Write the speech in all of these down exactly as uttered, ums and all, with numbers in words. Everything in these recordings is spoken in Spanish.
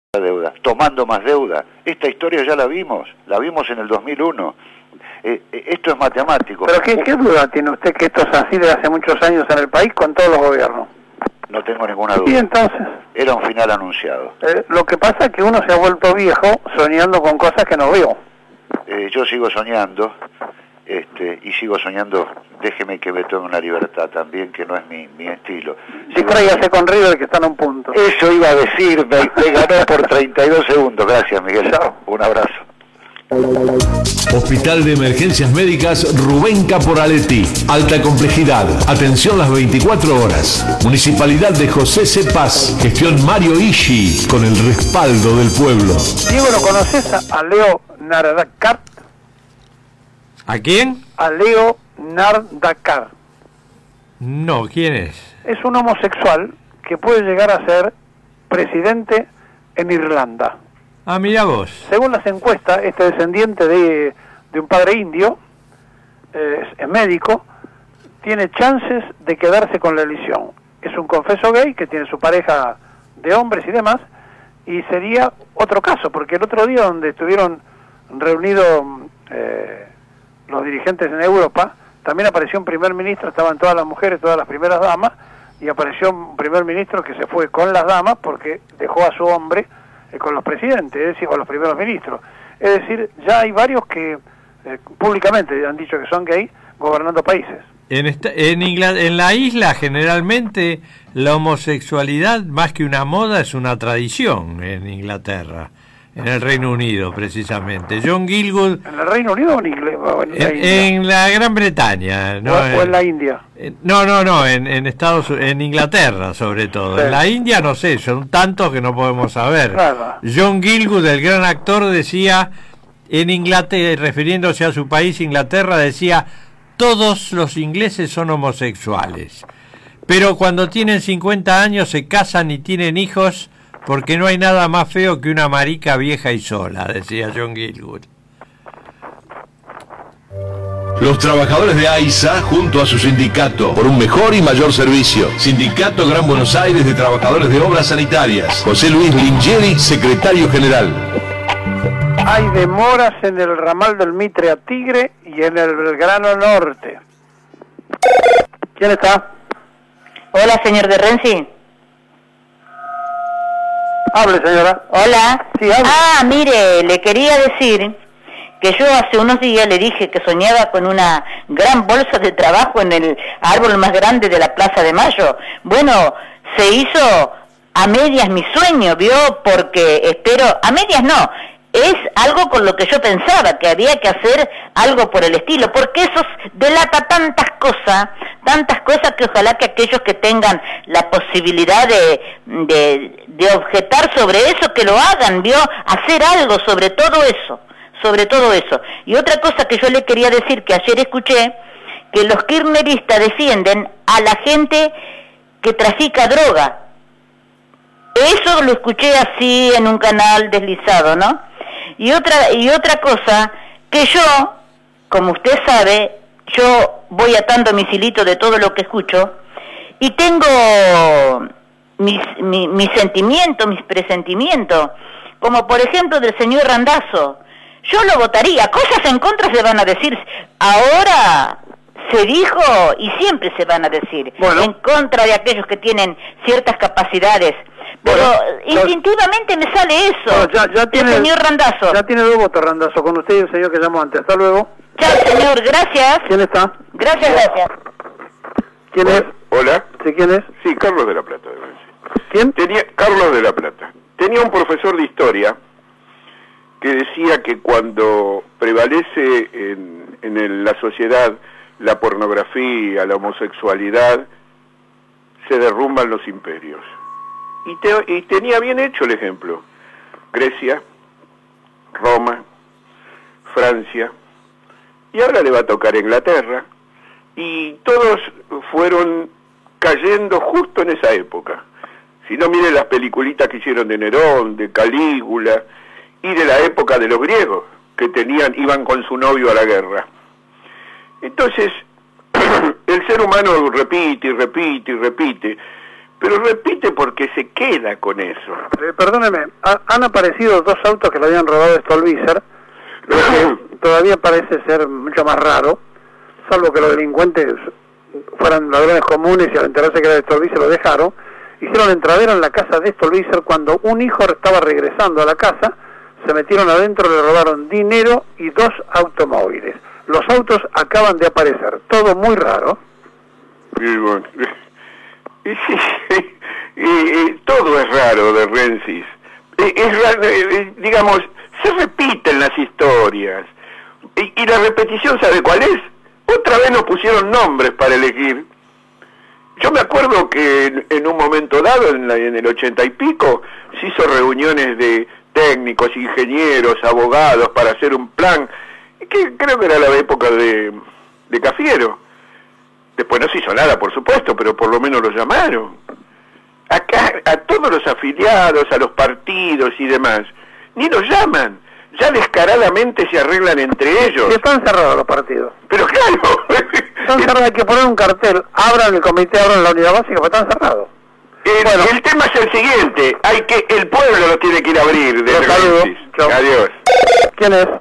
deuda, tomando más deuda. Esta historia ya la vimos, la vimos en el dos mil uno. Eh, eh, esto es matemático. ¿Pero qué, qué duda tiene usted que esto es así desde hace muchos años en el país con todos los gobiernos? No tengo ninguna duda. Y entonces, era un final anunciado. Eh, lo que pasa es que uno se ha vuelto viejo soñando con cosas que no veo. Eh, yo sigo soñando, este, y sigo soñando, déjeme que me tome una libertad también, que no es mi, mi estilo. Distráigase con River, que están a un punto. Eso iba a decir, me, me ganó por treinta y dos segundos. Gracias, Miguel. Chao. Un abrazo. Hospital de Emergencias Médicas Rubén Caporaletti. Alta complejidad. Atención las veinticuatro horas. Municipalidad de José C. Paz. Gestión Mario Ishi. Con el respaldo del pueblo. Diego, ¿lo conoces a Leo Nardakar? ¿A quién? A Leo Nardakar. No, ¿quién es? Es un homosexual que puede llegar a ser presidente en Irlanda. Ah, mira vos. Según las encuestas, este descendiente de, de un padre indio, eh, es, es médico, tiene chances de quedarse con la elección. Es un confeso gay que tiene su pareja de hombres y demás, y sería otro caso, porque el otro día donde estuvieron reunidos eh, los dirigentes en Europa, también apareció un primer ministro, estaban todas las mujeres, todas las primeras damas, y apareció un primer ministro que se fue con las damas porque dejó a su hombre eh, con los presidentes, es decir, con los primeros ministros. Es decir, ya hay varios que eh, públicamente han dicho que son gay gobernando países. En, esta, en, Ingl- en la isla generalmente la homosexualidad más que una moda es una tradición en Inglaterra. En el Reino Unido, precisamente. John Gielgud... ¿En el Reino Unido o en, Ingle o en, la en, en la Gran Bretaña. ¿no? ¿O, o en la India? En, no, no, no, en, en Estados en Inglaterra, sobre todo. Sí. En la India, no sé, son tantos que no podemos saber. Claro. John Gielgud, el gran actor, decía, en Inglaterra, refiriéndose a su país, Inglaterra, decía, todos los ingleses son homosexuales. Pero cuando tienen cincuenta años se casan y tienen hijos... Porque no hay nada más feo que una marica vieja y sola, decía John Gielgud. Los trabajadores de AISA, junto a su sindicato, por un mejor y mayor servicio. Sindicato Gran Buenos Aires de Trabajadores de Obras Sanitarias. José Luis Lingeri, secretario general. Hay demoras en el ramal del Mitre a Tigre y en el Belgrano Norte. ¿Quién está? Hola, señor de Renzi. Hable, señora. Hola. Sí, hable. Ah, mire, le quería decir que yo hace unos días le dije que soñaba con una gran bolsa de trabajo en el árbol más grande de la Plaza de Mayo. Bueno, se hizo a medias mi sueño, ¿vio? Porque espero, a medias no, es algo con lo que yo pensaba, que había que hacer algo por el estilo, porque eso delata tantas cosas, tantas cosas que ojalá que aquellos que tengan la posibilidad de, de, de objetar sobre eso, que lo hagan, ¿vio? Hacer algo sobre todo eso, sobre todo eso. Y otra cosa que yo le quería decir, que ayer escuché, que los kirchneristas defienden a la gente que trafica droga. Eso lo escuché así en un canal deslizado, ¿no? Y otra, y otra cosa, que yo, como usted sabe, yo voy atando mis hilitos de todo lo que escucho, y tengo mis, mis, mis sentimientos, mis presentimientos, como por ejemplo del señor Randazzo. Yo lo votaría, cosas en contra se van a decir, ahora se dijo y siempre se van a decir, bueno, en contra de aquellos que tienen ciertas capacidades. Pero bueno, instintivamente me sale eso. Bueno, ya, ya tiene, el señor Randazzo. Ya tiene dos votos, Randazzo, con usted y el señor que llamó antes. Hasta luego. Chao, señor, gracias. ¿Quién está? Gracias, gracias. ¿Quién Hola. es? Hola. ¿Sí, quién es? Sí, Carlos de la Plata. ¿Quién? Tenía, Carlos de la Plata. Tenía un profesor de historia que decía que cuando prevalece en, en el, la sociedad la pornografía, la homosexualidad, se derrumban los imperios. Y, te, y tenía bien hecho el ejemplo. Grecia, Roma, Francia, y ahora le va a tocar Inglaterra, y todos fueron cayendo justo en esa época. Si no, miren las peliculitas que hicieron de Nerón, de Calígula, y de la época de los griegos, que tenían, iban con su novio a la guerra. Entonces, el ser humano repite y repite y repite, pero repite porque se queda con eso. Eh, perdóneme, ha, han aparecido dos autos que le habían robado de Stolbizer, lo que todavía parece ser mucho más raro, salvo que los delincuentes fueran ladrones comunes y al enterarse que era de Stolbizer lo dejaron. Hicieron entradera en la casa de Stolbizer cuando un hijo estaba regresando a la casa, se metieron adentro, le robaron dinero y dos automóviles. Los autos acaban de aparecer, todo muy raro. Y bueno, y, sí, y, y, todo es raro de Rensis. Es raro, digamos, se repiten las historias. Y, y la repetición, ¿sabe cuál es? Otra vez nos pusieron nombres para elegir. Yo me acuerdo que en, en un momento dado, en, la, en el ochenta y pico, se hizo reuniones de técnicos, ingenieros, abogados para hacer un plan, que creo que era la época de, de Cafiero. Después no se hizo nada, por supuesto, pero por lo menos lo llamaron. Acá, a todos los afiliados, a los partidos y demás, ni los llaman. Ya descaradamente se arreglan entre ellos. Y están cerrados los partidos. Pero claro. Están cerrados, hay que poner un cartel. Abran el comité, abran la unidad básica, porque están cerrados. El, bueno, el tema es el siguiente. Hay que El pueblo lo tiene que ir a abrir. De saludo. Adiós. ¿Quién es?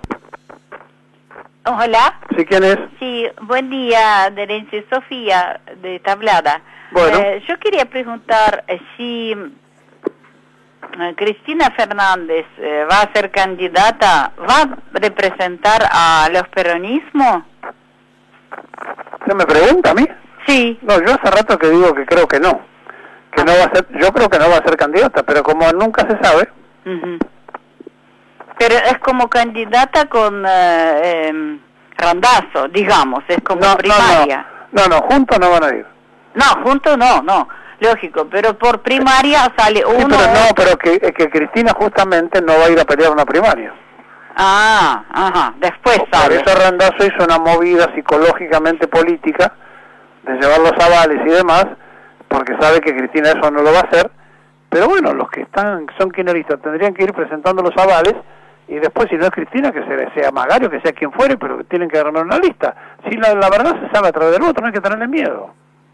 Hola. Sí, ¿quién es? Sí, buen día, Derense, Sofía, de Tablada. Bueno. Eh, yo quería preguntar eh, si eh, Cristina Fernández eh, va a ser candidata, ¿va a representar a los peronismos? ¿Usted me pregunta a mí? Sí. No, yo hace rato que digo que creo que no. Que no va a ser, yo creo que no va a ser candidata, pero como nunca se sabe. Uh-huh. Pero es como candidata con eh, eh, Randazzo, digamos, es como no, primaria. No, no, no, juntos no van a ir. No, juntos no, no, lógico, pero por primaria sale uno... Sí, pero no, pero que, que Cristina justamente no va a ir a pelear una primaria. Ah, ajá, después Por sale. eso Randazzo hizo una movida psicológicamente política de llevar los avales y demás, porque sabe que Cristina eso no lo va a hacer, pero bueno, los que están son kirchneristas tendrían que ir presentando los avales y después, si no es Cristina, que sea, sea Magario, que sea quien fuere, pero tienen que armar una lista. Si la, la verdad se sabe a través del voto, no hay que tenerle miedo.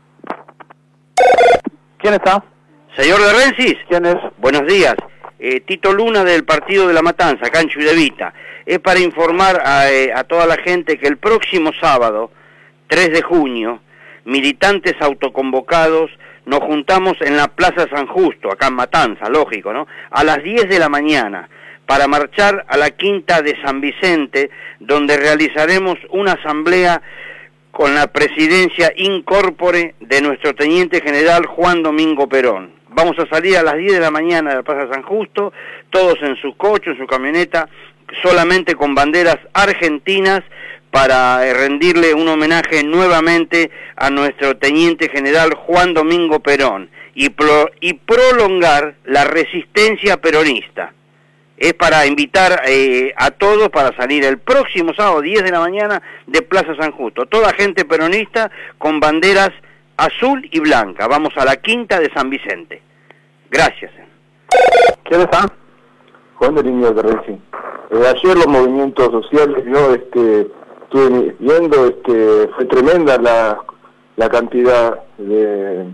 ¿Quién está? Señor de Rensis. ¿Quién es? Buenos días. Eh, Tito Luna del Partido de la Matanza, Cancho y de Vita. Es para informar a, eh, a toda la gente que el próximo sábado, tres de junio, militantes autoconvocados, nos juntamos en la Plaza San Justo, acá en Matanza, lógico, ¿no? A las diez de la mañana, para marchar a la Quinta de San Vicente, donde realizaremos una asamblea con la presidencia in corpore de nuestro Teniente General Juan Domingo Perón. Vamos a salir a las diez de la mañana de la Plaza San Justo, todos en su coche, en su camioneta, solamente con banderas argentinas, para rendirle un homenaje nuevamente a nuestro Teniente General Juan Domingo Perón y, pro, y prolongar la resistencia peronista. Es para invitar eh, a todos para salir el próximo sábado, diez de la mañana, de Plaza San Justo. Toda gente peronista con banderas azul y blanca. Vamos a la Quinta de San Vicente. Gracias. ¿Quién está? Juan de Línea de Renzi. Eh, ayer los movimientos sociales, yo este, estuve viendo, este, fue tremenda la, la cantidad de,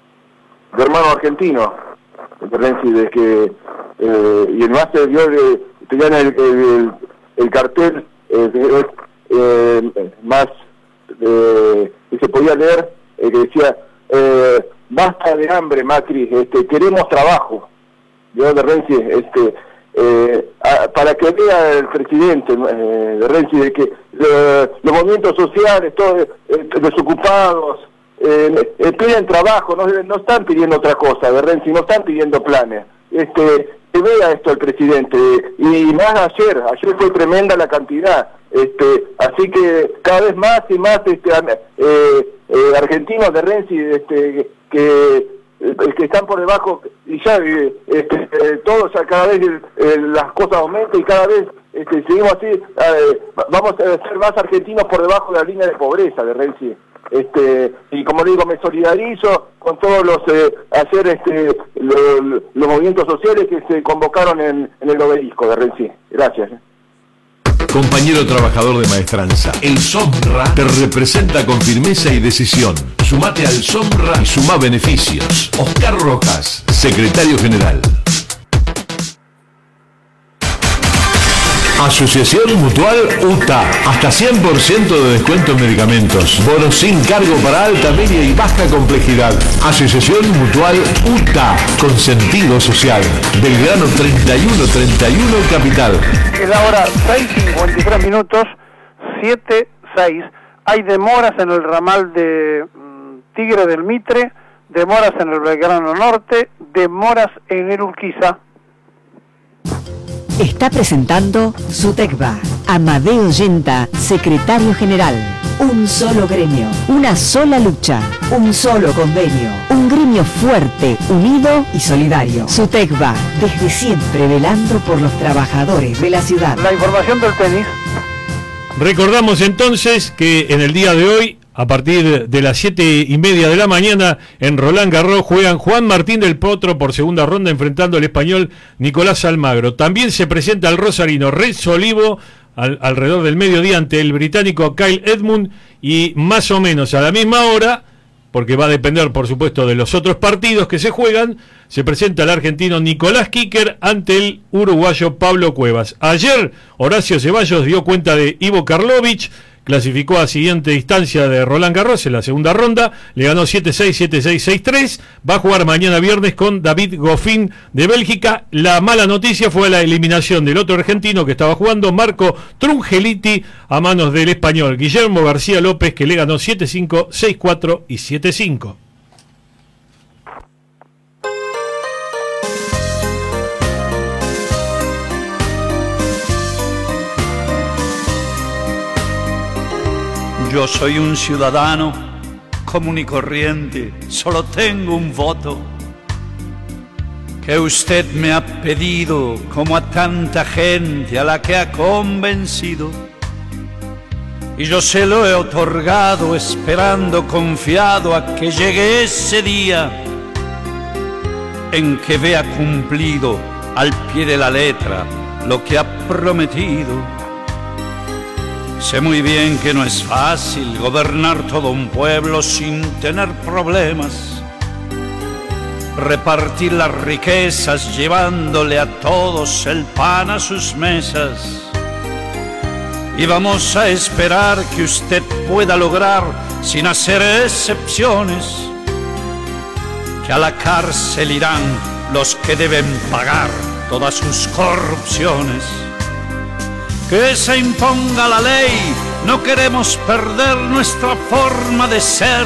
de hermanos argentinos de Renzi, de que eh, y el máster dio de, tenían el, el, el cartel eh, eh, más eh, que se podía leer, eh, que decía eh, basta de hambre, Macri, este, queremos trabajo. Yo de Renzi, este, eh, a, para que vea el presidente eh, de Renzi de que eh, los movimientos sociales, todos eh, desocupados, eh, eh, piden trabajo, no, no están pidiendo otra cosa, de Renzi, no están pidiendo planes. Este, que vea esto el presidente, y más ayer, ayer fue tremenda la cantidad, este, así que cada vez más y más este, eh, eh, argentinos de Renzi, este, que que están por debajo, y ya este, eh, todos, cada vez eh, las cosas aumentan y cada vez este, seguimos así, eh, vamos a ser más argentinos por debajo de la línea de pobreza de Renzi. Este, y como digo, me solidarizo con todos los eh, hacer este lo, los movimientos sociales que se convocaron en, en el obelisco de Renzi. Gracias. Compañero trabajador de Maestranza, el SOMRA te representa con firmeza y decisión. Sumate al Somra y sumá beneficios. Oscar Rojas, secretario general. Asociación Mutual U T A. Hasta cien por ciento de descuento en medicamentos. Bonos sin cargo para alta, media y baja complejidad. Asociación Mutual U T A. Con sentido social. Belgrano treinta y uno treinta y uno Capital. Es la hora seis cincuenta y tres minutos, siete seis. Hay demoras en el ramal de mm, Tigre del Mitre, demoras en el Belgrano Norte, demoras en el Urquiza. Está presentando Sutecba. Amadeo Yenta, secretario general. Un solo gremio, una sola lucha, un solo convenio. Un gremio fuerte, unido y solidario. Sutecba, desde siempre velando por los trabajadores de la ciudad. La información del tenis. Recordamos entonces que en el día de hoy, a partir de las siete y media de la mañana, en Roland Garros juegan Juan Martín del Potro por segunda ronda enfrentando al español Nicolás Almagro. También se presenta el rosarino Renzo Olivo al, alrededor del mediodía ante el británico Kyle Edmund, y más o menos a la misma hora, porque va a depender por supuesto de los otros partidos que se juegan, se presenta el argentino Nicolás Kicker ante el uruguayo Pablo Cuevas. Ayer Horacio Ceballos dio cuenta de Ivo Karlovic, clasificó a siguiente instancia de Roland Garros en la segunda ronda, le ganó siete seis, siete seis, seis tres, va a jugar mañana viernes con David Goffin de Bélgica. La mala noticia fue la eliminación del otro argentino que estaba jugando, Marco Trungeliti, a manos del español Guillermo García López, que le ganó siete cinco, seis cuatro y siete cinco. Yo soy un ciudadano común y corriente, solo tengo un voto que usted me ha pedido, como a tanta gente a la que ha convencido, y yo se lo he otorgado esperando confiado a que llegue ese día en que vea cumplido al pie de la letra lo que ha prometido. Sé muy bien que no es fácil gobernar todo un pueblo sin tener problemas, repartir las riquezas llevándole a todos el pan a sus mesas. Y vamos a esperar que usted pueda lograr, sin hacer excepciones, que a la cárcel irán los que deben pagar todas sus corrupciones. Que se imponga la ley, no queremos perder nuestra forma de ser.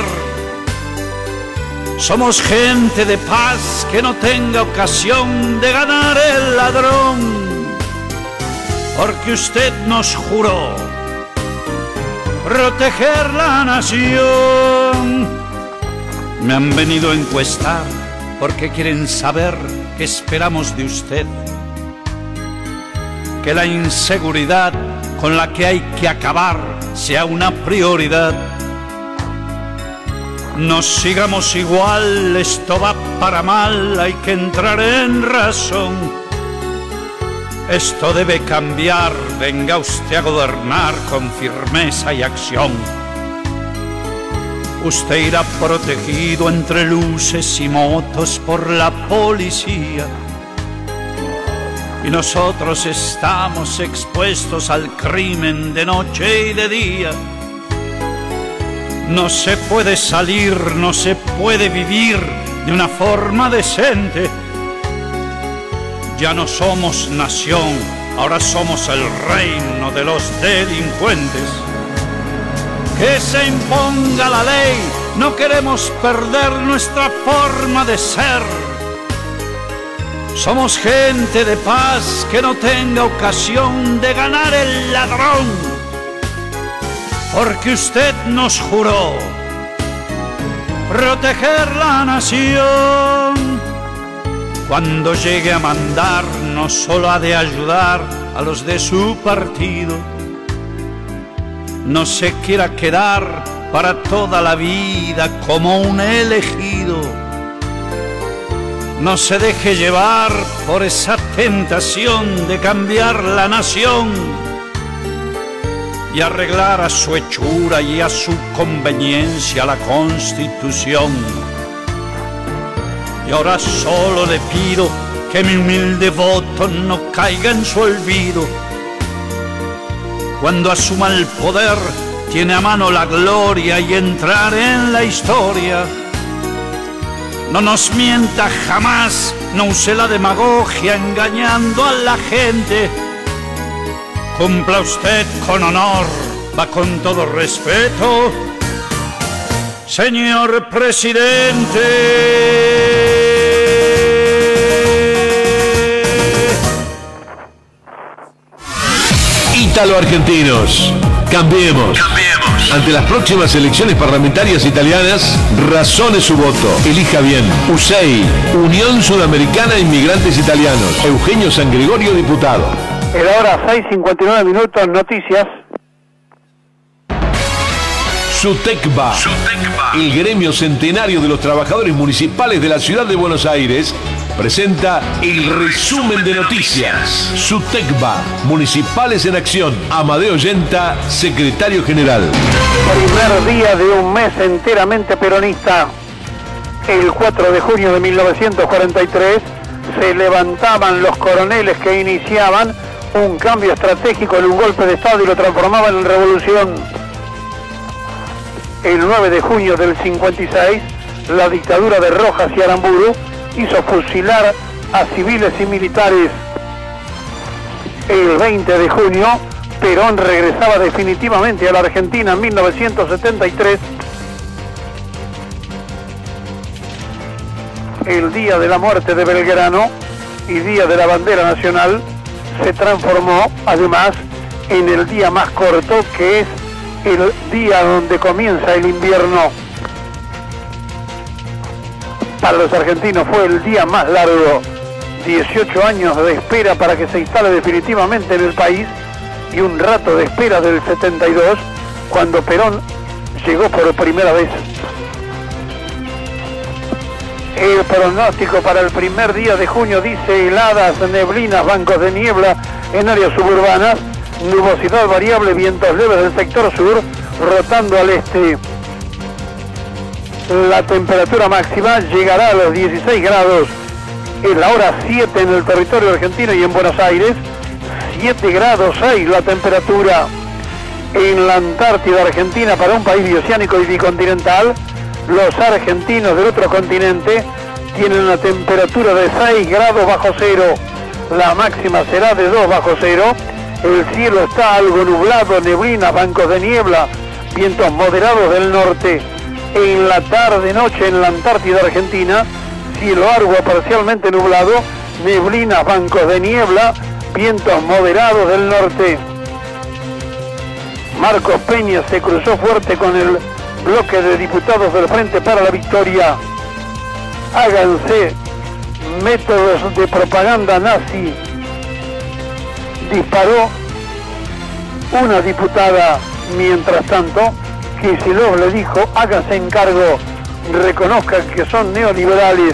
Somos gente de paz que no tenga ocasión de ganar el ladrón, porque usted nos juró proteger la nación. Me han venido a encuestar porque quieren saber qué esperamos de usted. Que la inseguridad con la que hay que acabar sea una prioridad. No sigamos igual, esto va para mal, hay que entrar en razón. Esto debe cambiar, venga usted a gobernar con firmeza y acción. Usted irá protegido entre luces y motos por la policía, y nosotros estamos expuestos al crimen de noche y de día. No se puede salir, no se puede vivir de una forma decente. Ya no somos nación, ahora somos el reino de los delincuentes. Que se imponga la ley, no queremos perder nuestra forma de ser. Somos gente de paz que no tenga ocasión de ganar el ladrón, porque usted nos juró proteger la nación. Cuando llegue a mandar, no solo ha de ayudar a los de su partido. No se quiera quedar para toda la vida como un elegido. No se deje llevar por esa tentación de cambiar la nación. y arreglar a su hechura y a su conveniencia la Constitución. Y ahora solo le pido que mi humilde voto no caiga en su olvido. Cuando asuma el poder, tiene a mano la gloria y entrar en la historia. No nos mienta jamás, no use la demagogia engañando a la gente. Cumpla usted con honor, va con todo respeto, señor presidente. Ítalo-argentinos, cambiemos. Cambiemos. Ante las próximas elecciones parlamentarias italianas, razone su voto. Elija bien. U S E I, Unión Sudamericana de Inmigrantes Italianos. Eugenio San Gregorio, diputado. En la hora seis cincuenta y nueve minutos, noticias. SUTECBA, el gremio centenario de los trabajadores municipales de la ciudad de Buenos Aires, presenta el resumen de noticias. SUTECBA, Municipales en Acción. Amadeo Yenta, secretario general. Primer día de un mes enteramente peronista. El cuatro de junio de mil novecientos cuarenta y tres se levantaban los coroneles que iniciaban un cambio estratégico en un golpe de Estado y lo transformaban en revolución. El nueve de junio del cincuenta y seis, la dictadura de Rojas y Aramburu hizo fusilar a civiles y militares. El veinte de junio, Perón regresaba definitivamente a la Argentina en mil novecientos setenta y tres. El día de la muerte de Belgrano y día de la bandera nacional se transformó además en el día más corto, que es el día donde comienza el invierno. Para los argentinos fue el día más largo, dieciocho años de espera para que se instale definitivamente en el país y un rato de espera del setenta y dos, cuando Perón llegó por primera vez. El pronóstico para el primer día de junio dice heladas, neblinas, bancos de niebla en áreas suburbanas, nubosidad variable, vientos leves del sector sur, rotando al este. La temperatura máxima llegará a los dieciséis grados en la hora siete en el territorio argentino y en Buenos Aires, siete grados seis la temperatura. En la Antártida Argentina, para un país bioceánico y bicontinental, los argentinos del otro continente tienen una temperatura de seis grados bajo cero. La máxima será de dos bajo cero. El cielo está algo nublado, neblina, bancos de niebla, vientos moderados del norte. En la tarde-noche en la Antártida Argentina, cielo algo parcialmente nublado, neblinas, bancos de niebla, vientos moderados del norte. Marcos Peña se cruzó fuerte con el bloque de diputados del Frente para la Victoria. Háganse métodos de propaganda nazi. Disparó una diputada. Mientras tanto, Kicillof le dijo: háganse encargo, reconozcan que son neoliberales.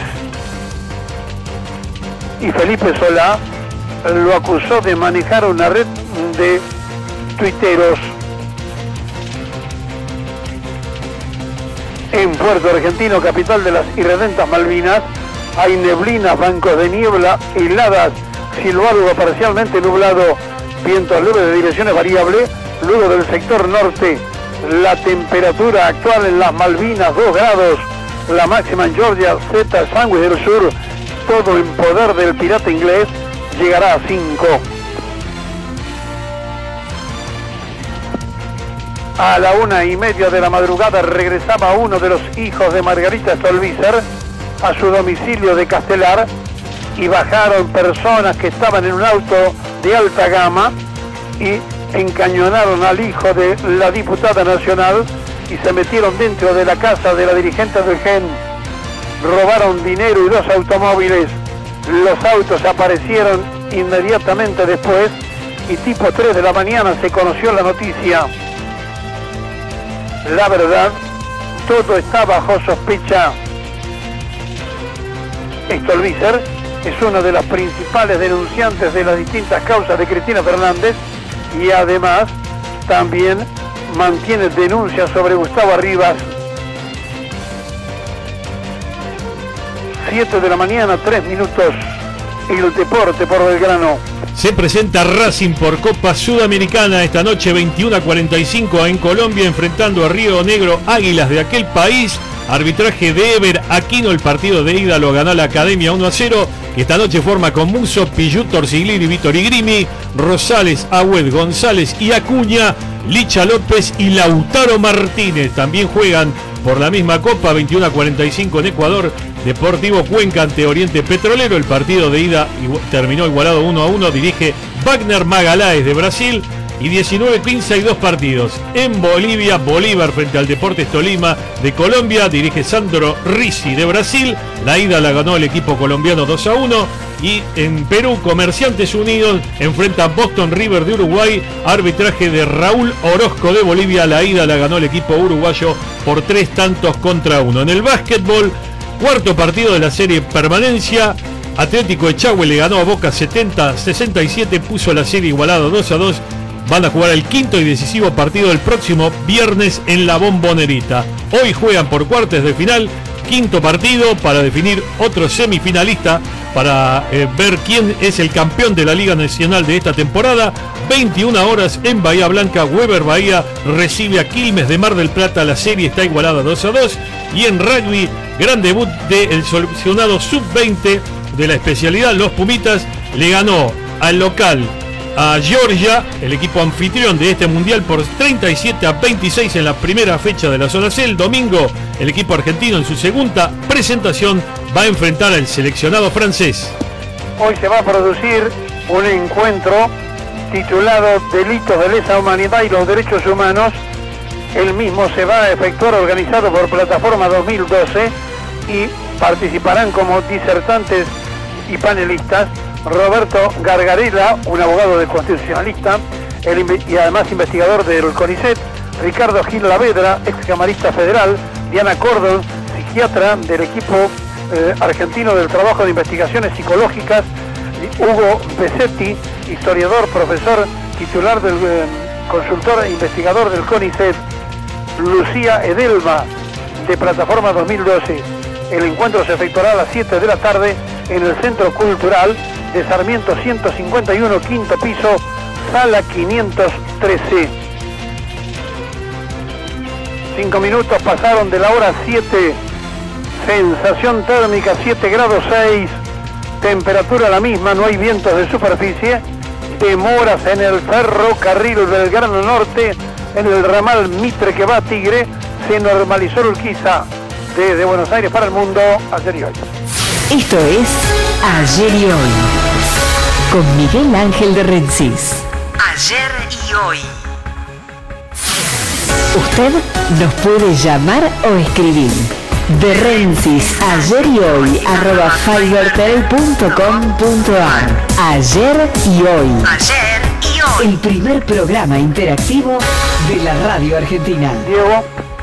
Y Felipe Solá lo acusó de manejar una red de tuiteros. En Puerto Argentino, capital de las irredentas Malvinas, hay neblinas, bancos de niebla, heladas, cielo algo parcialmente nublado, vientos leves de direcciones variables. Luego del sector norte, la temperatura actual en las Malvinas dos grados, la máxima en Georgia, Z, Sandwich del Sur, todo en poder del pirata inglés, llegará a cinco. A la una y media de la madrugada regresaba uno de los hijos de Margarita Stolbizer a su domicilio de Castelar y bajaron personas que estaban en un auto de alta gama y encañonaron al hijo de la diputada nacional y se metieron dentro de la casa de la dirigente del G E N. Robaron dinero y dos automóviles. Los autos aparecieron inmediatamente después y tipo tres de la mañana se conoció la noticia. La verdad, todo está bajo sospecha. Stolbizer es una de las principales denunciantes de las distintas causas de Cristina Fernández y además también mantiene denuncias sobre Gustavo Arribas. siete de la mañana, tres minutos. El deporte por Belgrano. Se presenta Racing por Copa Sudamericana esta noche veintiuno a cuarenta y cinco en Colombia, enfrentando a Río Negro Águilas de aquel país. Arbitraje de Ever Aquino. El partido de ida lo ganó la Academia uno a cero. Esta noche forma con Musso, Pillú, Torciglini, Vittori Grimi, Rosales, Agüed, González y Acuña, Licha López y Lautaro Martínez. También juegan por la misma Copa veintiuno a cuarenta y cinco en Ecuador. Deportivo Cuenca ante Oriente Petrolero. El partido de ida terminó igualado uno a uno. Dirige Wagner Magaláes de Brasil. Y diecinueve quince hay dos partidos. En Bolivia, Bolívar frente al Deportes Tolima de Colombia. Dirige Sandro Ricci de Brasil. La ida la ganó el equipo colombiano dos a uno. Y en Perú, Comerciantes Unidos enfrenta a Boston River de Uruguay. Arbitraje de Raúl Orozco de Bolivia. La ida la ganó el equipo uruguayo por tres tantos contra uno. En el básquetbol, cuarto partido de la serie permanencia. Atlético Echagüe le ganó a Boca setenta a sesenta y siete. Puso la serie igualada dos a dos. Van a jugar el quinto y decisivo partido el próximo viernes en la Bombonerita. Hoy juegan por cuartos de final, quinto partido para definir otro semifinalista, para eh, ver quién es el campeón de la Liga Nacional de esta temporada. veintiuna horas en Bahía Blanca. Weber Bahía recibe a Quilmes de Mar del Plata. La serie está igualada dos a dos. Y en rugby, gran debut del seleccionado sub veinte de la especialidad. Los Pumitas le ganó al local a Georgia, el equipo anfitrión de este mundial, por treinta y siete a veintiséis en la primera fecha de la zona C. El domingo, el equipo argentino en su segunda presentación va a enfrentar al seleccionado francés. Hoy se va a producir un encuentro titulado Delitos de lesa humanidad y los derechos humanos. El mismo se va a efectuar organizado por Plataforma dos mil doce y participarán como disertantes y panelistas Roberto Gargarella, un abogado de constitucionalista el, y además investigador del CONICET, Ricardo Gil Lavedra, ex camarista federal, Diana Cordon, psiquiatra del equipo eh, argentino del trabajo de investigaciones psicológicas, Hugo Besetti, historiador, profesor titular del eh, consultor e investigador del CONICET, Lucía Edelma, de Plataforma dos mil doce. El encuentro se efectuará a las siete de la tarde en el Centro Cultural de Sarmiento ciento cincuenta y uno, quinto piso, sala quinientos trece. Cinco minutos pasaron de la hora siete. Sensación térmica siete grados seis. Temperatura la misma, no hay vientos de superficie. Demoras en el ferrocarril Belgrano Norte, en el ramal Mitre que va a Tigre. Se normalizó Urquiza. Desde Buenos Aires para el mundo, ayer y hoy. Esto es Ayer y Hoy, con Miguel Ángel de Rensis. Ayer y Hoy. Usted nos puede llamar o escribir. De Rensis, ayer y hoy, arroba fibertel punto com punto ar. Ayer y Hoy. Ayer y Hoy. El primer programa interactivo de la radio argentina. Diego.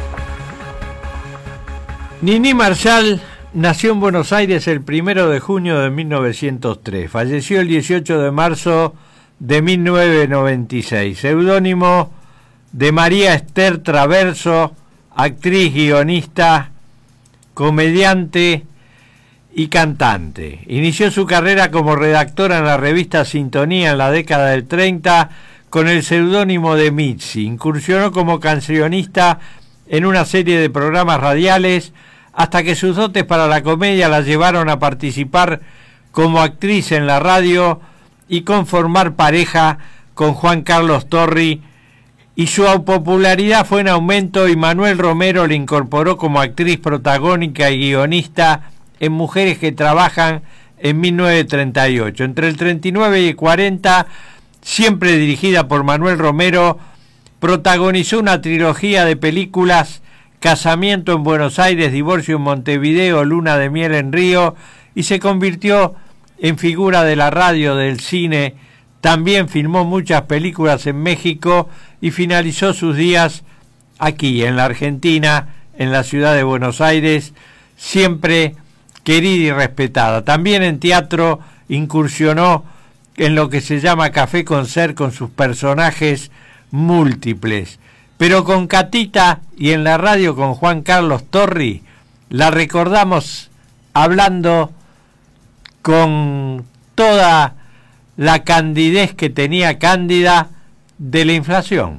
Nini Marshall nació en Buenos Aires el primero de junio de mil novecientos tres. Falleció el dieciocho de marzo de mil novecientos noventa y seis. Seudónimo de María Esther Traverso, actriz, guionista, comediante y cantante. Inició su carrera como redactora en la revista Sintonía en la década del treinta con el seudónimo de Mitzi. Incursionó como cancionista en una serie de programas radiales hasta que sus dotes para la comedia la llevaron a participar como actriz en la radio y conformar pareja con Juan Carlos Torri, y su popularidad fue en aumento y Manuel Romero le incorporó como actriz protagónica y guionista en Mujeres que Trabajan en mil novecientos treinta y ocho. Entre el treinta y nueve y el cuarenta, siempre dirigida por Manuel Romero, protagonizó una trilogía de películas: Casamiento en Buenos Aires, Divorcio en Montevideo, Luna de Miel en Río, y se convirtió en figura de la radio, del cine. También filmó muchas películas en México y finalizó sus días aquí, en la Argentina, en la ciudad de Buenos Aires, siempre querida y respetada. También en teatro incursionó en lo que se llama Café Concert con sus personajes múltiples. Pero con Catita y en la radio con Juan Carlos Torri, la recordamos hablando con toda la candidez que tenía Cándida de la inflación.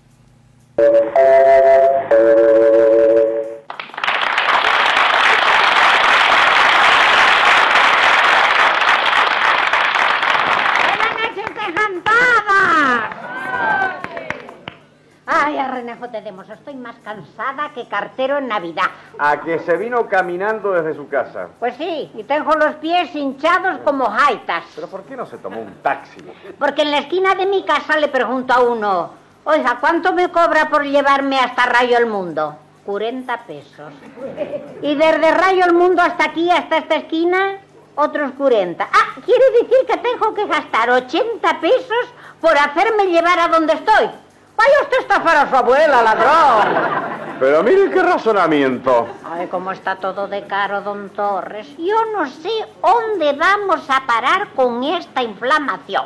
Ay, a Renejo te demos, estoy más cansada que cartero en Navidad. A que se vino caminando desde su casa. Pues sí, y tengo los pies hinchados como jaitas. ¿Pero por qué no se tomó un taxi? Porque en la esquina de mi casa le pregunto a uno, oiga, ¿cuánto me cobra por llevarme hasta Rayo el Mundo? cuarenta pesos. Y desde Rayo el Mundo hasta aquí, hasta esta esquina, otros cuarenta. Ah, quiere decir que tengo que gastar ochenta pesos por hacerme llevar a donde estoy. Vaya usted a estafar a su abuela, ladrón. Pero mire qué razonamiento. Ay, cómo está todo de caro, don Torres. Yo no sé dónde vamos a parar con esta inflamación.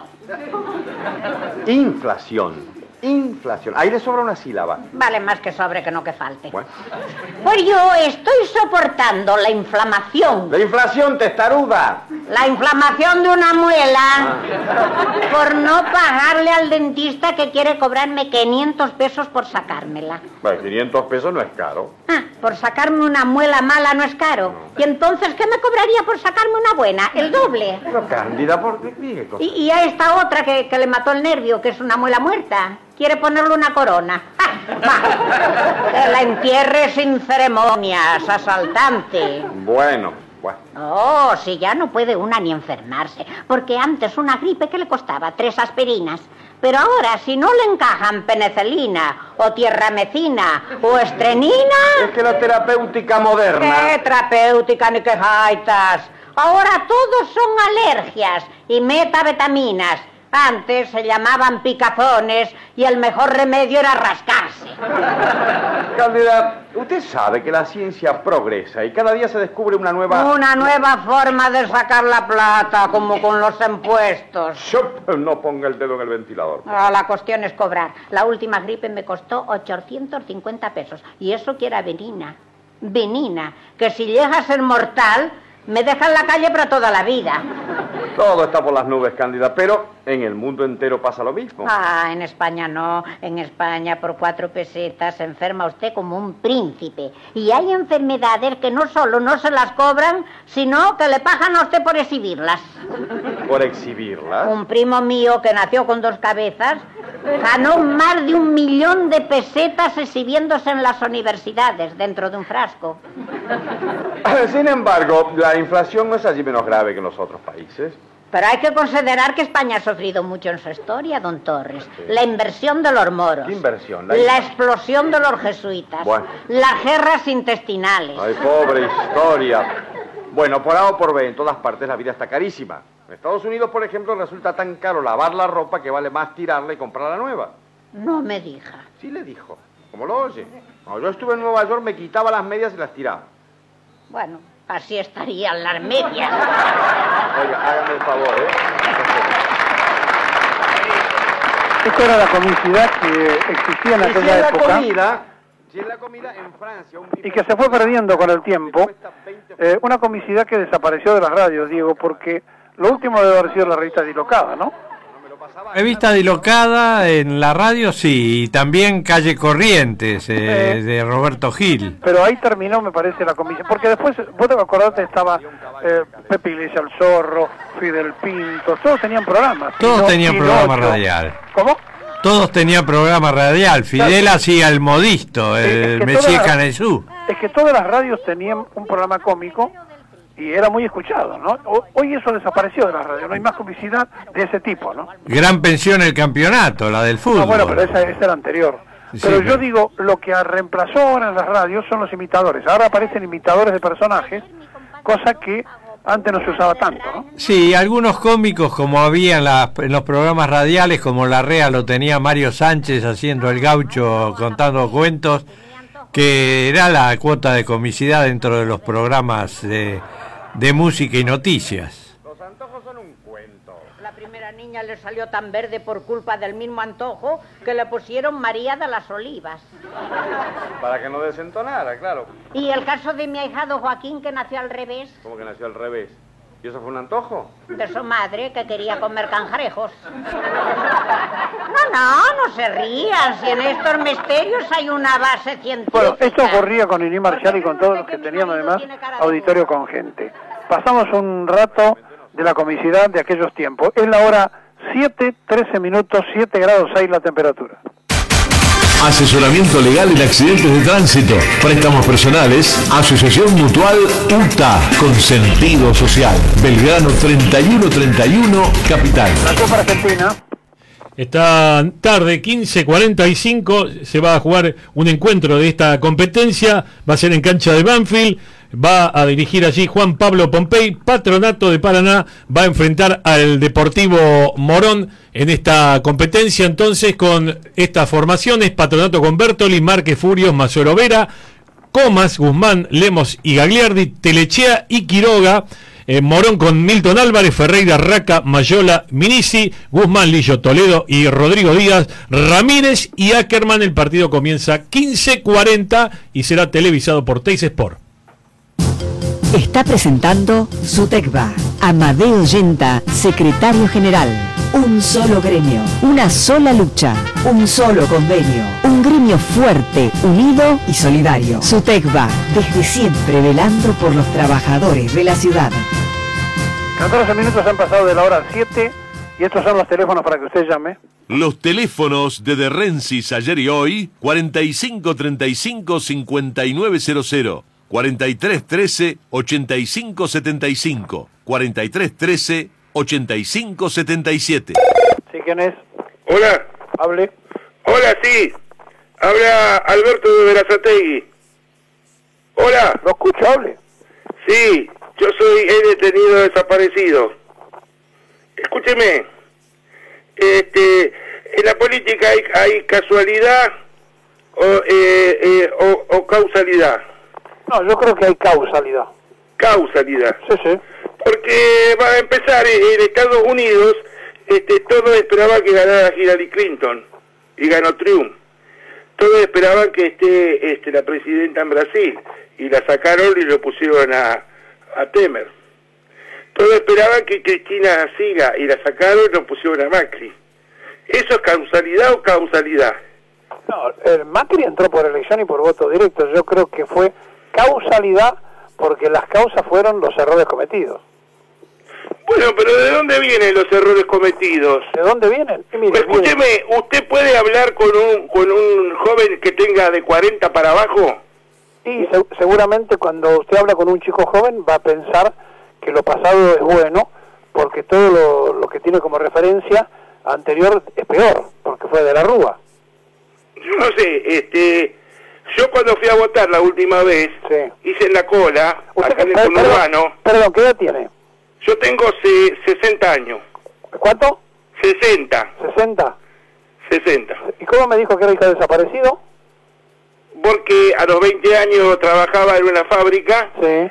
Inflación. Inflación. Ahí le sobra una sílaba. Vale más que sobre que no que falte. Bueno. Pues yo estoy soportando la inflamación. La inflación, testaruda. La inflamación de una muela Ah. por no pagarle al dentista que quiere cobrarme quinientos pesos por sacármela. Bueno, quinientos pesos no es caro. Ah, por sacarme una muela mala no es caro. ¿Y entonces qué me cobraría por sacarme una buena? El doble. Pero Cándida, ¿por qué? Dije cosas. Y, y a esta otra que, que le mató el nervio, que es una muela muerta, quiere ponerle una corona. ¡Ah! Va. Que la entierre sin ceremonias, asaltante. Bueno, bueno. Oh, si ya no puede una ni enfermarse, porque antes una gripe que le costaba tres aspirinas. Pero ahora, si no le encajan penicilina, o tierramecina, o estrenina... Es que la terapéutica moderna... ¿Qué terapéutica ni qué jaitas? Ahora todos son alergias y metabetaminas. Antes se llamaban picazones y el mejor remedio era rascarse. Cándida, usted sabe que la ciencia progresa y cada día se descubre una nueva... Una nueva forma de sacar la plata, como con los impuestos. Yo no ponga el dedo en el ventilador. Ah, la cuestión es cobrar. La última gripe me costó ochocientos cincuenta pesos. Y eso que era venina. Venina. Que si llega a ser mortal, me deja en la calle para toda la vida. Todo está por las nubes, Cándida, pero en el mundo entero pasa lo mismo. Ah, en España no. En España por cuatro pesetas se enferma usted como un príncipe. Y hay enfermedades que no solo no se las cobran, sino que le pagan a usted por exhibirlas. ¿Por exhibirlas? Un primo mío que nació con dos cabezas ganó más de un millón de pesetas exhibiéndose en las universidades dentro de un frasco. Sin embargo, la inflación no es allí menos grave que en los otros países. Pero hay que considerar que España ha sufrido mucho en su historia, don Torres. Sí. La inversión de los moros. ¿Qué inversión? La, la explosión de los jesuitas. Bueno. Las guerras intestinales. Ay, pobre historia. Bueno, por A o por B, en todas partes la vida está carísima. En Estados Unidos, por ejemplo, resulta tan caro lavar la ropa que vale más tirarla y comprarla nueva. No me diga. Sí le dijo. ¿Cómo lo oye? Cuando yo estuve en Nueva York me quitaba las medias y las tiraba. Bueno, así estarían las medias. Oiga, hágame el favor, ¿eh? Esta era la comicidad que existía en aquella si en la época. Comida, si en la comida en Francia... Un y que se fue perdiendo con el tiempo. Eh, una comicidad que desapareció de las radios, Diego, porque lo último debe haber sido la revista Dilocada, ¿no? Revista Dilocada en la radio, sí, y también Calle Corrientes, eh, eh, de Roberto Gil. Pero ahí terminó, me parece, la comisión, porque después, vos te acordate, estaba eh, Pepe Iglesias el Zorro, Fidel Pinto, todos tenían programas. Todos Pino, tenían Pinocho. programa radial. ¿Cómo? Todos tenían programa radial. Fidel claro. hacía el modisto, el Mesías Canesú. Es que todas las radios tenían un programa cómico y era muy escuchado, ¿no? Hoy eso desapareció de la radio, no hay más publicidad de ese tipo, ¿no? Gran pensión el campeonato, la del fútbol. No, bueno, pero esa, esa era anterior. Sí, pero yo pero... digo, lo que reemplazó ahora en las radios son los imitadores. Ahora aparecen imitadores de personajes, cosa que antes no se usaba tanto, ¿no? Sí, algunos cómicos, como había en, la, en los programas radiales, como La Rea lo tenía Mario Sánchez haciendo el gaucho, contando cuentos, que era la cuota de comicidad dentro de los programas de, de música y noticias. Los antojos son un cuento. La primera niña le salió tan verde por culpa del mismo antojo que le pusieron María de las Olivas. Para que no desentonara, claro. Y el caso de mi ahijado Joaquín, que nació al revés. ¿Cómo que nació al revés? ¿Y eso fue un antojo? De su madre, que quería comer cangrejos. No, no, no se rían. Si en estos misterios hay una base científica. Bueno, esto ocurría con Iní Marcial y con todos los que tenían además auditorio con gente. Pasamos un rato de la comicidad de aquellos tiempos. Es la hora siete, trece minutos, siete grados seis la temperatura. Asesoramiento legal en accidentes de tránsito, préstamos personales, Asociación Mutual U T A, con sentido social. Belgrano treinta y uno treinta y uno, Capital. La Copa Argentina. Esta tarde, quince cuarenta y cinco, se va a jugar un encuentro de esta competencia. Va a ser en cancha de Banfield. Va a dirigir allí Juan Pablo Pompey. Patronato de Paraná va a enfrentar al Deportivo Morón en esta competencia. Entonces, con estas formaciones: Patronato con Bertoli, Márquez, Furios, Mazzuelo Vera, Comas, Guzmán, Lemos y Gagliardi, Telechea y Quiroga. Eh, Morón con Milton Álvarez, Ferreira, Raca, Mayola, Minisi, Guzmán, Lillo, Toledo y Rodrigo Díaz, Ramírez y Ackerman. El partido comienza quince cuarenta y será televisado por Teis Sport. Está presentando Sutecba. Amadeo Yenta, secretario general. Un solo gremio, una sola lucha, un solo convenio. Un gremio fuerte, unido y solidario. Sutecba, desde siempre velando por los trabajadores de la ciudad. catorce minutos han pasado de la hora siete y estos son los teléfonos para que usted llame. Los teléfonos de De Rensis ayer y hoy: cuarenta y cinco treinta y cinco cincuenta y nueve cero cero, cuarenta y tres trece ochenta y cinco setenta y cinco, cuarenta y tres trece ochenta y cinco setenta y siete. ¿Sí, quién es? Hola. Hable. Hola, sí. Habla Alberto de Berazategui. Hola. Lo escucho, hable. Sí, yo soy el detenido desaparecido. Escúcheme. Este, en la política hay, hay casualidad o, eh, eh, o, o causalidad. No, yo creo que hay causalidad. Causalidad. Sí, sí. Porque va a empezar en Estados Unidos, este, todos esperaban que ganara Hillary Clinton y ganó Trump. Todos esperaban que esté este, la presidenta en Brasil y la sacaron y lo pusieron a, a Temer. Todos esperaban que Cristina siga y la sacaron y lo pusieron a Macri. ¿Eso es causalidad o causalidad? No, el Macri entró por elección y por voto directo. Yo creo que fue causalidad porque las causas fueron los errores cometidos. Bueno, pero ¿de dónde vienen los errores cometidos? ¿De dónde vienen? Eh, mire, Escúcheme, mire. ¿usted puede hablar con un con un joven que tenga de cuarenta para abajo? Y se, seguramente cuando usted habla con un chico joven va a pensar que lo pasado es bueno, porque todo lo, lo que tiene como referencia anterior es peor, porque fue de la Rúa. Yo no sé, este... Yo cuando fui a votar la última vez, sí. hice en la cola, ¿Usted, acá en el perdón, conurbano. Perdón, ¿qué edad tiene? Yo tengo se, sesenta años. ¿Cuánto? sesenta. ¿sesenta? sesenta. ¿Y cómo me dijo que era hijo desaparecido? Porque a los veinte años trabajaba en una fábrica sí.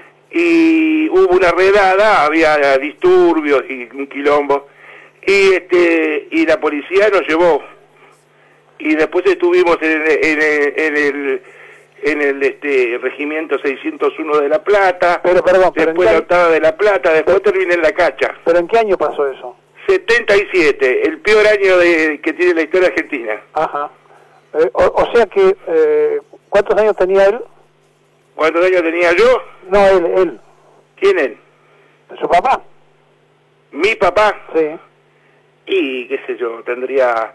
y hubo una redada, había disturbios y un quilombo, y este y la policía nos llevó. Y después estuvimos en el, en el, en el, en el este, regimiento seiscientos uno de La Plata, pero, perdón, pero después la octava de La Plata, después pero, terminé en La Cacha. ¿Pero en qué año pasó eso? setenta y siete, el peor año de, que tiene la historia argentina. Ajá. Eh, o, o sea que, eh, ¿cuántos años tenía él? ¿Cuántos años tenía yo? No, él, él. ¿Quién él? ¿Su papá? ¿Mi papá? Sí. Y, qué sé yo, tendría...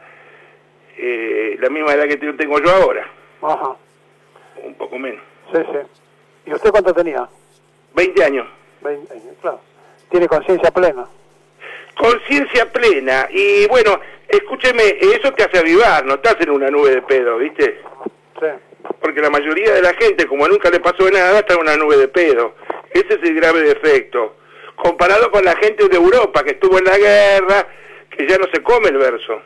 Eh, la misma edad que tengo yo ahora. Ajá. Un poco menos. Sí, sí. ¿Y usted cuánto tenía? veinte años. veinte años, claro. Tiene conciencia plena. Conciencia plena. Y bueno, escúcheme, eso te hace avivar, no estás en una nube de pedo, ¿viste? Sí. Porque la mayoría de la gente, como nunca le pasó nada, está en una nube de pedo. Ese es el grave defecto. Comparado con la gente de Europa, que estuvo en la guerra, que ya no se come el verso.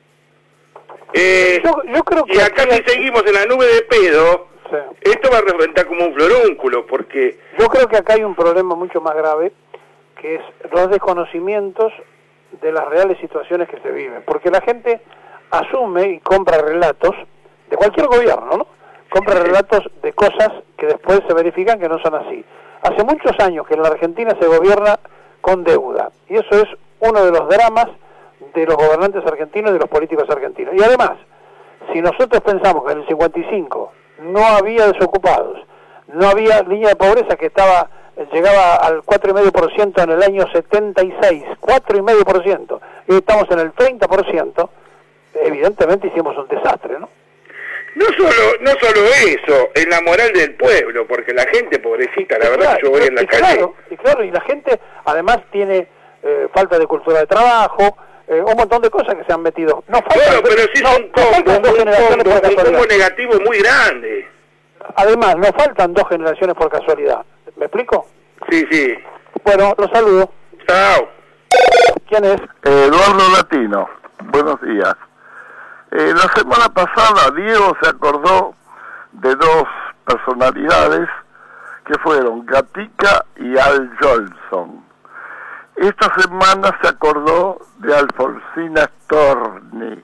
Eh, yo, yo creo que y acá si seguimos en la nube de pedo, sí. Esto va a reventar como un florúnculo, porque... Yo creo que acá hay un problema mucho más grave, que es los desconocimientos de las reales situaciones que se viven, porque la gente asume y compra relatos de cualquier gobierno, ¿no? Compra relatos de cosas que después se verifican que no son así. Hace muchos años que en la Argentina se gobierna con deuda, y eso es uno de los dramas de los gobernantes argentinos y de los políticos argentinos. Y además, si nosotros pensamos que en el cincuenta y cinco no había desocupados, no había línea de pobreza que estaba llegaba al cuatro coma cinco por ciento en el año setenta y seis, cuatro coma cinco por ciento, y hoy estamos en el treinta por ciento, evidentemente hicimos un desastre, ¿no? No solo, no solo eso, en la moral del pueblo, porque la gente pobrecita, la y verdad claro, que yo voy en la y calle... Claro, y claro, y la gente además tiene eh, falta de cultura de trabajo, eh, un montón de cosas que se han metido. No faltan, Bueno, pero sí no, son no faltan combos, dos generaciones por un casualidad. combo negativo muy grande. Además, no faltan dos generaciones por casualidad. ¿Me explico? Sí, sí. Bueno, los saludo. Chao. ¿Quién es? Eduardo Latino. Buenos días. Eh, la semana pasada Diego se acordó de dos personalidades que fueron Gatica y Al Jolson. Esta semana se acordó de Alfonsina Storni.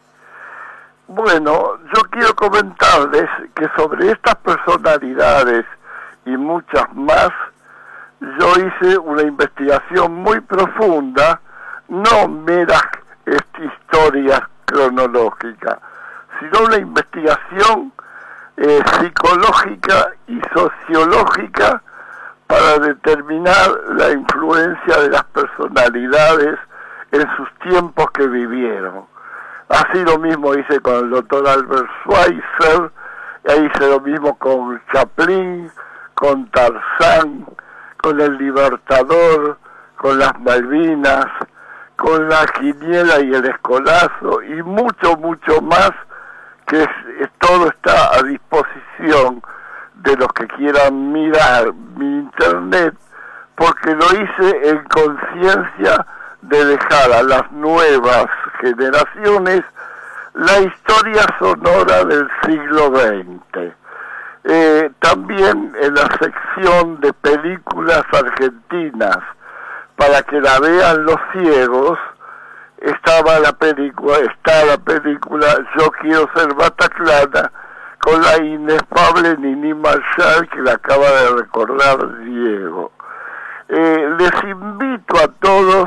Bueno, yo quiero comentarles que sobre estas personalidades y muchas más, yo hice una investigación muy profunda, no meras historias cronológicas, sino una investigación eh, psicológica y sociológica para determinar la influencia de las personalidades en sus tiempos que vivieron. Así lo mismo hice con el doctor Albert Schweitzer, e hice lo mismo con Chaplin, con Tarzán, con el Libertador, con las Malvinas, con la Quiniela y el Escolazo, y mucho, mucho más, que es, es, todo está a disposición de los que quieran mirar mi internet, porque lo hice en conciencia de dejar a las nuevas generaciones la historia sonora del siglo veinte. Eh, también en la sección de películas argentinas, para que la vean los ciegos, estaba la película, está la película Yo quiero ser Bataclana, con la inefable Nini Marshall, que la acaba de recordar Diego. Eh, les invito a todos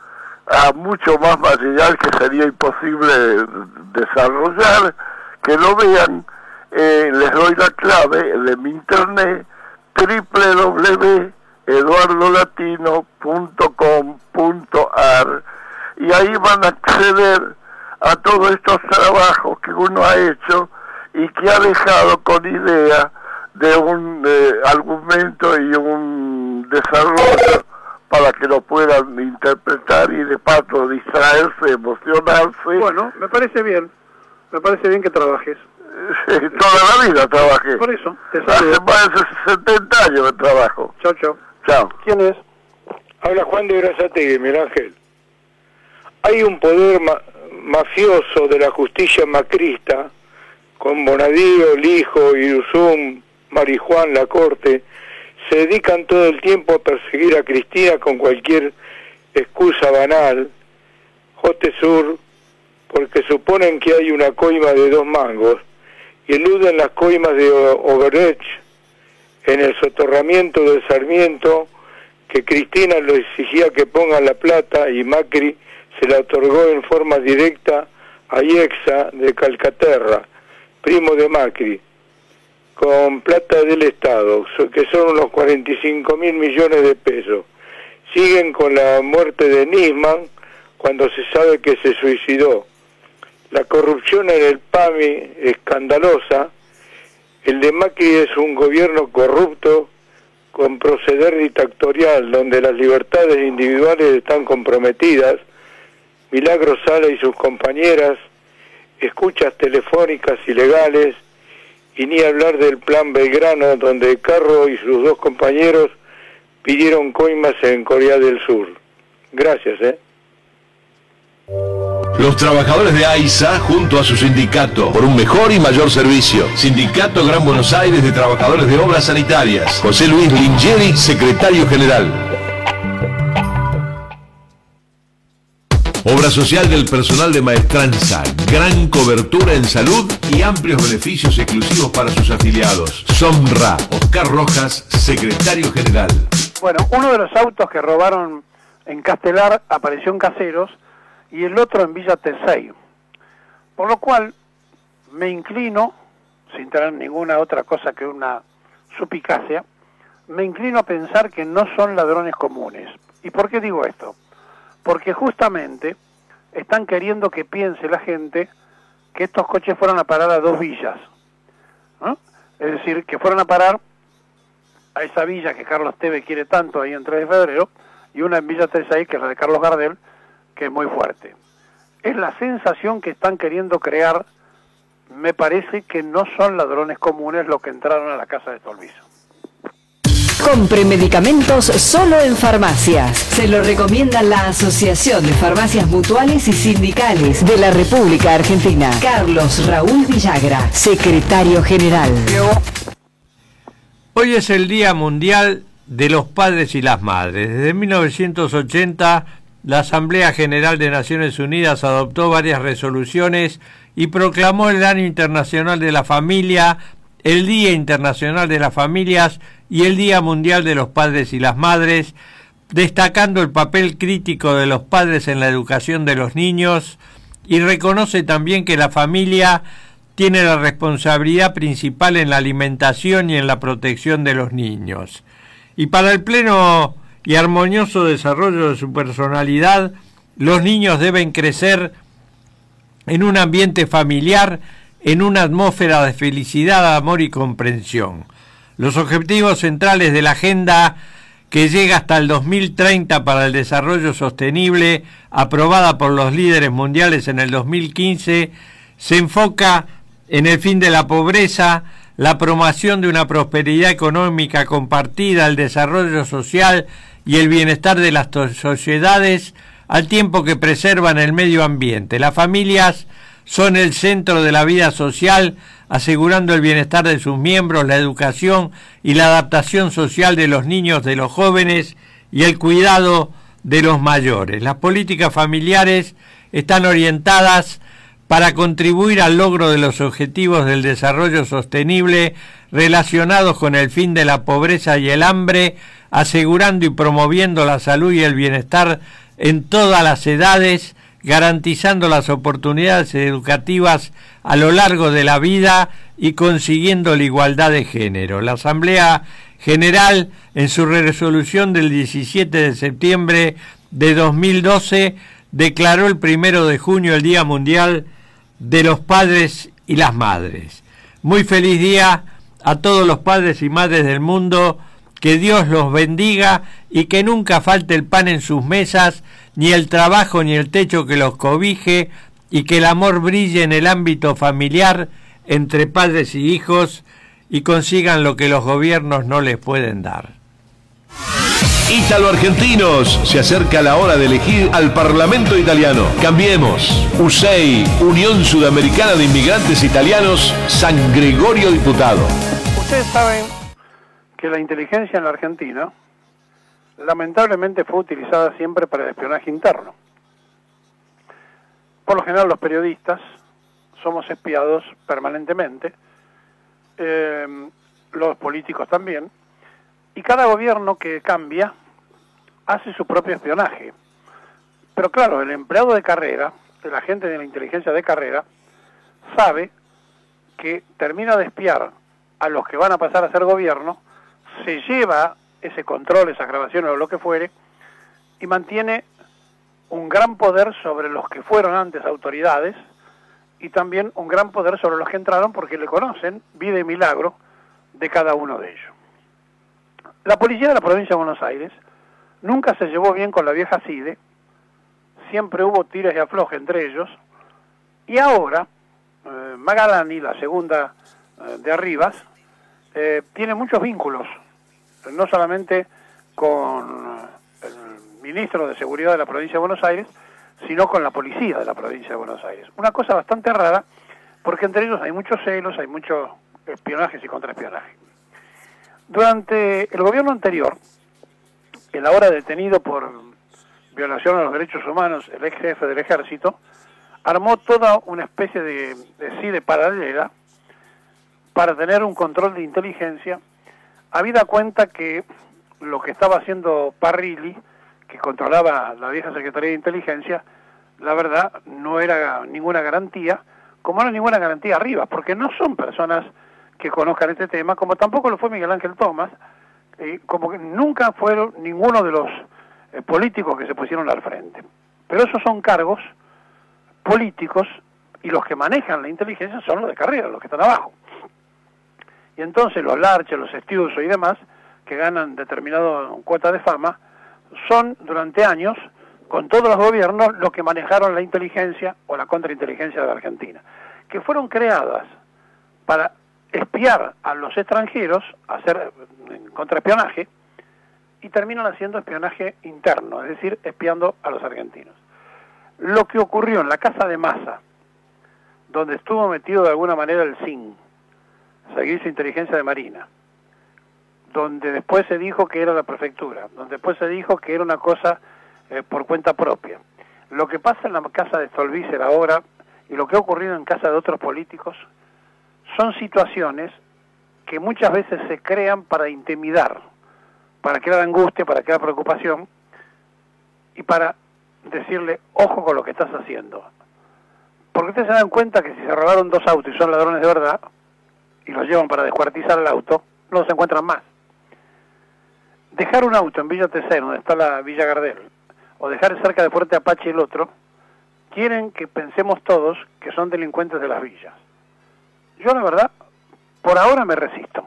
a mucho más material que sería imposible desarrollar, que lo vean. Eh, les doy la clave de mi internet, doble u doble u doble u punto eduardo latino punto com punto a r, y ahí van a acceder a todos estos trabajos que uno ha hecho y que ha dejado con idea de un eh, argumento y un desarrollo para que lo puedan interpretar y de paso distraerse, emocionarse. Bueno, me parece bien, me parece bien que trabajes. Sí, toda la vida trabajé. Por eso, te saludo. Hace más de setenta años que trabajo. Chao, chao. Chao. ¿Quién es? Habla Juan de Berazategui, Miguel Ángel. Hay un poder ma mafioso de la justicia macrista, con Bonadío, Lijo, Iruzum, Marijuán, La Corte, se dedican todo el tiempo a perseguir a Cristina con cualquier excusa banal, Jote Sur, porque suponen que hay una coima de dos mangos, y eluden las coimas de Overrecht en el soterramiento de Sarmiento, que Cristina lo exigía que pongan la plata y Macri se la otorgó en forma directa a Iexa de Calcaterra, primo de Macri, con plata del Estado, que son unos cuarenta y cinco mil millones de pesos. Siguen con la muerte de Nisman cuando se sabe que se suicidó. La corrupción en el P A M I escandalosa. El de Macri es un gobierno corrupto con proceder dictatorial, donde las libertades individuales están comprometidas. Milagro Sala y sus compañeras, escuchas telefónicas ilegales, y ni hablar del plan Belgrano, donde Carro y sus dos compañeros pidieron coimas en Corea del Sur. Gracias, ¿eh? Los trabajadores de AISA, junto a su sindicato, por un mejor y mayor servicio. Sindicato Gran Buenos Aires de Trabajadores de Obras Sanitarias. José Luis Lingeri, secretario general. Obra social del personal de maestranza, gran cobertura en salud y amplios beneficios exclusivos para sus afiliados. Somra, Oscar Rojas, secretario general. Bueno, uno de los autos que robaron en Castelar apareció en Caseros y el otro en Villa Tesey. Por lo cual me inclino, sin tener ninguna otra cosa que una suspicacia, me inclino a pensar que no son ladrones comunes. ¿Y por qué digo esto? Porque justamente están queriendo que piense la gente que estos coches fueron a parar a dos villas, ¿no? Es decir, que fueron a parar a esa villa que Carlos Tevez quiere tanto ahí en tres de febrero, y una en Villa Tesey, que es la de Carlos Gardel, que es muy fuerte. Es la sensación que están queriendo crear. Me parece que no son ladrones comunes los que entraron a la casa de Stolbizo. Compre medicamentos solo en farmacias. Se lo recomienda la Asociación de Farmacias Mutuales y Sindicales de la República Argentina. Carlos Raúl Villagra, secretario general. Hoy es el Día Mundial de los Padres y las Madres. Desde mil novecientos ochenta, la Asamblea General de Naciones Unidas adoptó varias resoluciones y proclamó el Año Internacional de la Familia, el Día Internacional de las Familias y el Día Mundial de los Padres y las Madres, destacando el papel crítico de los padres en la educación de los niños, y reconoce también que la familia tiene la responsabilidad principal en la alimentación y en la protección de los niños. Y para el pleno y armonioso desarrollo de su personalidad, los niños deben crecer en un ambiente familiar, en una atmósfera de felicidad, amor y comprensión. Los objetivos centrales de la agenda que llega hasta el dos mil treinta para el desarrollo sostenible, aprobada por los líderes mundiales en el dos mil quince, se enfoca en el fin de la pobreza, la promoción de una prosperidad económica compartida, el desarrollo social y el bienestar de las sociedades, al tiempo que preservan el medio ambiente. Las familias son el centro de la vida social, asegurando el bienestar de sus miembros, la educación y la adaptación social de los niños, de los jóvenes y el cuidado de los mayores. Las políticas familiares están orientadas para contribuir al logro de los objetivos del desarrollo sostenible relacionados con el fin de la pobreza y el hambre, asegurando y promoviendo la salud y el bienestar en todas las edades, garantizando las oportunidades educativas a lo largo de la vida y consiguiendo la igualdad de género. La Asamblea General, en su resolución del diecisiete de septiembre de dos mil doce, declaró el primero de junio el Día Mundial de los Padres y las Madres. Muy feliz día a todos los padres y madres del mundo, que Dios los bendiga y que nunca falte el pan en sus mesas, ni el trabajo ni el techo que los cobije, y que el amor brille en el ámbito familiar entre padres y hijos y consigan lo que los gobiernos no les pueden dar. Ítalo Argentinos, se acerca la hora de elegir al Parlamento italiano. Cambiemos. U S E I, Unión Sudamericana de Inmigrantes Italianos, San Gregorio Diputado. Ustedes saben que la inteligencia en la Argentina lamentablemente fue utilizada siempre para el espionaje interno. Por lo general los periodistas somos espiados permanentemente, eh, los políticos también, y cada gobierno que cambia hace su propio espionaje. Pero claro, el empleado de carrera, el agente de la inteligencia de carrera, sabe que termina de espiar a los que van a pasar a ser gobierno, se lleva ese control, esas grabaciones o lo que fuere, y mantiene un gran poder sobre los que fueron antes autoridades y también un gran poder sobre los que entraron porque le conocen vida y milagro de cada uno de ellos. La policía de la provincia de Buenos Aires nunca se llevó bien con la vieja CIDE, siempre hubo tires y afloje entre ellos, y ahora eh, Magalani, la segunda eh, de Arribas, eh, tiene muchos vínculos, no solamente con el ministro de Seguridad de la provincia de Buenos Aires, sino con la policía de la provincia de Buenos Aires. Una cosa bastante rara, porque entre ellos hay muchos celos, hay muchos espionajes y contraespionaje. Durante el gobierno anterior, el ahora detenido por violación a los derechos humanos, el ex jefe del ejército, armó toda una especie de, de sí de paralela para tener un control de inteligencia, habida cuenta que lo que estaba haciendo Parrilli, que controlaba la vieja Secretaría de Inteligencia, la verdad no era ninguna garantía, como no hay ninguna garantía arriba, porque no son personas que conozcan este tema, como tampoco lo fue Miguel Ángel Tomás, eh, como que nunca fueron ninguno de los eh, políticos que se pusieron al frente. Pero esos son cargos políticos y los que manejan la inteligencia son los de carrera, los que están abajo. Y entonces los Larches, los Estiuso y demás, que ganan determinada cuota de fama, son durante años, con todos los gobiernos, los que manejaron la inteligencia o la contrainteligencia de la Argentina, que fueron creadas para espiar a los extranjeros, hacer contraespionaje, y terminan haciendo espionaje interno, es decir, espiando a los argentinos. Lo que ocurrió en la casa de Massa, donde estuvo metido de alguna manera el S I N, Servicio de Inteligencia de Marina, donde después se dijo que era la prefectura, donde después se dijo que era una cosa eh, por cuenta propia. Lo que pasa en la casa de Stolbizer ahora y lo que ha ocurrido en casa de otros políticos son situaciones que muchas veces se crean para intimidar, para crear angustia, para crear preocupación y para decirle, ojo con lo que estás haciendo. Porque ustedes se dan cuenta que si se robaron dos autos y son ladrones de verdad y los llevan para descuartizar el auto, no los encuentran más. Dejar un auto en Villa Tesén, donde está la Villa Gardel, o dejar cerca de Fuerte Apache el otro, quieren que pensemos todos que son delincuentes de las villas. Yo, la verdad, por ahora me resisto.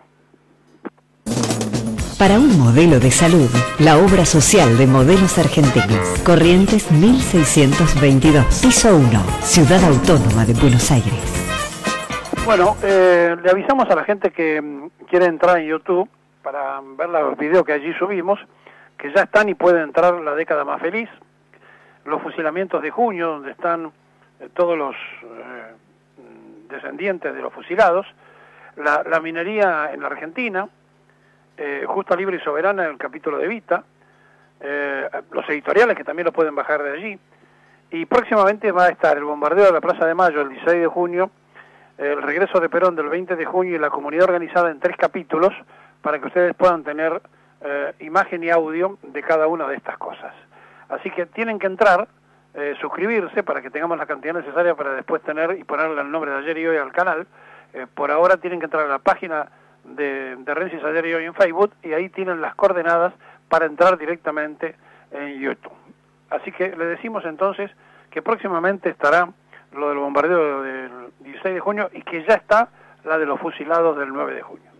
Para un modelo de salud, la obra social de Modelos Argentinos. Corrientes mil seiscientos veintidós, piso uno, Ciudad Autónoma de Buenos Aires. Bueno, eh, le avisamos a la gente que mm, quiere entrar en YouTube para ver los videos que allí subimos, que ya están y pueden entrar La Década Más Feliz, los fusilamientos de junio, donde están eh, todos los eh, descendientes de los fusilados, la, la minería en la Argentina, eh, Justa, Libre y Soberana en el capítulo de Vita, eh, los editoriales que también lo pueden bajar de allí, y próximamente va a estar el bombardeo de la Plaza de Mayo el dieciséis de junio, el regreso de Perón del veinte de junio y la comunidad organizada en tres capítulos para que ustedes puedan tener eh, imagen y audio de cada una de estas cosas. Así que tienen que entrar, eh, suscribirse para que tengamos la cantidad necesaria para después tener y ponerle el nombre de Ayer y Hoy al canal. Eh, por ahora tienen que entrar a la página de, de Rensis Ayer y Hoy en Facebook y ahí tienen las coordenadas para entrar directamente en YouTube. Así que le decimos entonces que próximamente estará lo del bombardeo del dieciséis de junio y que ya está la de los fusilados del nueve de junio.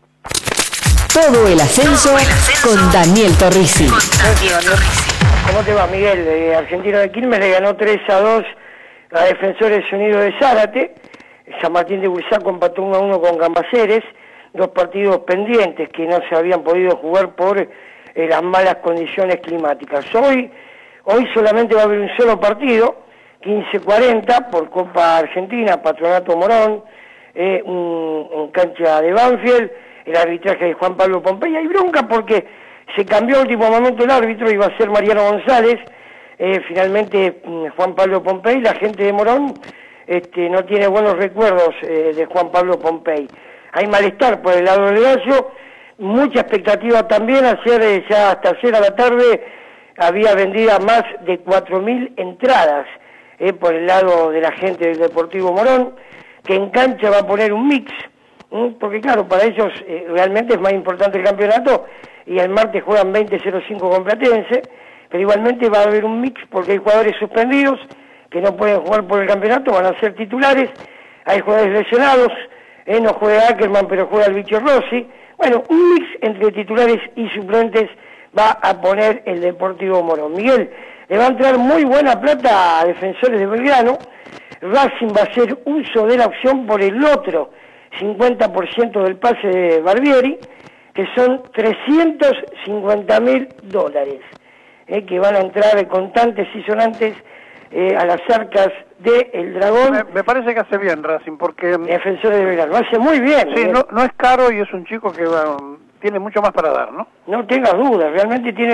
Todo el ascenso, Todo el ascenso con Daniel Torrisi. Con Daniel Torrisi. ¿Cómo te va, Miguel? Eh, Argentino de Quilmes le ganó tres a dos a Defensores Unidos de Zárate. San Martín de Bursaco empató uno a uno con Cambaceres. Dos partidos pendientes que no se habían podido jugar por eh, las malas condiciones climáticas. Hoy, hoy solamente va a haber un solo partido, quince cuarenta por Copa Argentina, Patronato Morón, eh, un, un cancha de Banfield, el arbitraje de Juan Pablo Pompey. Hay bronca porque se cambió a último momento el árbitro, iba a ser Mariano González, eh, finalmente Juan Pablo Pompey. La gente de Morón este, no tiene buenos recuerdos eh, de Juan Pablo Pompey. Hay malestar por el lado del Gallo, mucha expectativa también. Ayer eh, ya hasta ayer a la tarde había vendido más de cuatro mil entradas eh, por el lado de la gente del Deportivo Morón, que en cancha va a poner un mix, ¿eh? porque claro, para ellos eh, realmente es más importante el campeonato, y el martes juegan veinte cero cinco con Platense, pero igualmente va a haber un mix porque hay jugadores suspendidos que no pueden jugar por el campeonato, van a ser titulares, hay jugadores lesionados, eh, no juega Ackerman pero juega el Bicho Rossi. Bueno, un mix entre titulares y suplentes va a poner el Deportivo Morón. Miguel, le va a entrar muy buena plata a Defensores de Belgrano. Racing va a hacer uso de la opción por el otro cincuenta por ciento del pase de Barbieri, que son trescientos cincuenta mil dólares, eh, que van a entrar contantes y sonantes eh, a las arcas de El Dragón. Me, me parece que hace bien Racing, porque... Defensores de Belgrano, lo hace muy bien. Sí, no, no es caro y es un chico que um, tiene mucho más para dar, ¿no? No tengas dudas, realmente tiene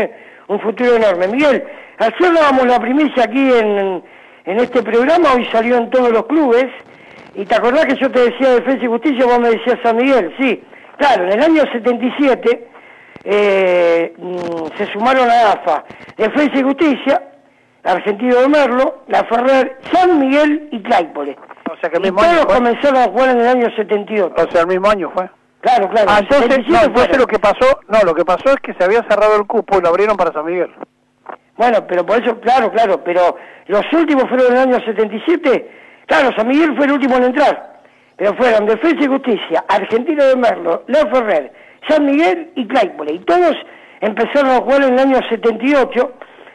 un futuro enorme. Miguel, ayer dábamos la primicia aquí en, en este programa, hoy salió en todos los clubes, y te acordás que yo te decía Defensa y Justicia, vos me decías San Miguel, sí, claro, en el año setenta y siete eh, se sumaron a A F A Defensa y Justicia, Argentino de Merlo, La Ferrer, San Miguel y Claypole. O sea que el y mismo todos año fue. comenzaron a jugar en el año setenta y ocho. O sea, el mismo año fue. Claro, claro. Ah, entonces, setenta y no, siete entonces fueron. lo que pasó, no, lo que pasó es que se había cerrado el cupo y lo abrieron para San Miguel. Bueno, pero por eso, claro, claro, pero los últimos fueron en el año setenta y siete, claro, San Miguel fue el último en entrar, pero fueron Defensa y Justicia, Argentino de Merlo, La Ferrer, San Miguel y Claypole, y todos empezaron a jugar en el año setenta y ocho,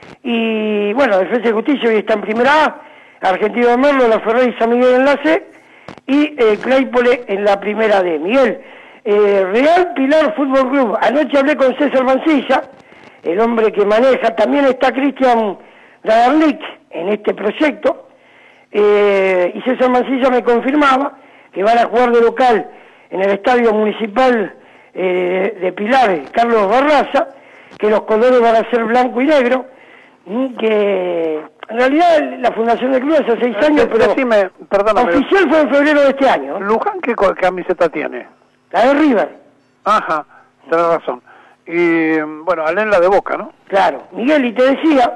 y bueno, Defensa y Justicia hoy está en primera A, Argentino de Merlo, La Ferrer y San Miguel en la C, y eh, Claypole en la primera D. Miguel, eh, Real Pilar Fútbol Club, anoche hablé con César Mancilla, el hombre que maneja, también está Cristian Dragarnik en este proyecto, eh, y César Mancilla me confirmaba que van a jugar de local en el Estadio Municipal eh, de Pilar, Carlos Barraza, que los colores van a ser blanco y negro, y que en realidad la fundación del club hace seis años, pero Decime, perdóname, oficial fue en febrero de este año. ¿Luján qué co- camiseta tiene? La de River. Ajá, tenés razón. Y bueno, Alén la de Boca, ¿no? Claro, Miguel, y te decía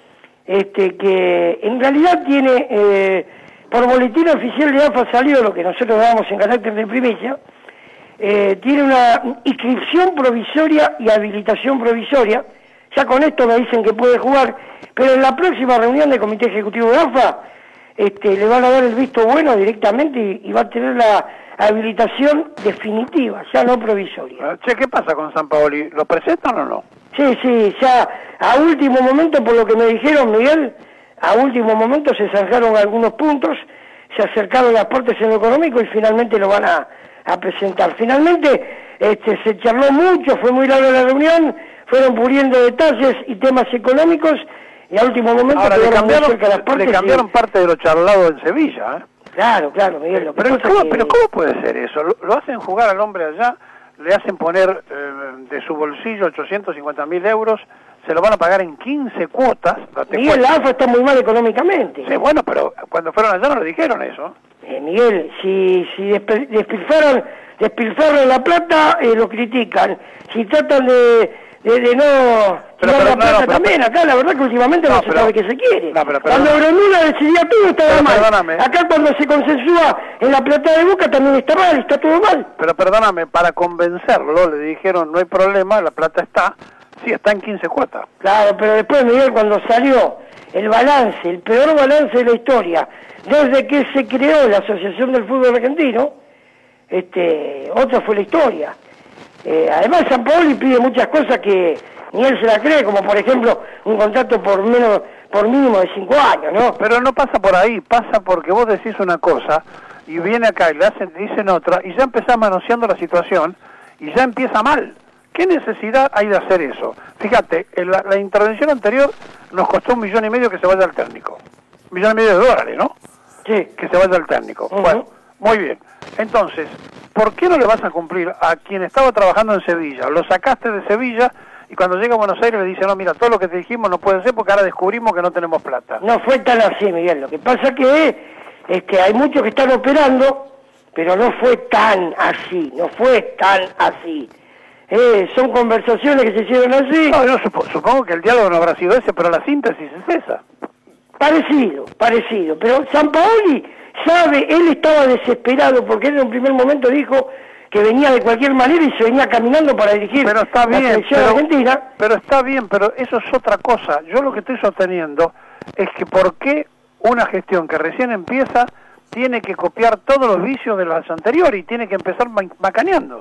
este, que en realidad tiene, eh, por boletín oficial de A F A salió lo que nosotros damos en carácter de primicia, eh, tiene una inscripción provisoria y habilitación provisoria, ya con esto me dicen que puede jugar, pero en la próxima reunión del Comité Ejecutivo de A F A este, le van a dar el visto bueno directamente y, y va a tener la habilitación definitiva, ya no provisoria. Che, ¿qué pasa con San Paoli? ¿Lo presentan o no? Sí, sí, ya a último momento, por lo que me dijeron, Miguel, a último momento se zanjaron algunos puntos, se acercaron las partes en lo económico y finalmente lo van a, a presentar. Finalmente este, se charló mucho, fue muy larga la reunión, fueron puliendo detalles y temas económicos y a último momento Ahora, le quedaron muy cambiaron, cerca las partes. le cambiaron y- parte de lo charlado en Sevilla, ¿eh? Claro, claro, Miguel, lo que Pero, pasa ¿cómo, que- pero ¿cómo puede ser eso? Lo, lo hacen jugar al hombre allá, le hacen poner eh, de su bolsillo ochocientos cincuenta mil euros, se lo van a pagar en quince cuotas. date Miguel, cuenta. la A F A está muy mal económicamente. Sí, bueno, pero cuando fueron allá no le dijeron eso. Eh, Miguel, si, si despe- despilfarran, despilfarran la plata, eh, lo critican. Si tratan de, de, de no Pero, tirar pero, la no, plata no, pero- también, acá la verdad que últimamente no, No, se pero- sabe qué se quiere. No, pero, Cuando perdóname. Granula decidía todo estaba Pero, mal. perdóname. Acá cuando se consensúa en la plata de Boca también está mal, está todo mal. Pero perdóname, para convencerlo le dijeron no hay problema, la plata está, sí, está en quince cuotas. Claro, pero después, Miguel, cuando salió el balance, el peor balance de la historia, desde que se creó la Asociación del Fútbol Argentino, este, otra fue la historia. Eh, además, San Paoli pide muchas cosas que ni él se la cree, como por ejemplo un contrato por menos, por mínimo de cinco años, ¿no? Pero no pasa por ahí, pasa porque vos decís una cosa y viene acá y le hacen, dicen otra y ya empezás manoseando la situación y ya empieza mal. ¿Qué necesidad hay de hacer eso? Fíjate, en la, la intervención anterior nos costó un millón y medio que se vaya al técnico. Un millón y medio de dólares, ¿no? Sí. Que se vaya al técnico. Ujú. Bueno, muy bien. Entonces, ¿por qué no le vas a cumplir a quien estaba trabajando en Sevilla? Lo sacaste de Sevilla y cuando llega a Buenos Aires le dice, no, mira, todo lo que te dijimos no puede ser porque ahora descubrimos que no tenemos plata. No fue tan así, Miguel. Lo que pasa que es que hay muchos que están operando, pero no fue tan así, no fue tan así. Eh, son conversaciones que se hicieron así. No, yo supo- supongo que el diálogo no habrá sido ese, pero la síntesis es esa. Parecido, parecido. Pero San Paoli sabe, él estaba desesperado porque él en un primer momento dijo que venía de cualquier manera y se venía caminando para dirigir Pero está la bien, selección pero, argentina. pero está bien, pero eso es otra cosa. Yo lo que estoy sosteniendo es que por qué una gestión que recién empieza tiene que copiar todos los vicios de las anteriores y tiene que empezar ma- macaneando.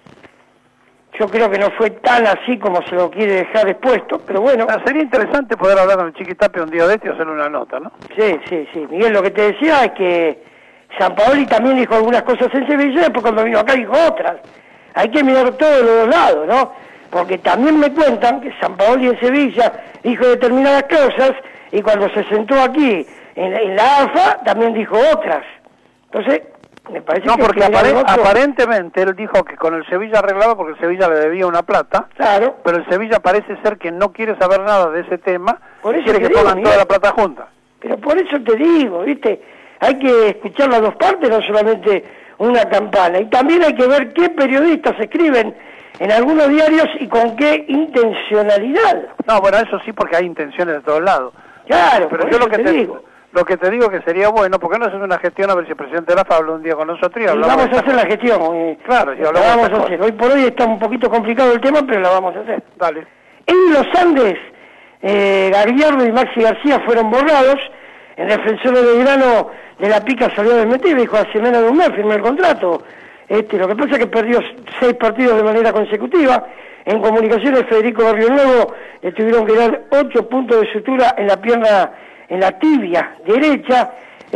Yo creo que no fue tan así como se lo quiere dejar expuesto, pero bueno. Ah, sería interesante poder hablar con el Chiquitapia un día de este y hacerle una nota, ¿no? Sí, sí, sí. Miguel, lo que te decía es que San Paoli también dijo algunas cosas en Sevilla y después cuando vino acá dijo otras. Hay que mirar todo de los dos lados, ¿no? Porque también me cuentan que San Paoli en Sevilla dijo determinadas cosas y cuando se sentó aquí en, en la A F A también dijo otras. Entonces, Me parece no, que porque quería apare- otro. aparentemente él dijo que con el Sevilla arreglaba porque el Sevilla le debía una plata. Claro. Pero el Sevilla parece ser que no quiere saber nada de ese tema. Por y eso quiere te que digo, pongan Miguel. toda la plata junta. Pero por eso te digo, ¿viste? Hay que escuchar las dos partes, no solamente una campana. Y también hay que ver qué periodistas escriben en algunos diarios y con qué intencionalidad. No, bueno, eso sí, porque hay intenciones de todos lados. Claro, pero por yo eso lo que te te digo. Lo que te digo que sería bueno, porque no haces una gestión a ver si el presidente de la F A habla un día con nosotros y Y hablamos vamos de a esta hacer la cosa. gestión. eh, Claro, y la hablamos de vamos esta a hacer. Hoy por hoy está un poquito complicado el tema, pero la vamos a hacer. Dale. En los Andes, eh, Gallardo y Maxi García fueron borrados. El defensor de Belgrano de la Pica salió a desmentir, dijo hace menos de un mes firmé el contrato. Este, lo que pasa es que perdió seis partidos de manera consecutiva. En comunicaciones, Federico Barrio Nuevo le tuvieron que dar ocho puntos de sutura en la pierna, en la tibia derecha.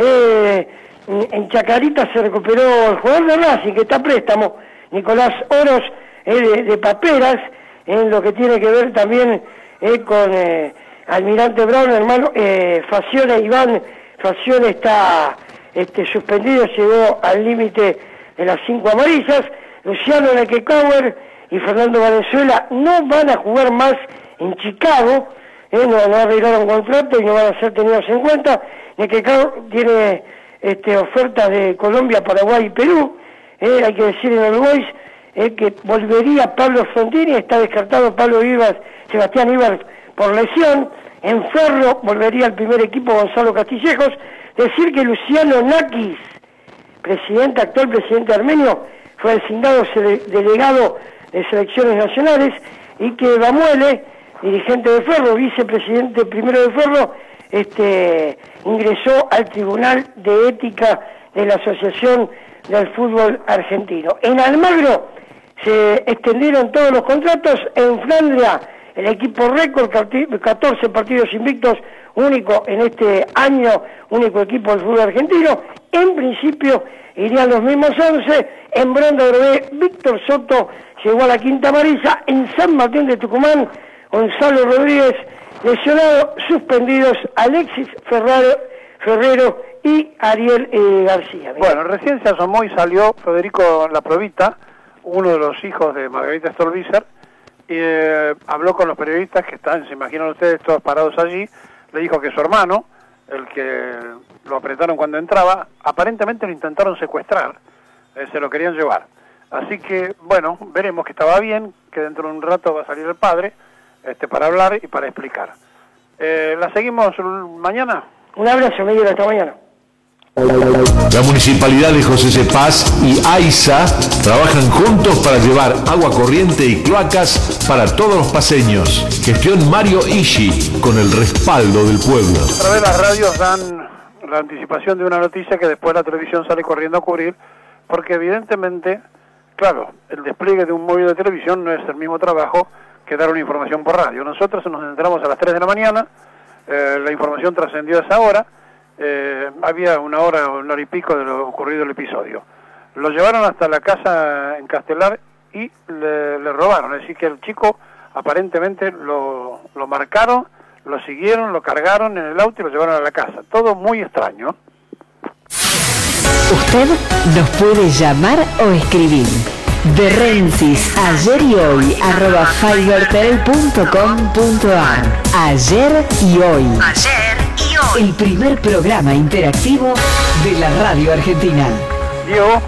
Eh, en Chacarita se recuperó el jugador de Racing, que está a préstamo, Nicolás Oros, eh, de, de Paperas, en lo que tiene que ver también eh, con eh, Almirante Brown, hermano, eh, Facione, Iván Facione está este, suspendido, llegó al límite de las cinco amarillas. Luciano Neckekauer y Fernando Valenzuela no van a jugar más en Chicago, eh, no, no arreglaron contrato y no van a ser tenidos en cuenta. Neckekauer tiene este, ofertas de Colombia, Paraguay y Perú. Eh, hay que decir en el Boys eh, que volvería Pablo Frontini, está descartado Pablo Ibas, Sebastián Ibas por lesión. En Ferro volvería al primer equipo Gonzalo Castillejos. Decir que Luciano Nakis, presidente, actual presidente armenio, fue designado sele- delegado de selecciones nacionales, y que Bamuele, dirigente de Ferro, vicepresidente primero de Ferro, este, ingresó al Tribunal de Ética de la Asociación del Fútbol Argentino. En Almagro se extendieron todos los contratos. En Flandria, el equipo récord, catorce partidos invictos, único en este año, único equipo del fútbol argentino. En principio irían los mismos once. En Bronda Grové, Víctor Soto llegó a la quinta amarilla. En San Martín de Tucumán, Gonzalo Rodríguez lesionado, suspendidos Alexis Ferraro, Ferrero y Ariel eh, García. Mira. Bueno, recién se asomó y salió Federico La Provita, uno de los hijos de Margarita Stolbizer, y eh, habló con los periodistas que están, se imaginan ustedes, todos parados allí. Le dijo que su hermano, el que lo apretaron cuando entraba, aparentemente lo intentaron secuestrar, eh, se lo querían llevar. Así que, bueno, veremos que estaba bien, que dentro de un rato va a salir el padre este, para hablar y para explicar. Eh, ¿La seguimos mañana? Un abrazo, Miguel, hasta mañana. La Municipalidad de José Cepaz y AISA trabajan juntos para llevar agua corriente y cloacas para todos los paseños. Gestión Mario Ishi, con el respaldo del pueblo. Otra vez las radios dan la anticipación de una noticia que después la televisión sale corriendo a cubrir, porque evidentemente, claro, el despliegue de un móvil de televisión no es el mismo trabajo que dar una información por radio. Nosotros nos enteramos a las tres de la mañana, eh, la información trascendió a esa hora. Eh, había una hora, una hora y pico de lo ocurrido el episodio. Lo llevaron hasta la casa en Castelar y le, le robaron. Es decir, que el chico aparentemente lo, lo marcaron, lo siguieron, lo cargaron en el auto y lo llevaron a la casa. Todo muy extraño. Usted nos puede llamar o escribir. De Rensis, ayer y hoy, arroba fibertel punto com punto ar. Ayer y hoy. Ayer y hoy. El primer programa interactivo de la radio argentina. Diego.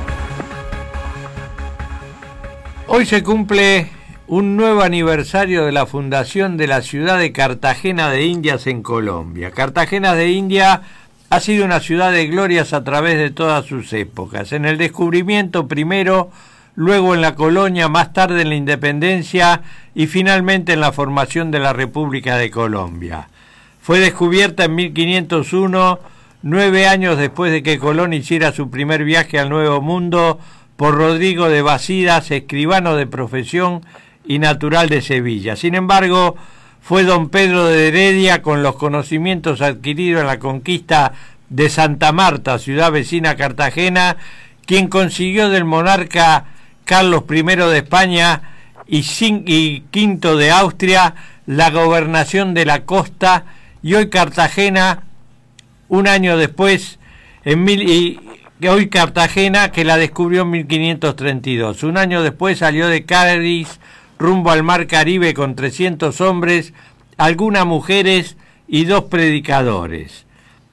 Hoy se cumple un nuevo aniversario de la fundación de la ciudad de Cartagena de Indias en Colombia. Cartagena de India ha sido una ciudad de glorias a través de todas sus épocas. En el descubrimiento primero, luego en la colonia, más tarde en la independencia y finalmente en la formación de la República de Colombia. Fue descubierta en mil quinientos uno, nueve años después de que Colón hiciera su primer viaje al Nuevo Mundo, por Rodrigo de Bacidas, escribano de profesión y natural de Sevilla. Sin embargo, fue don Pedro de Heredia, con los conocimientos adquiridos en la conquista de Santa Marta, ciudad vecina a Cartagena, quien consiguió del monarca Carlos primero de España y, cin- y quinto de Austria la gobernación de la costa, y hoy Cartagena, un año después, en mil, y que hoy Cartagena, que la descubrió en mil quinientos treinta y dos. Un año después salió de Cádiz rumbo al mar Caribe con trescientos hombres, algunas mujeres y dos predicadores.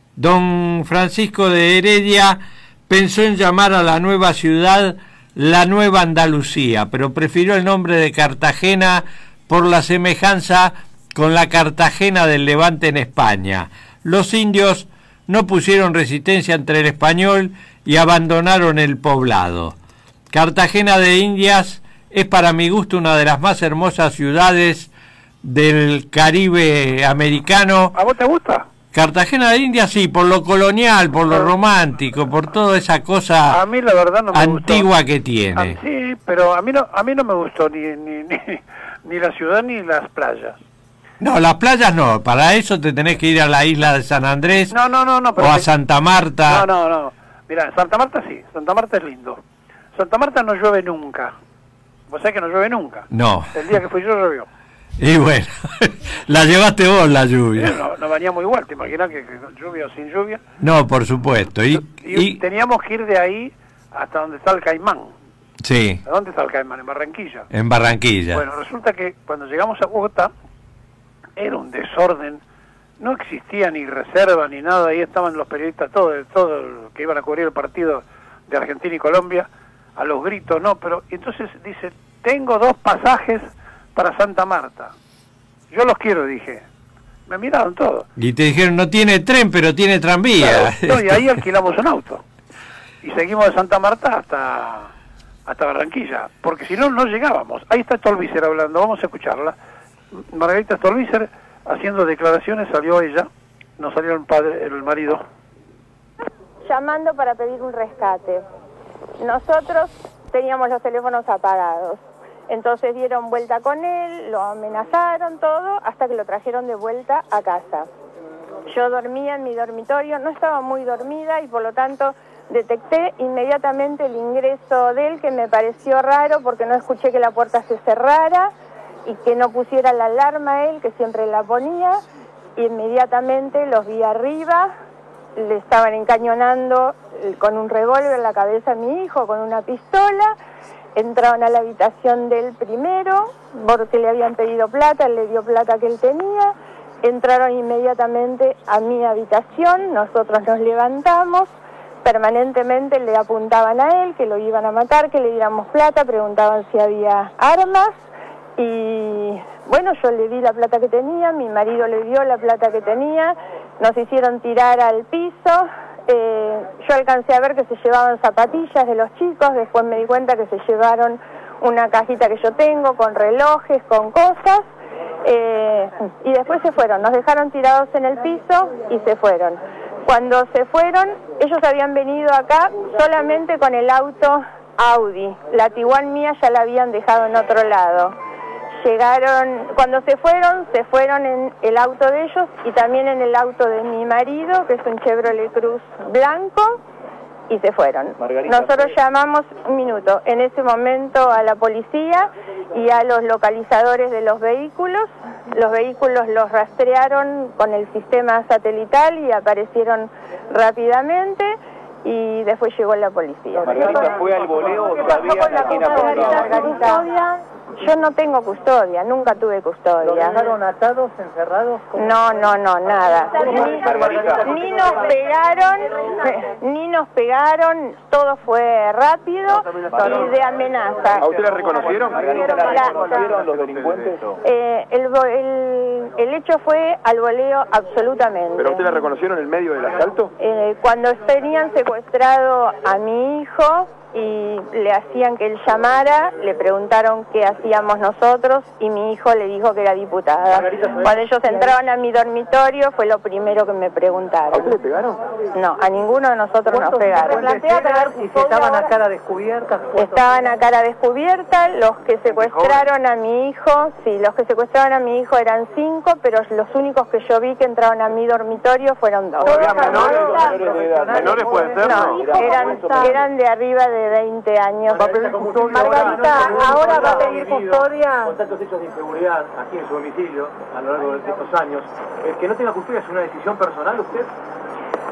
Don Francisco de Heredia pensó en llamar a la nueva ciudad la Nueva Andalucía, pero prefirió el nombre de Cartagena por la semejanza con la Cartagena del Levante en España. Los indios no pusieron resistencia ante el español y abandonaron el poblado. Cartagena de Indias es para mi gusto una de las más hermosas ciudades del Caribe americano. ¿A vos te gusta? Cartagena de Indias sí, por lo colonial, por lo romántico, por toda esa cosa a mí la verdad no me antigua gustó. que tiene. Ah, sí, pero a mí no a mí no me gustó ni ni, ni ni la ciudad ni las playas. No, las playas no, para eso te tenés que ir a la isla de San Andrés no, no, no, no, o a que... Santa Marta. No, no, no. Mira, Santa Marta sí, Santa Marta es lindo. Santa Marta no llueve nunca. ¿Vos sabés que no llueve nunca? No. El día que fui yo llovió. Y bueno, la llevaste vos la lluvia. No, no bañamos igual, ¿te imaginas que, que lluvia o sin lluvia? No, por supuesto. Y, y, y teníamos que ir de ahí hasta donde está el Caimán. Sí. ¿A dónde está el Caimán? En Barranquilla. En Barranquilla. Bueno, resulta que cuando llegamos a Bogotá era un desorden, no existía ni reserva ni nada, ahí estaban los periodistas todos, todos que iban a cubrir el partido de Argentina y Colombia, a los gritos, no, pero entonces dice, tengo dos pasajes para Santa Marta. Yo los quiero, dije. Me miraron todos. Y te dijeron, no tiene tren, pero tiene tranvía. Claro, no, y ahí alquilamos un auto. Y seguimos de Santa Marta hasta hasta Barranquilla, porque si no, no llegábamos. Ahí está Stolbizer hablando, vamos a escucharla. Margarita Stolbizer haciendo declaraciones, salió ella, no salió el padre, el marido. Llamando para pedir un rescate. Nosotros teníamos los teléfonos apagados. Entonces dieron vuelta con él, lo amenazaron, todo, hasta que lo trajeron de vuelta a casa. Yo dormía en mi dormitorio, no estaba muy dormida y por lo tanto detecté inmediatamente el ingreso de él, que me pareció raro porque no escuché que la puerta se cerrara y que no pusiera la alarma él, que siempre la ponía. Inmediatamente los vi arriba, le estaban encañonando con un revólver en la cabeza a mi hijo, con una pistola. Entraron a la habitación del primero, porque le habían pedido plata, él le dio plata que él tenía. Entraron inmediatamente a mi habitación, nosotros nos levantamos, permanentemente le apuntaban a él, que lo iban a matar, que le diéramos plata, preguntaban si había armas. Y bueno, yo le di la plata que tenía, mi marido le dio la plata que tenía, nos hicieron tirar al piso. Eh, yo alcancé a ver que se llevaban zapatillas de los chicos, después me di cuenta que se llevaron una cajita que yo tengo con relojes, con cosas, eh, y después se fueron, nos dejaron tirados en el piso y se fueron. Cuando se fueron, ellos habían venido acá solamente con el auto Audi, la Tiguan mía ya la habían dejado en otro lado. Llegaron, cuando se fueron, se fueron en el auto de ellos y también en el auto de mi marido, que es un Chevrolet Cruz blanco, y se fueron. Margarita, nosotros ¿sí? llamamos, un minuto, en ese momento a la policía y a los localizadores de los vehículos. Los vehículos los rastrearon con el sistema satelital y aparecieron rápidamente. Y después llegó la policía. Margarita, ¿fue al voleo o todavía aquí en Margarita? Yo no tengo custodia, nunca tuve custodia. ¿Lo dejaron atados, encerrados? No, no, no, nada. Ni, ni nos pegaron, ni nos pegaron, todo fue rápido y de amenaza. ¿A usted la reconocieron? Margarita, ¿la reconocieron los delincuentes? Eh, el, el, el hecho fue al voleo absolutamente. ¿Pero a usted la reconocieron en el medio del asalto? Eh, cuando tenían secuestrado a mi hijo y le hacían que él llamara, le preguntaron qué hacíamos nosotros y mi hijo le dijo que era diputada. Cuando ellos entraron a mi dormitorio fue lo primero que me preguntaron. ¿A usted le pegaron? No, a ninguno de nosotros nos pegaron. ¿Y si estaban a cara descubierta? Estaban a cara descubierta, los que secuestraron a mi hijo, sí, los que secuestraron a mi hijo eran cinco, pero los únicos que yo vi que entraron a mi dormitorio fueron dos. ¿Menores? ¿Menores pueden ser? No, eran, eran de arriba de veinte años. Margarita, ahora va a pedir custodia. Con tantos hechos de inseguridad aquí en su domicilio a lo largo de estos años, ¿el que no tenga custodia es una decisión personal usted?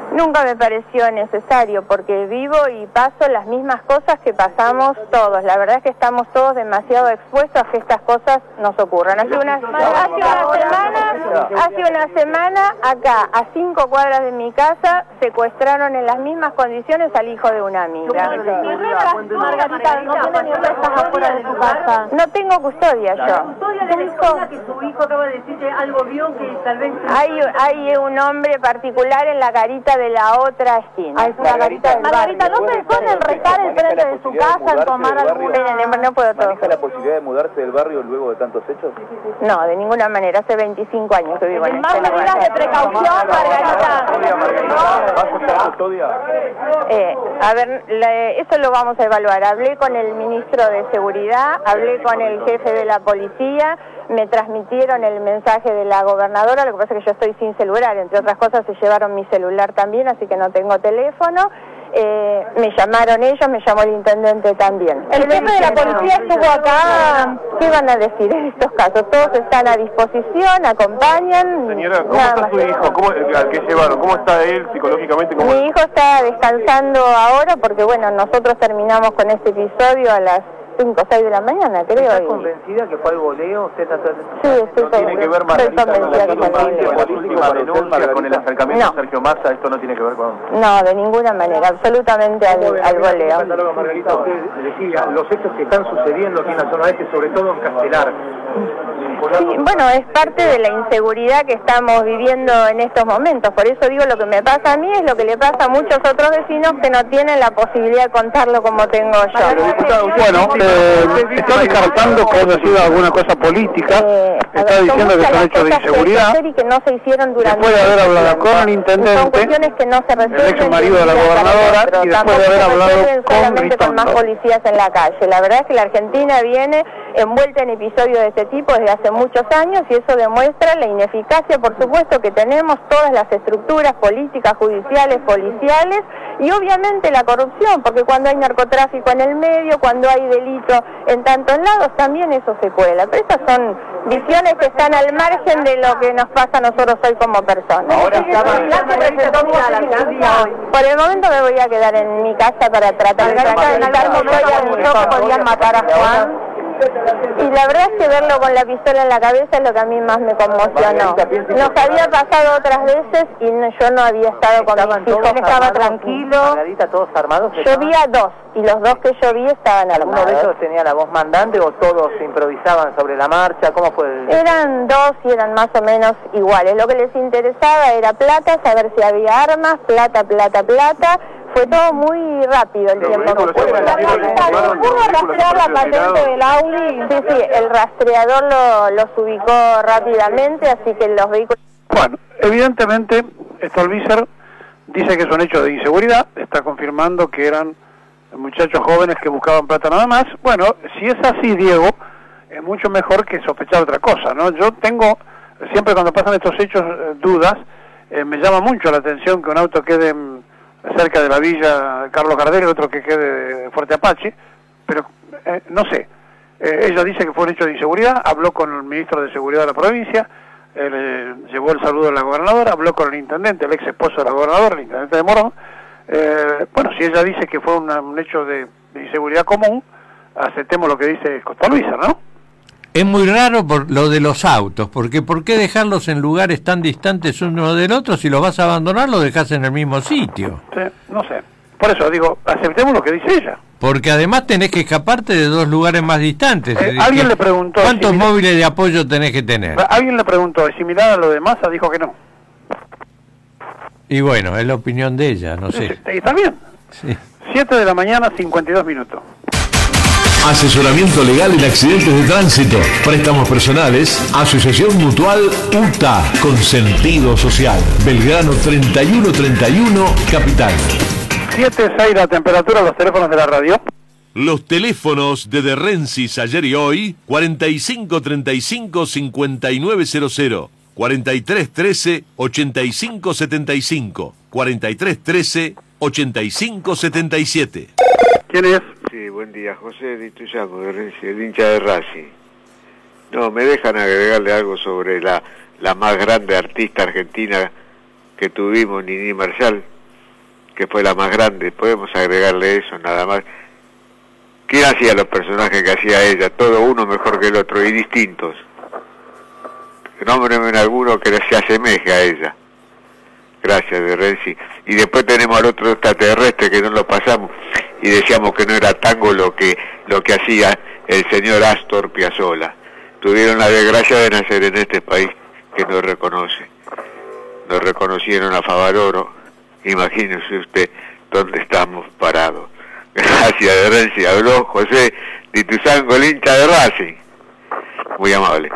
Nunca me pareció necesario porque vivo y paso las mismas cosas que pasamos todos. La verdad es que estamos todos demasiado expuestos a que estas cosas nos ocurran. Hace una, hace una semana, hace una semana acá, a cinco cuadras de mi casa, secuestraron en las mismas condiciones al hijo de una amiga. Margarita, no tiene ni restas afuera de su casa. No tengo custodia yo. Custodia de la persona que su hijo acaba de decirte algo vio que tal vez... Hay, hay un hombre particular en la garita de la otra esquina. Ah, es una garita del Margarita, ¿no pensó en enrestar el frente de su casa, en tomar algún... Esperen, no puedo todo. ¿Maneja la posibilidad de mudarse del barrio luego de tantos hechos? No, de ninguna manera. Hace veinticinco años que vivo en Más este lugar. medidas de precaución, Margarita. ¿Va a costar custodia? Eh, a ver, la- eso lo vamos a evaluar. Hablé con el ministro de Seguridad, hablé con el jefe de la policía, me transmitieron el mensaje de la gobernadora, lo que pasa es que yo estoy sin celular, entre otras cosas se llevaron mi celular también, así que no tengo teléfono. Eh, me llamaron ellos, me llamó el intendente también. El jefe de la policía estuvo acá. ¿Qué van a decir en estos casos? Todos están a disposición, acompañan. Señora, ¿cómo nada está más su que hijo? eso. ¿Cómo, al que llevaron? ¿Cómo está él psicológicamente? ¿Cómo Mi hijo está descansando ahora porque, bueno, nosotros terminamos con este episodio a las cinco o seis de la mañana, creo. ¿Estás y- convencida que fue algo voleo? ¿Usted está... Sí, estoy, no tiene que ver, estoy Margarita, con convencida que fue algo voleo. las últimas denuncias, con el acercamiento No. a Sergio Massa? ¿Esto no tiene que ver con...? No, de ninguna manera, absolutamente al, al goleo. Margarita, usted decía, los hechos que están sucediendo aquí en la zona este, sobre todo en Castelar. Sí, bueno, es parte de la inseguridad que estamos viviendo en estos momentos. Por eso digo, lo que me pasa a mí es lo que le pasa a muchos otros vecinos que no tienen la posibilidad de contarlo como tengo yo. Bueno, eh, está descartando que haya sido alguna cosa política, está diciendo que son hechos de inseguridad. Y que no se hicieron durante Después de haber mucho hablado tiempo. con el Son intendente, cuestiones que no se resuelven el ex marido de la de un día para gobernadora, otro. y después Tampoco de haber se hablado resuelven con solamente con más Ritondo. policías en la calle. La verdad es que la Argentina viene envuelta en episodios de este tipo desde hace muchos años y eso demuestra la ineficacia, por supuesto, que tenemos todas las estructuras políticas, judiciales, policiales y obviamente la corrupción, porque cuando hay narcotráfico en el medio, cuando hay delito en tantos lados, también eso se cuela. Pero esas son visiones que están al margen de lo que nos pasa a nosotros hoy como personas. Ahora está Por el momento me voy a quedar en mi casa para tratar de tranquilizar, porque hoy avisó que podían matar a Juan. Y la verdad es que verlo con la pistola en la cabeza es lo que a mí más me conmocionó. Nos había pasado otras veces y no- yo no había estado con mis hijos, él estaba tranquilo. Margarita, ¿todos armados? Yo vi a dos y los dos que yo vi estaban ¿Alguno de armados. ellos tenía la voz mandante o todos improvisaban sobre la marcha? ¿Cómo fue? el- Eran dos y eran más o menos iguales. Lo que les interesaba era plata, saber si había armas, plata, plata, plata. Fue todo muy rápido el tiempo que fue. ¿Pudo rastrear la patente del Audi? Sí, sí, el rastreador lo, los ubicó rápidamente, así que los vehículos... Bueno, evidentemente, Stolbizer dice que es un hecho de inseguridad, está confirmando que eran muchachos jóvenes que buscaban plata nada más. Bueno, si es así, Diego, es mucho mejor que sospechar otra cosa, ¿no? Yo tengo, siempre cuando pasan estos hechos, eh, dudas, eh, me llama mucho la atención que un auto quede mm, cerca de la villa Carlos Gardel y otro que quede de Fuerte Apache, pero eh, no sé. Eh, ella dice que fue un hecho de inseguridad, habló con el ministro de Seguridad de la provincia, eh, le llevó el saludo de la gobernadora, habló con el intendente, el ex esposo de la gobernadora, el intendente de Morón. Eh, bueno, si ella dice que fue una- un hecho de, de inseguridad común, aceptemos lo que dice Costa Luisa, ¿no? Es muy raro por lo de los autos, porque ¿por qué dejarlos en lugares tan distantes uno del otro? Si los vas a abandonar, los dejas en el mismo sitio. Sí, no sé. Por eso digo, aceptemos lo que dice ella. Porque además tenés que escaparte de dos lugares más distantes. Eh, Es decir, alguien que- le preguntó... ¿Cuántos si- móviles de apoyo tenés que tener? Alguien le preguntó, ¿es similar a lo de Massa? Dijo que no. Y bueno, es la opinión de ella, no sé. ¿Y está bien? Sí. siete de la mañana, cincuenta y dos minutos. Asesoramiento legal en accidentes de tránsito, préstamos personales, Asociación Mutual U T A, con sentido social. Belgrano treinta y uno treinta y uno, Capital. siete seis la temperatura, los teléfonos de la radio. Los teléfonos de De Rensis ayer y hoy, cuarenta y cinco treinta y cinco cincuenta y nueve cero cero, cuarenta y tres trece ochenta y cinco setenta y cinco, cuarenta y tres trece ochenta y cinco setenta y siete. ¿Quién es? Sí, buen día, José Di Tuyamo, de Renzi, el hincha de Racing. No, me dejan agregarle algo sobre la, la más grande artista argentina que tuvimos, Nini Marshall. que fue la más grande. Podemos agregarle eso nada más. ¿Quién hacía los personajes que hacía ella? Todo uno mejor que el otro y distintos. Nómbreme en alguno que se asemeje a ella. Gracias, de Renzi. Y después tenemos al otro extraterrestre que no lo pasamos y decíamos que no era tango lo que lo que hacía el señor Astor Piazzolla. Tuvieron la desgracia de nacer en este país que no reconoce. Nos reconocieron a Favaloro. Imagínese usted dónde estamos parados. Gracias, de Renzi. Habló José Dituzango, el hincha de Racing. Muy amable.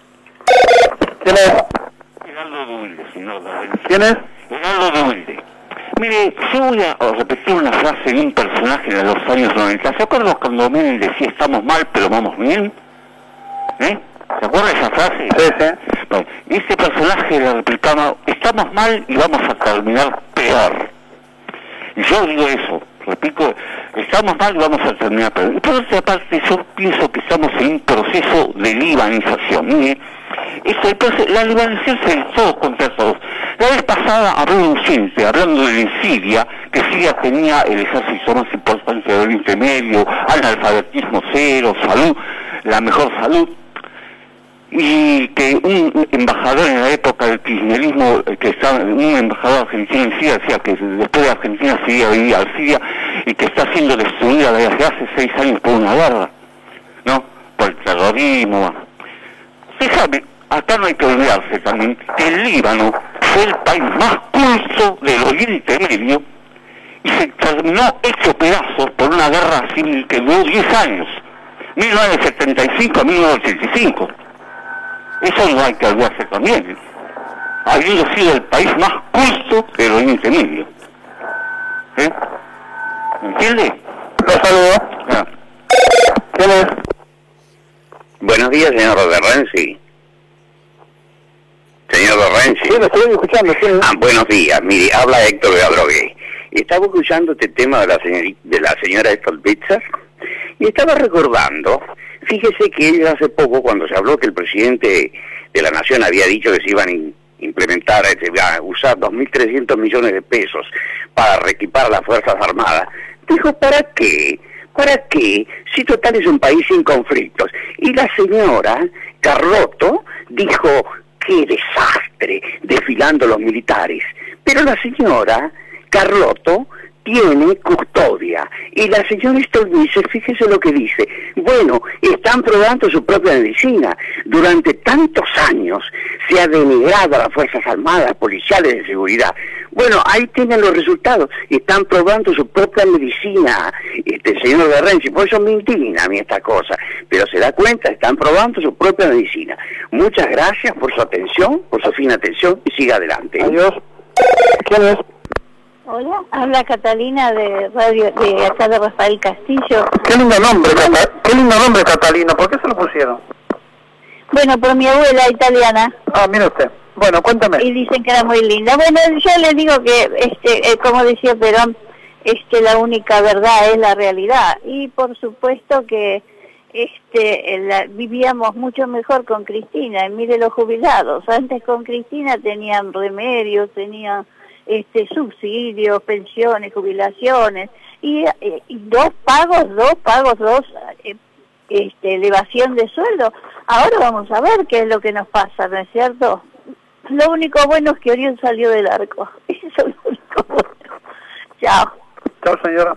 ¿Quién es? Gerardo Duilde, señor Lorenzi. ¿Quién es? Gerardo Duilde. Mire, yo voy a repetir una frase de un personaje de los años noventa. ¿Se acuerdan cuando Menem decía estamos mal pero vamos bien? ¿Eh? ¿Se acuerda esa frase? Sí, sí. Bueno, ese personaje le replicaba, estamos mal y vamos a terminar peor. Y yo digo eso, repito, estamos mal y vamos a terminar peor. Y por otra parte, yo pienso que estamos en un proceso de libanización. Mire, eso, entonces, la libanización se de todos contra todos. La vez pasada habló un gente, hablando de Siria, que Siria tenía el ejército más importante del Oriente Medio, analfabetismo cero, salud, la mejor salud, y que un embajador en la época del kirchnerismo, que estaba, un embajador argentino en Siria, decía que después de Argentina Siria venía a Siria y que está siendo destruida desde hace seis años por una guerra, ¿no? Por el terrorismo. Usted sabe, acá no hay que olvidarse también que el Líbano fue el país más culto del Oriente Medio y se terminó hecho pedazos por una guerra civil que duró diez años, mil novecientos setenta y cinco a mil novecientos ochenta y cinco. Eso no hay que olvidarse también. Habiendo sido el país más culto del Oriente Medio. ¿Eh? ¿Me entiende? Lo saludo. Ah. ¿Quién es? Buenos días, señor de Renzi. Señor de Renzi. Sí, lo estoy escuchando. ¿Sí? Ah, buenos días. Mire, habla Héctor de Adrogué. Estaba escuchando este tema de la, señorita, de la señora Stolbizer y estaba recordando, fíjese que ella hace poco, cuando se habló que el presidente de la Nación había dicho que se iban a implementar, se iban a usar dos mil trescientos millones de pesos para reequipar a las Fuerzas Armadas, dijo, ¿para qué? ¿Para qué? Si total es un país sin conflictos. Y la señora Carlotto dijo, qué desastre, desfilando los militares. Pero la señora Carlotto tiene custodia. Y la señora Stolbizer, fíjese lo que dice, bueno, están probando su propia medicina. Durante tantos años se ha denigrado a las Fuerzas Armadas, policiales de seguridad. Bueno, ahí tienen los resultados, están probando su propia medicina, este señor de Renzi, por eso me indigna a mí esta cosa, pero se da cuenta, están probando su propia medicina. Muchas gracias por su atención, por su fina atención, y siga adelante. Adiós. ¿Quién es? Hola, habla Catalina de radio de acá de Rafael Castillo. Qué lindo nombre, Cata qué lindo nombre, Catalina. ¿Por qué se lo pusieron? Bueno, por mi abuela italiana. Ah, mire usted. Bueno, cuéntame. Y dicen que era muy linda. Bueno, yo les digo que, este, eh, como decía Perón, este, la única verdad es la realidad. Y por supuesto que este, la, vivíamos mucho mejor con Cristina. Y mire los jubilados. Antes con Cristina tenían remedios, tenían este subsidios, pensiones, jubilaciones y, eh, y dos pagos, dos pagos, dos eh, este, elevación de sueldo. Ahora vamos a ver qué es lo que nos pasa, ¿no es cierto? Lo único bueno es que Orión salió del arco. Eso es lo único bueno. Chao. Chao, señora.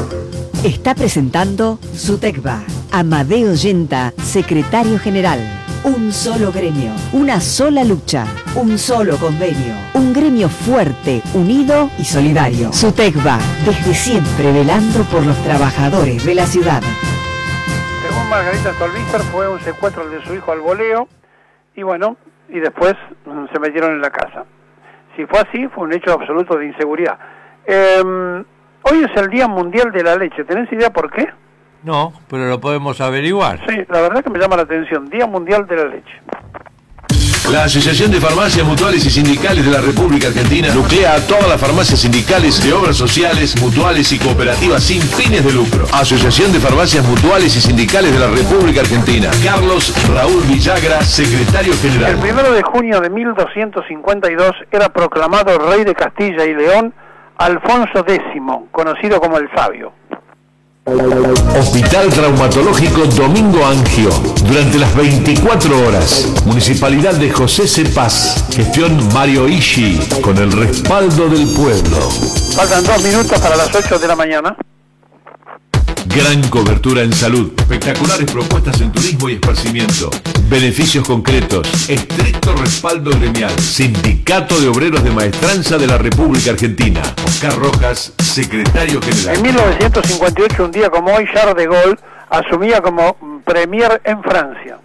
Está presentando Sutecba. Amadeo Yenta, secretario general. Un solo gremio, una sola lucha, un solo convenio, un gremio fuerte, unido y solidario. Sutecba, desde siempre velando por los trabajadores de la ciudad. Según Margarita Stolbizer, fue un secuestro de su hijo al voleo y bueno, y después mm, se metieron en la casa. Si fue así, fue un hecho absoluto de inseguridad. Eh, hoy es el Día Mundial de la Leche. ¿Tenés idea por qué? No, pero lo podemos averiguar. Sí, la verdad que me llama la atención. Día Mundial de la Leche. La Asociación de Farmacias Mutuales y Sindicales de la República Argentina nuclea a todas las farmacias sindicales de obras sociales, mutuales y cooperativas sin fines de lucro. Asociación de Farmacias Mutuales y Sindicales de la República Argentina. Carlos Raúl Villagra, secretario general. El primero de junio de mil doscientos cincuenta y dos era proclamado rey de Castilla y León Alfonso Décimo, conocido como el Sabio. Hospital Traumatológico Domingo Angio, durante las veinticuatro horas. Municipalidad de José C. Paz, gestión Mario Ishi, con el respaldo del pueblo. Faltan dos minutos para las ocho de la mañana. Gran cobertura en salud, espectaculares propuestas en turismo y esparcimiento, beneficios concretos, estricto respaldo gremial, Sindicato de Obreros de Maestranza de la República Argentina. Oscar Rojas, secretario general. En mil novecientos cincuenta y ocho, un día como hoy, Charles de Gaulle asumía como premier en Francia.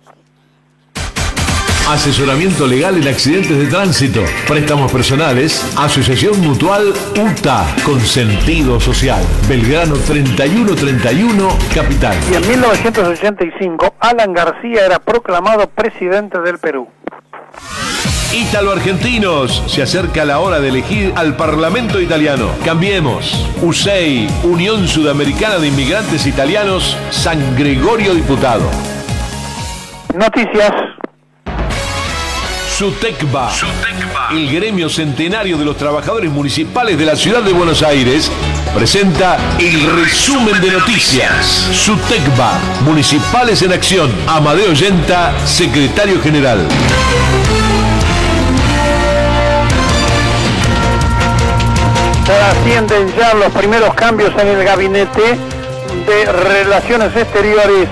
Asesoramiento legal en accidentes de tránsito, préstamos personales, Asociación Mutual U T A, con sentido social. Belgrano treinta y uno treinta y uno, Capital. Y en mil novecientos ochenta y cinco, Alan García era proclamado presidente del Perú. Ítalo-argentinos, se acerca la hora de elegir al Parlamento italiano. Cambiemos. U S E I, Unión Sudamericana de Inmigrantes Italianos, San Gregorio Diputado. Noticias. SUTECBA, el gremio centenario de los trabajadores municipales de la ciudad de Buenos Aires, presenta el resumen de noticias. SUTECBA, Municipales en Acción. Amadeo Yenta, secretario general. Trascienden ya los primeros cambios en el gabinete de Relaciones Exteriores.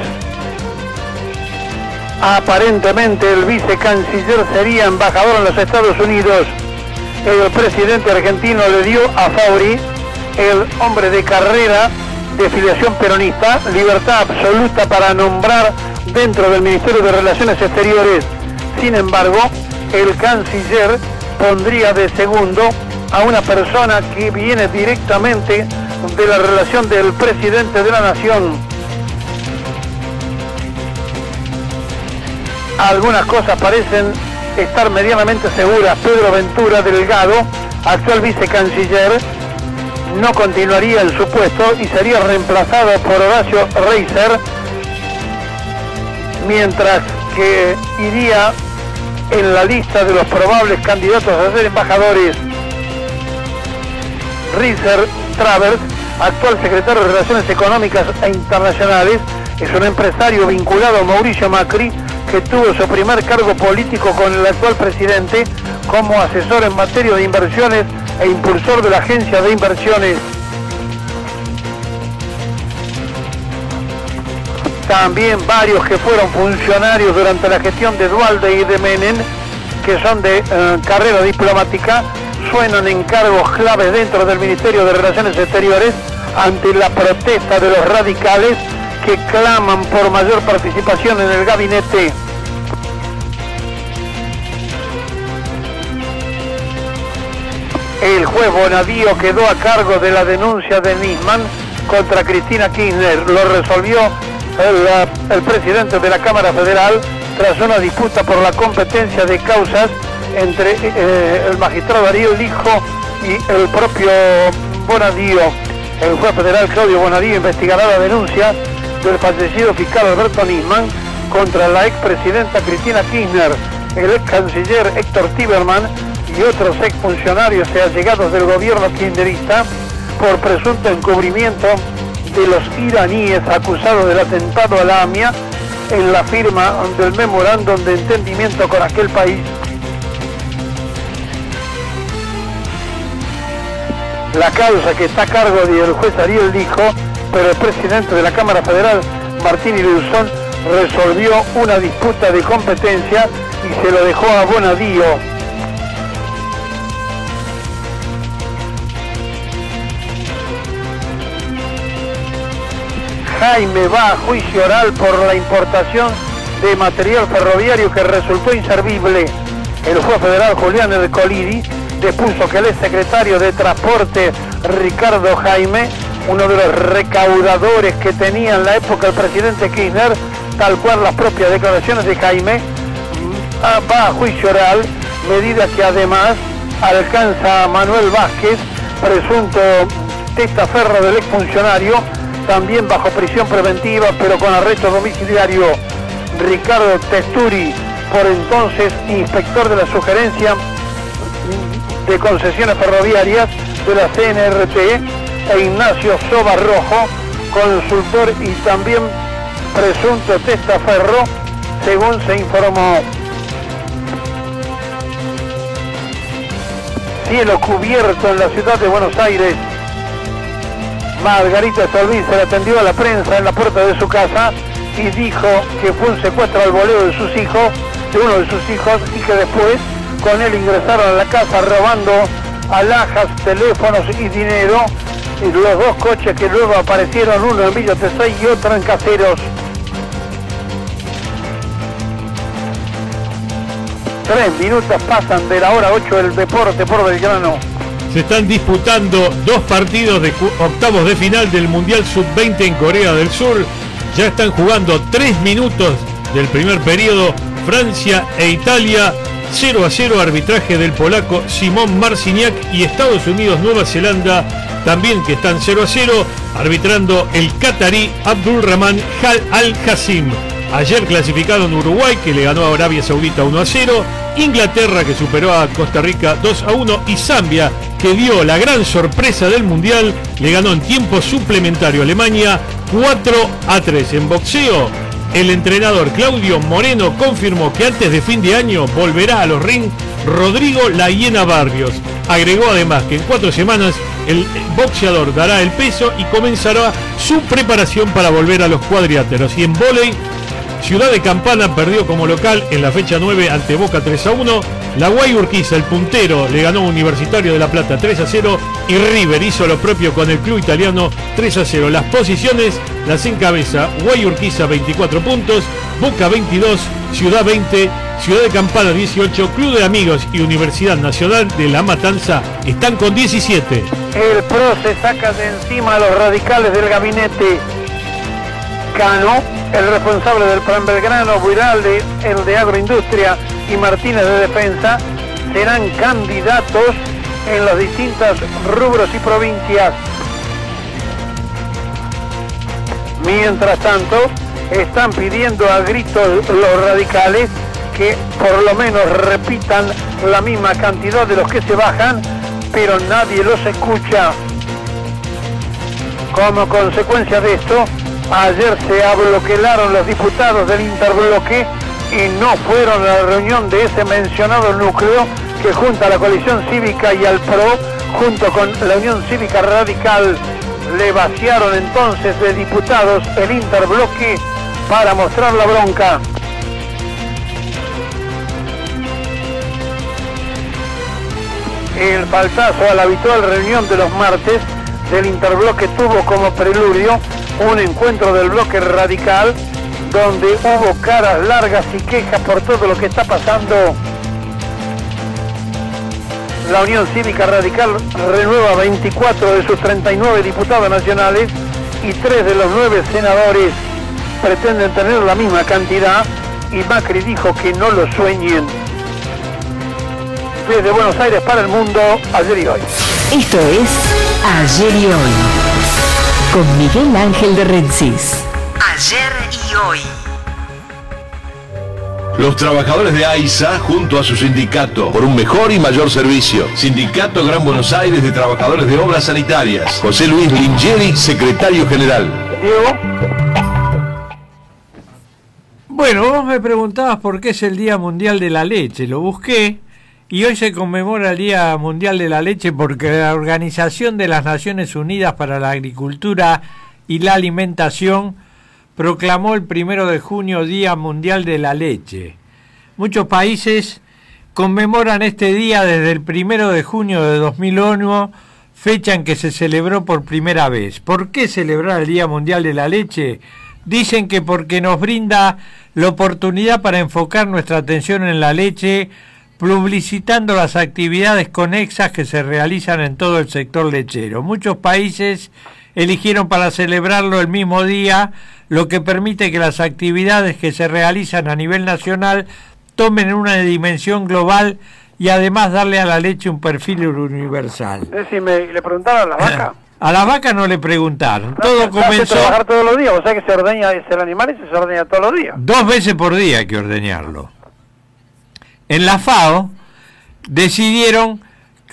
Aparentemente el vicecanciller sería embajador en los Estados Unidos. El presidente argentino le dio a Fauri, el hombre de carrera de filiación peronista, libertad absoluta para nombrar dentro del Ministerio de Relaciones Exteriores. Sin embargo, el canciller pondría de segundo a una persona que viene directamente de la relación del presidente de la Nación. Algunas cosas parecen estar medianamente seguras. Pedro Ventura Delgado, actual vicecanciller, no continuaría en su puesto y sería reemplazado por Horacio Reiser, mientras que iría en la lista de los probables candidatos a ser embajadores Reiser Travers, actual secretario de Relaciones Económicas e Internacionales, es un empresario vinculado a Mauricio Macri, que tuvo su primer cargo político con el actual presidente como asesor en materia de inversiones e impulsor de la agencia de inversiones. También varios que fueron funcionarios durante la gestión de Duhalde y de Menem, que son de eh, carrera diplomática, suenan en cargos claves dentro del Ministerio de Relaciones Exteriores ante la protesta de los radicales que claman por mayor participación en el gabinete. El juez Bonadío quedó a cargo de la denuncia de Nisman contra Cristina Kirchner. Lo resolvió el, el presidente de la Cámara Federal tras una disputa por la competencia de causas entre eh, el magistrado Darío Lijo y el propio Bonadío. El juez federal Claudio Bonadío investigará la denuncia del fallecido fiscal Alberto Nisman contra la expresidenta Cristina Kirchner, el ex canciller Héctor Tiberman y otros exfuncionarios y allegados del gobierno kirchnerista por presunto encubrimiento de los iraníes acusados del atentado a la AMIA en la firma del memorándum de entendimiento con aquel país. La causa que está a cargo del juez Ariel Lijo, pero el presidente de la Cámara Federal, Martín Iluzón, resolvió una disputa de competencia y se lo dejó a Bonadío. Jaime va a juicio oral por la importación de material ferroviario que resultó inservible. El juez federal Julián Ercolini dispuso que el exsecretario de Transporte Ricardo Jaime, uno de los recaudadores que tenía en la época el presidente Kirchner, tal cual las propias declaraciones de Jaime, va a juicio oral, medida que además alcanza a Manuel Vázquez, presunto testaferro del exfuncionario, también bajo prisión preventiva pero con arresto domiciliario. Ricardo Testuri, por entonces inspector de la sugerencia de concesiones ferroviarias, de la C N R T, e Ignacio Soba Rojo, consultor y también presunto testaferro, según se informó. Cielo cubierto en la ciudad de Buenos Aires. Margarita Stolbizer se le atendió a la prensa en la puerta de su casa y dijo que fue un secuestro al voleo de sus hijos, de uno de sus hijos, y que después con él ingresaron a la casa robando alhajas, teléfonos y dinero, y los dos coches que luego aparecieron, uno en Villa Tesey y otro en Caseros. Tres minutos pasan de la hora ocho del deporte por Belgrano. Se están disputando dos partidos de octavos de final del Mundial sub veinte en Corea del Sur. Ya están jugando tres minutos del primer periodo. Francia e Italia, cero a cero, arbitraje del polaco Simón Marciniak, y Estados Unidos, Nueva Zelanda, también que están cero a cero, arbitrando el catarí Abdulrahman Al-Hassim. Ayer clasificado en Uruguay, que le ganó a Arabia Saudita uno a cero, Inglaterra, que superó a Costa Rica dos a uno, y Zambia, que dio la gran sorpresa del Mundial, le ganó en tiempo suplementario a Alemania cuatro a tres. En boxeo, el entrenador Claudio Moreno confirmó que antes de fin de año volverá a los rings Rodrigo La Hiena Barrios. Agregó además que en cuatro semanas el boxeador dará el peso y comenzará su preparación para volver a los cuadriláteros. Y en vóley, Ciudad de Campana perdió como local en la fecha nueve ante Boca tres a uno. La Guay Urquiza, el puntero, le ganó a Universitario de La Plata tres a cero, y River hizo lo propio con el club italiano tres a cero. Las posiciones las encabeza Guay Urquiza veinticuatro puntos, Boca veintidós, Ciudad veinte, Ciudad de Campana dieciocho, Club de Amigos y Universidad Nacional de La Matanza están con diecisiete. El P R O se saca de encima a los radicales del gabinete. Cano, el responsable del Plan Belgrano, Buiralde, el de Agroindustria, y Martínez de Defensa serán candidatos en los distintos rubros y provincias. Mientras tanto, están pidiendo a gritos los radicales que por lo menos repitan la misma cantidad de los que se bajan, pero nadie los escucha. Como consecuencia de esto, ayer se abloquelaron los diputados del interbloque y no fueron a la reunión de ese mencionado núcleo que junta a la coalición cívica y al P R O, junto con la Unión Cívica Radical. Le vaciaron entonces de diputados el interbloque para mostrar la bronca. El faltazo a la habitual reunión de los martes del interbloque tuvo como preludio un encuentro del bloque radical, donde hubo caras largas y quejas por todo lo que está pasando. La Unión Cívica Radical renueva veinticuatro de sus treinta y nueve diputados nacionales, y tres de los nueve senadores pretenden tener la misma cantidad, y Macri dijo que no lo sueñen. Desde Buenos Aires para el mundo, ayer y hoy. Esto es Ayer y Hoy, con Miguel Ángel de Rensis. Ayer y hoy. Los trabajadores de AISA, junto a su sindicato, por un mejor y mayor servicio. Sindicato Gran Buenos Aires de Trabajadores de Obras Sanitarias. José Luis Lingeri, secretario general. Diego. Bueno, vos me preguntabas por qué es el Día Mundial de la Leche. Lo busqué, y hoy se conmemora el Día Mundial de la Leche porque la Organización de las Naciones Unidas para la Agricultura y la Alimentación proclamó el primero de junio Día Mundial de la Leche. Muchos países conmemoran este día desde el primero de junio de dos mil uno, fecha en que se celebró por primera vez. ¿Por qué celebrar el Día Mundial de la Leche? Dicen que porque nos brinda la oportunidad para enfocar nuestra atención en la leche, publicitando las actividades conexas que se realizan en todo el sector lechero. Muchos países eligieron para celebrarlo el mismo día, lo que permite que las actividades que se realizan a nivel nacional tomen una dimensión global y además darle a la leche un perfil universal. Decime, ¿le preguntaron a la vaca? A la vaca no le preguntaron. No, Todo se comenzó... trabajar todos los días, o sea que se ordeña, es el animal y se ordeña todos los días. Dos veces por día hay que ordeñarlo. En la FAO decidieron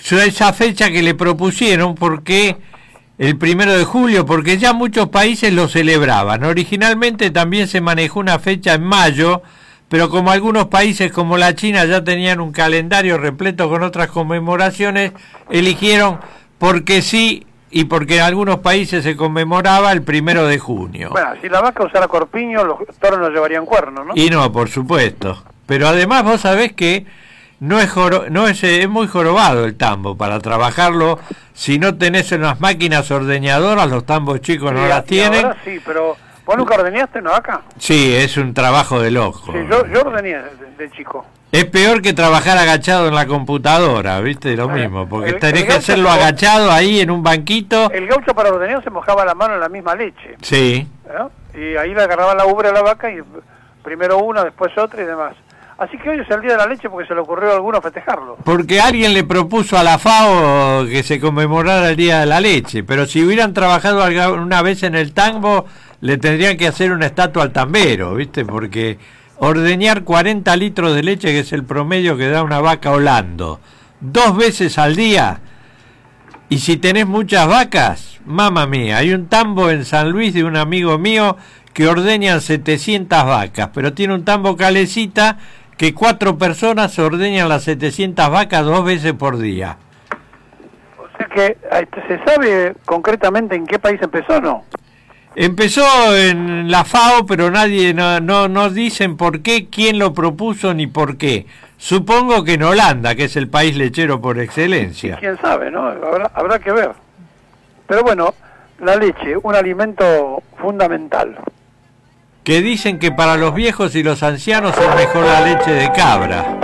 esa fecha que le propusieron, porque el primero de julio, porque ya muchos países lo celebraban. Originalmente también se manejó una fecha en mayo, pero como algunos países como la China ya tenían un calendario repleto con otras conmemoraciones, eligieron porque sí y porque en algunos países se conmemoraba el primero de junio. Bueno, si la vaca usara corpiño, los toros no llevarían cuerno, ¿no? Y no, por supuesto. Pero además vos sabés que no es joro, no es, es muy jorobado el tambo. Para trabajarlo, si no tenés unas máquinas ordeñadoras, los tambos chicos no Sí, las tienen. Ahora sí, pero ¿vos nunca ordeñaste una vaca? Sí, es un trabajo de loco. Sí, yo, yo ordeñé de, de chico. Es peor que trabajar agachado en la computadora, ¿viste? Lo mismo, porque el- tenés el que gaucho hacerlo se- agachado ahí en un banquito. El gaucho para ordeñar se mojaba la mano en la misma leche, Sí. ¿no? Y ahí le agarraba la ubre a la vaca y primero una, después otra y demás. Así que hoy es el día de la leche porque se le ocurrió a alguno festejarlo. Porque alguien le propuso a la FAO que se conmemorara el Día de la Leche, pero si hubieran trabajado alga- una vez en el tambo, le tendrían que hacer una estatua al tambero, ¿viste? Porque ordeñar cuarenta litros de leche, que es el promedio que da una vaca holando, dos veces al día, y si tenés muchas vacas, mamma mía, hay un tambo en San Luis de un amigo mío que ordeñan setecientas vacas, pero tiene un tambo calecita que cuatro personas ordeñan las setecientas vacas dos veces por día. O sea que este, ¿se sabe concretamente en qué país empezó, no? Empezó en la FAO, pero nadie, no, no, no dicen por qué, quién lo propuso ni por qué. Supongo que en Holanda, que es el país lechero por excelencia. Quién sabe, ¿no? Habrá, habrá que ver. Pero bueno, la leche, un alimento fundamental. Que dicen que para los viejos y los ancianos es mejor la leche de cabra.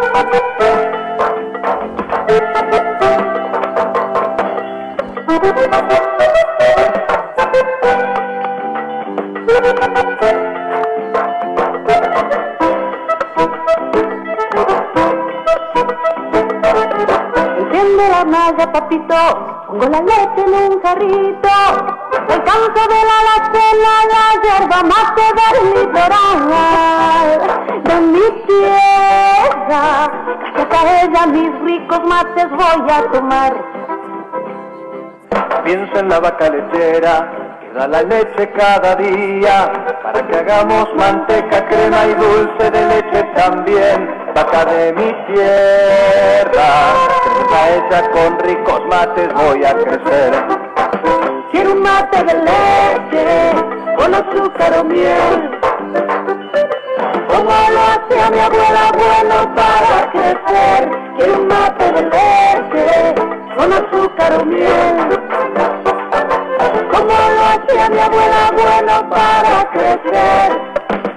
Enciende la malla, papito, pongo la leche en un jarrito. El canto de la lacena, la hierba mate del litoral. De mi tierra, gracias a ella mis ricos mates voy a tomar. Pienso en la vaca lechera, que da la leche cada día, para que hagamos manteca, crema y dulce de leche también. Vaca de mi tierra, a ella con ricos mates voy a crecer. Quiero un mate de leche, con azúcar o miel, como lo hacía mi abuela, bueno para crecer. Quiero un mate de leche, con azúcar o miel, como lo hacía mi abuela, bueno para crecer.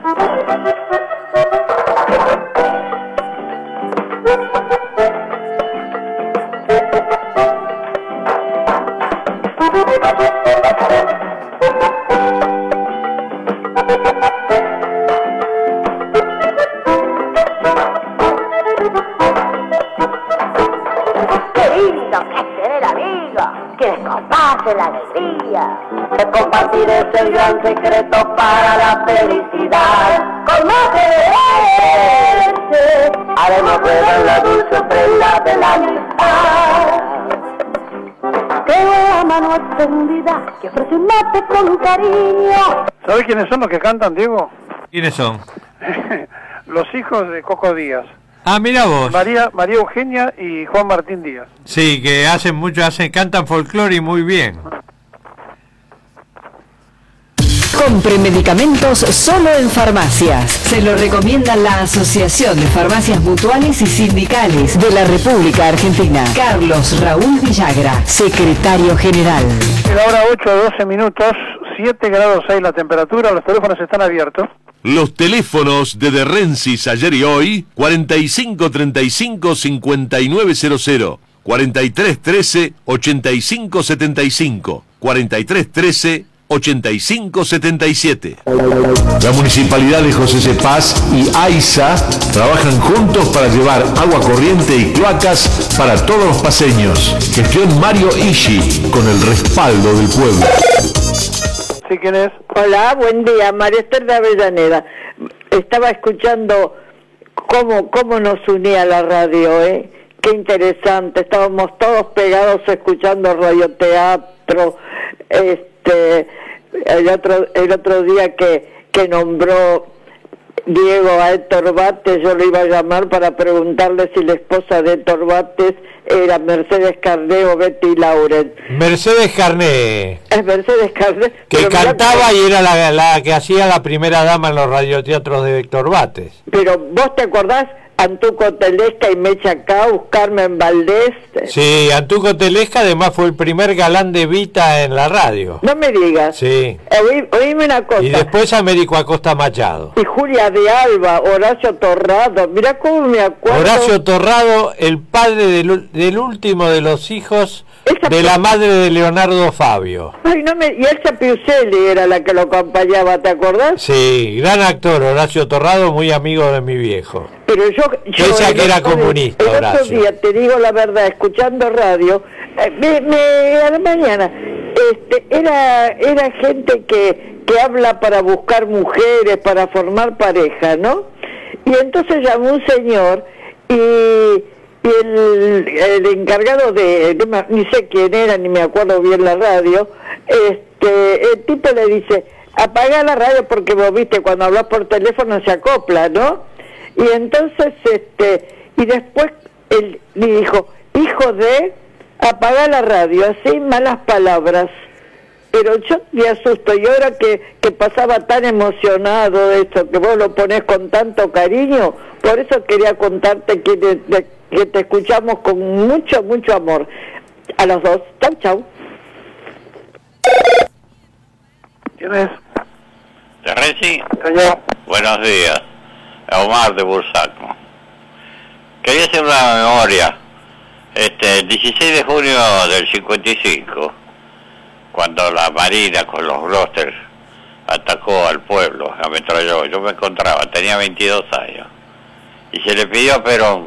Qué lindo que es tener amigos, que les comparte la alegría. Que compartir es el gran secreto para la felicidad. Con mate de leche, haremos ver la dulce prenda de la amistad. Que la mano extendida, que ofrece un mate con cariño. ¿Sabés quiénes son los que cantan, Diego? ¿Quiénes son? Los hijos de Coco Díaz. Ah, mira vos. María, María Eugenia y Juan Martín Díaz. Sí, que hacen mucho, hacen, cantan folclore y muy bien. Compre medicamentos solo en farmacias. Se lo recomienda la Asociación de Farmacias Mutuales y Sindicales de la República Argentina. Carlos Raúl Villagra, secretario general. En la hora ocho, doce minutos, siete grados seis la temperatura, los teléfonos están abiertos. Los teléfonos de De Rensis ayer y hoy, cuarenta y cinco treinta y cinco cincuenta y nueve cero cero, cuarenta y tres trece ochenta y cinco setenta y cinco, cuarenta y tres trece ochenta y cinco setenta y siete. La Municipalidad de José C. Paz y AISA trabajan juntos para llevar agua corriente y cloacas para todos los paseños. Gestión Mario Ishi, con el respaldo del pueblo. ¿Sí, quién es? Hola, buen día, María Esther de Avellaneda. Estaba escuchando cómo, cómo nos unía la radio, ¿eh? qué interesante, estábamos todos pegados escuchando radioteatro, este, el otro, el otro día que, que nombró Diego a Héctor Bates, yo lo iba a llamar para preguntarle si la esposa de Héctor Bates era Mercedes Carné o Betty Lauren. Mercedes Carné. Es Mercedes Carné. Que cantaba que... y era la, la que hacía la primera dama en los radioteatros de Héctor Bates. Pero vos te acordás, Antuco Telesca y Mecha Caus, Carmen Valdés. Sí, Antuco Telesca además fue el primer galán de Vita en la radio. No me digas. Sí. Oí, oíme una cosa. Y después Américo Acosta Machado. Y Julia de Alba, Horacio Torrado, mirá cómo me acuerdo. Horacio Torrado, el padre del, del último de los hijos Esa de la madre de Leonardo Fabio. Ay, no me... Y Elsa Piuselli era la que lo acompañaba, ¿te acordás? Sí, gran actor, Horacio Torrado, muy amigo de mi viejo. Pero yo... yo Ella que era comunista, el otro día, te digo la verdad, escuchando radio, eh, me, me, a la mañana, este, era, era gente que, que habla para buscar mujeres, para formar pareja, ¿no? Y entonces llamó un señor y... y el, el encargado de, no me, ni sé quién era, ni me acuerdo bien la radio, este, el tipo le dice, apaga la radio porque vos viste, cuando hablas por teléfono se acopla, ¿no? Y entonces, este, y después él le dijo, hijo de, apaga la radio, así malas palabras. Pero yo me asusto, y ahora que, que pasaba tan emocionado de esto, que vos lo ponés con tanto cariño, por eso quería contarte que, de, de, que te escuchamos con mucho, mucho amor. A los dos, chau, chau. ¿Quién es? ¿De Renzi? Soy yo. Buenos días, Omar de Bursaco. Quería hacer una memoria. Este, el dieciséis de junio del cincuenta y cinco, cuando la Marina con los Gloster atacó al pueblo, ametralló, yo me encontraba, tenía veintidós años, y se le pidió a Perón,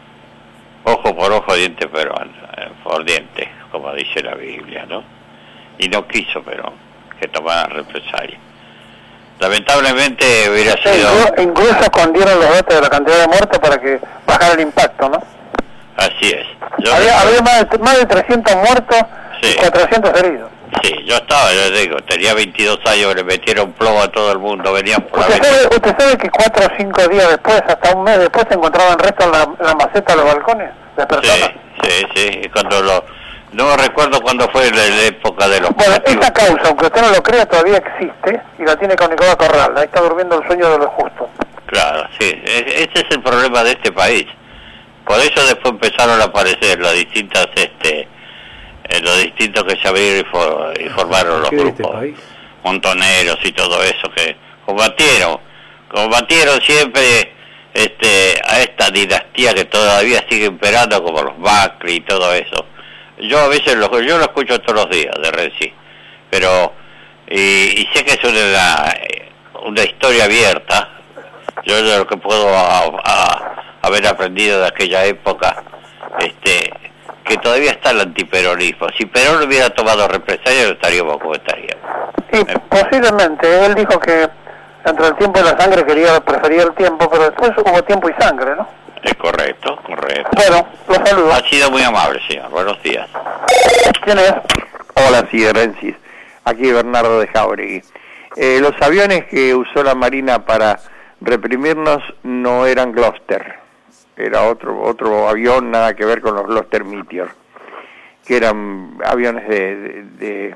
ojo por ojo, diente Perón, por diente, como dice la Biblia, ¿no? Y no quiso Perón que tomara represalia. Lamentablemente hubiera sí, sido... Incluso escondieron los datos de la cantidad de muertos para que bajara el impacto, ¿no? Así es. Yo había, me... había más, de, más de trescientos muertos sí. y cuatrocientos heridos. Sí, yo estaba, yo digo, tenía veintidós años, le metieron plomo a todo el mundo, venían por la ¿Usted sabe, usted sabe que cuatro o cinco días después, hasta un mes después, se encontraban restos en la, en la maceta de los balcones de personas? Sí, sí, sí, y cuando lo... No recuerdo cuándo fue la, la época de los... Bueno, esa causa, aunque usted no lo crea, todavía existe, y la tiene con Nicolás Corral, ahí está durmiendo el sueño de los justos. Claro, sí, este es el problema de este país. Por eso después empezaron a aparecer las distintas, este... los distintos que se abrieron y, y formaron los grupos este montoneros y todo eso que combatieron combatieron siempre este a esta dinastía que todavía sigue imperando, como los Macri y todo eso. Yo a veces lo, yo lo escucho todos los días de Renzi, pero y, y sé que es una, una historia abierta. Yo de lo que puedo a, a, haber aprendido de aquella época, este que todavía está el antiperonismo. Si Perón hubiera tomado represalias, no estaríamos como estaríamos. Sí, eh. posiblemente. Él dijo que entre el tiempo y la sangre quería prefería el tiempo, pero después hubo tiempo y sangre, ¿no? Es correcto, correcto. Bueno, lo saludo. Ha sido muy amable, señor. Buenos días. ¿Quién es? Hola, sí, Renzi. Aquí Bernardo de Jauregui. Eh, los aviones que usó la Marina para reprimirnos no eran Gloster. Era otro otro avión, nada que ver con los Gloster Meteor, que eran aviones de, de, de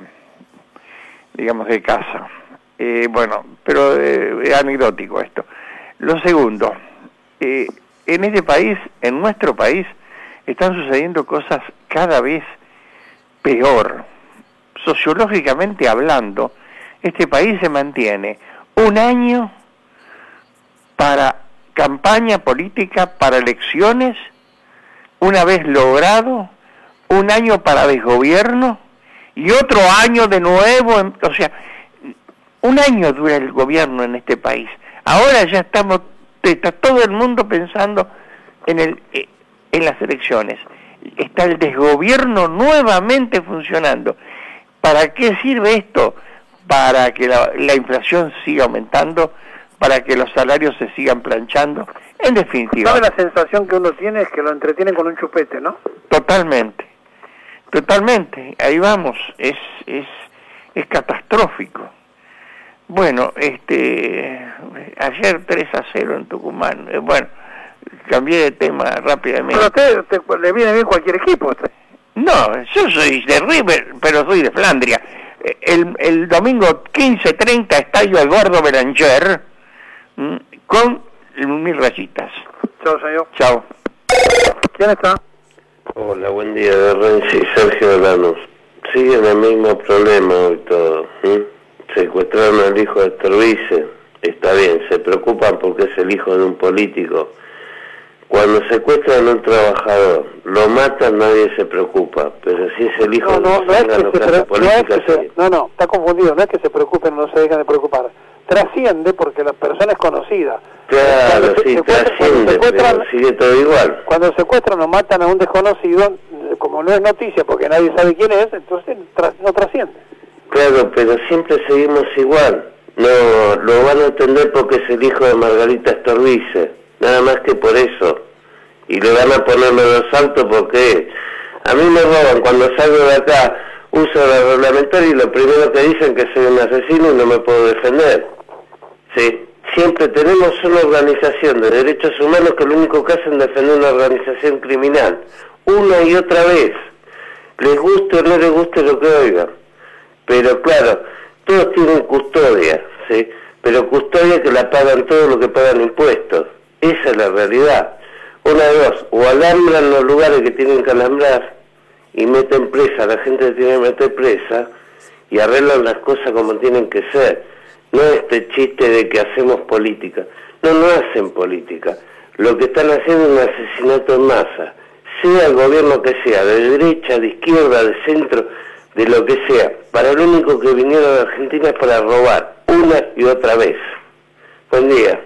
digamos, de caza. Eh, bueno, pero eh, es anecdótico esto. Lo segundo, eh, en este país, en nuestro país, están sucediendo cosas cada vez peor. Sociológicamente hablando, este país se mantiene un año para campaña política, para elecciones, una vez logrado, un año para desgobierno y otro año de nuevo, o sea, un año dura el gobierno en este país. Ahora ya estamos, está todo el mundo pensando en el en las elecciones. Está el desgobierno nuevamente funcionando. ¿Para qué sirve esto? Para que la, la inflación siga aumentando, para que los salarios se sigan planchando. En definitiva. ¿Sabe la sensación que uno tiene? Es que lo entretienen con un chupete, ¿no? Totalmente, totalmente, ahí vamos, es, es, es catastrófico. Bueno, este, ayer tres a cero en Tucumán, eh, bueno, cambié de tema rápidamente. Pero a usted te, le viene bien cualquier equipo. Usted. No, yo soy de River, pero soy de Flandria. El, el domingo quince treinta, Estadio Eduardo Belanger, ¿m? con mil rayitas. Chao, señor. Chao. ¿Quién está? Hola, buen día, de Renzi, Sergio Lanos. Siguen el mismo problema hoy todo. ¿eh? Secuestraron al hijo de Estorbice, está bien, se preocupan porque es el hijo de un político. Cuando secuestran a un trabajador, lo matan, nadie se preocupa, pero si es el hijo no, no, de un no es que se clase pre- política, no, es que se, no, no, está confundido, no es que se preocupen o no se dejan de preocupar. Trasciende porque la persona es conocida. Claro, Cuando sí, se- trasciende, secuestran- pero sigue todo igual. Cuando secuestran o matan a un desconocido, como no es noticia porque nadie sabe quién es, entonces tra- no trasciende. Claro, pero siempre seguimos igual. No, lo van a entender porque es el hijo de Margarita Estorbice, nada más que por eso. Y le van a poner los saltos porque a mí me roban cuando salgo de acá, uso la reglamentaria y lo primero que dicen que soy un asesino y no me puedo defender. Sí, siempre tenemos una organización de derechos humanos que lo único que hacen es defender una organización criminal, una y otra vez, les guste o no les guste lo que oigan. Pero claro, todos tienen custodia, ¿sí? Pero custodia que la pagan todos los que pagan impuestos. Esa es la realidad. Una de dos, o alambran los lugares que tienen que alambrar y meten presa a la gente que tiene que meter presa y arreglan las cosas como tienen que ser. No este chiste de que hacemos política. No, no hacen política. Lo que están haciendo es un asesinato en masa. Sea el gobierno que sea, de derecha, de izquierda, de centro, de lo que sea. Para lo único que vinieron a Argentina es para robar, una y otra vez. Buen día.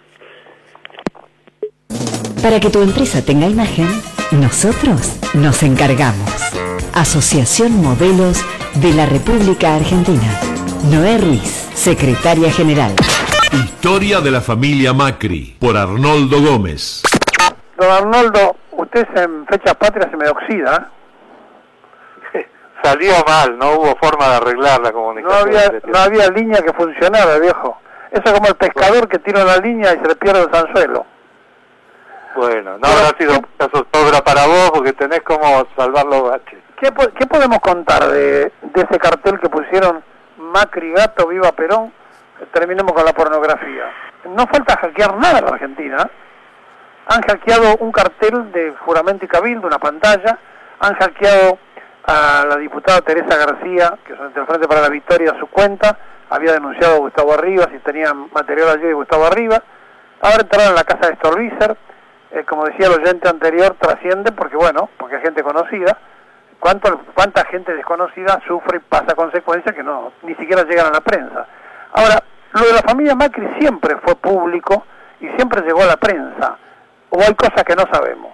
Para que tu empresa tenga imagen, nosotros nos encargamos. Asociación Modelos de la República Argentina. Noé Ruiz, secretaria general. Historia de la familia Macri, por Arnoldo Gómez. Don Arnoldo, usted en fechas patrias se me oxida. ¿eh? Salió mal, no hubo forma de arreglar la No comunicación. había, no había línea que funcionara, viejo. Eso es como el pescador que tira la línea y se le pierde el anzuelo. Bueno, no habrá sido mucha zozobra para vos porque tenés como salvar los baches. ¿Qué, po- qué podemos contar de, de ese cartel que pusieron Macri Gato, Viva Perón? Terminemos con la pornografía. No falta hackear nada en la Argentina. Han hackeado un cartel de juramento y cabildo, una pantalla. Han hackeado a la diputada Teresa García, que es del Frente para la Victoria, a su cuenta. Había denunciado a Gustavo Arribas y tenía material allí de Gustavo Arribas. Ahora entraron en la casa de Stolbizer. Eh, como decía el oyente anterior, trasciende porque, bueno, porque es gente conocida. ¿Cuánto, ¿Cuánta gente desconocida sufre y pasa consecuencias que no ni siquiera llegan a la prensa? Ahora, lo de la familia Macri siempre fue público y siempre llegó a la prensa. ¿O hay cosas que no sabemos?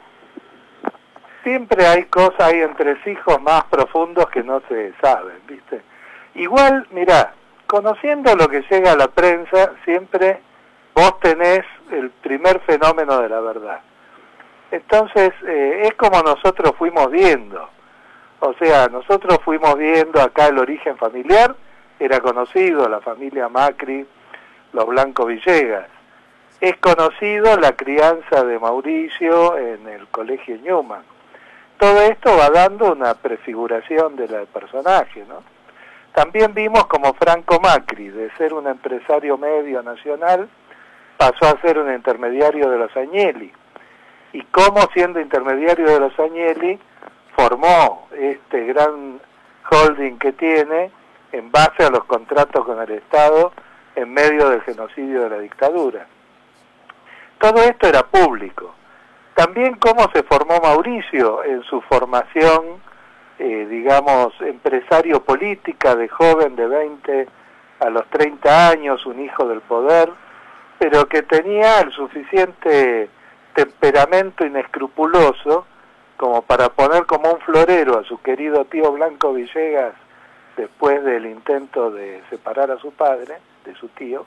Siempre hay cosas, hay entresijos más profundos que no se saben, ¿viste? Igual, mirá, conociendo lo que llega a la prensa, siempre vos tenés el primer fenómeno de la verdad. Entonces, eh, es como nosotros fuimos viendo. O sea, nosotros fuimos viendo acá el origen familiar, era conocido, la familia Macri, los Blanco Villegas. Es conocido la crianza de Mauricio en el colegio Newman. Todo esto va dando una prefiguración del personaje, ¿no? También vimos como Franco Macri, de ser un empresario medio nacional, pasó a ser un intermediario de los Agnelli. Y cómo, siendo intermediario de los Agnelli, formó este gran holding que tiene en base a los contratos con el Estado en medio del genocidio de la dictadura. Todo esto era público. También cómo se formó Mauricio en su formación, eh, digamos, empresario política, de joven de veinte a los treinta años, un hijo del poder, pero que tenía el suficiente temperamento inescrupuloso como para poner como un florero a su querido tío Blanco Villegas después del intento de separar a su padre, de su tío,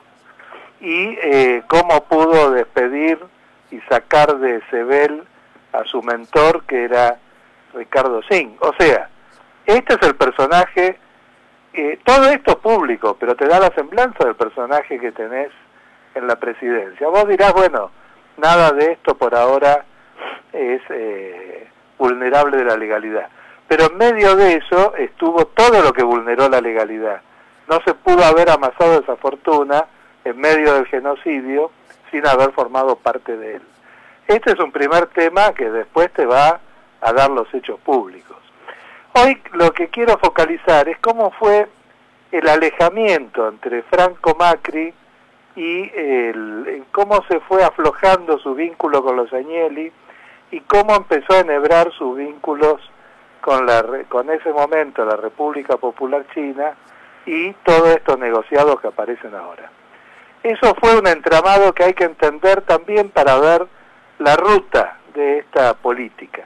y eh, cómo pudo despedir y sacar de Sebel a su mentor, que era Ricardo Zin. O sea, este es el personaje, eh, todo esto público, pero te da la semblanza del personaje que tenés en la presidencia. Vos dirás, bueno, nada de esto por ahora es eh, vulnerable de la legalidad. Pero en medio de eso estuvo todo lo que vulneró la legalidad. No se pudo haber amasado esa fortuna en medio del genocidio sin haber formado parte de él. Este es un primer tema que después te va a dar los hechos públicos. Hoy lo que quiero focalizar es cómo fue el alejamiento entre Franco Macri y el, cómo se fue aflojando su vínculo con los Agnelli y cómo empezó a enhebrar sus vínculos con, la, con ese momento la República Popular China y todos estos negociados que aparecen ahora. Eso fue un entramado que hay que entender también para ver la ruta de esta política.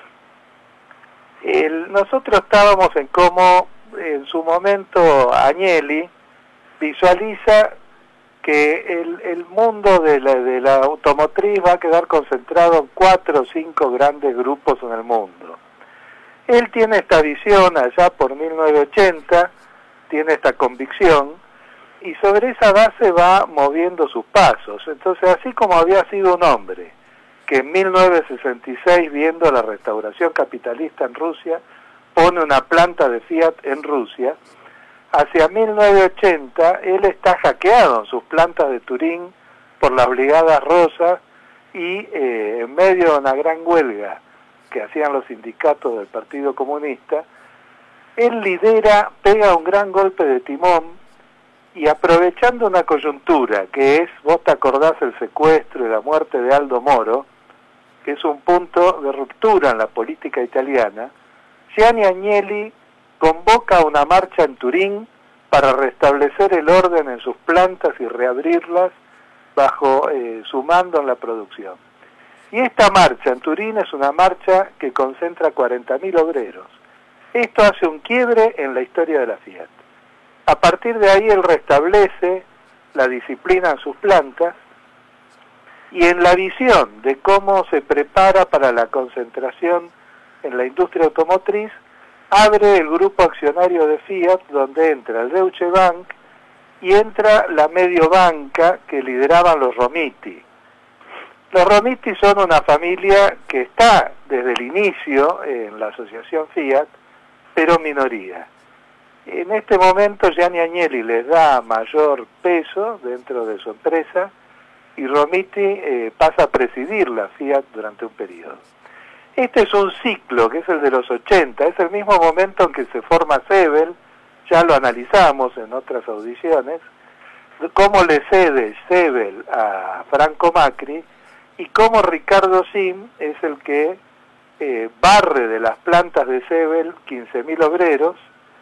El, nosotros estábamos en cómo en su momento Agnelli visualiza que el, el mundo de la, de la automotriz va a quedar concentrado en cuatro o cinco grandes grupos en el mundo. Él tiene esta visión allá por mil novecientos ochenta, tiene esta convicción, y sobre esa base va moviendo sus pasos. Entonces, así como había sido un hombre que en mil novecientos sesenta y seis, viendo la restauración capitalista en Rusia, pone una planta de Fiat en Rusia, hacia mil novecientos ochenta él está hackeado en sus plantas de Turín por las Brigadas Rosas y eh, en medio de una gran huelga que hacían los sindicatos del Partido Comunista, él lidera, pega un gran golpe de timón y aprovechando una coyuntura que es, vos te acordás el secuestro y la muerte de Aldo Moro, que es un punto de ruptura en la política italiana, Gianni Agnelli convoca una marcha en Turín para restablecer el orden en sus plantas y reabrirlas bajo eh, su mando en la producción. Y esta marcha en Turín es una marcha que concentra cuarenta mil obreros. Esto hace un quiebre en la historia de la Fiat. A partir de ahí él restablece la disciplina en sus plantas y en la visión de cómo se prepara para la concentración en la industria automotriz, abre el grupo accionario de Fiat, donde entra el Deutsche Bank y entra la Mediobanca que lideraban los Romiti. Los Romiti son una familia que está desde el inicio en la asociación Fiat, pero minoría. En este momento Gianni Agnelli les da mayor peso dentro de su empresa y Romiti eh, pasa a presidir la Fiat durante un periodo. Este es un ciclo que es el de los ochenta, es el mismo momento en que se forma Sebel, ya lo analizamos en otras audiciones, cómo le cede Sebel a Franco Macri y cómo Ricardo Zin es el que eh, barre de las plantas de Sebel quince mil obreros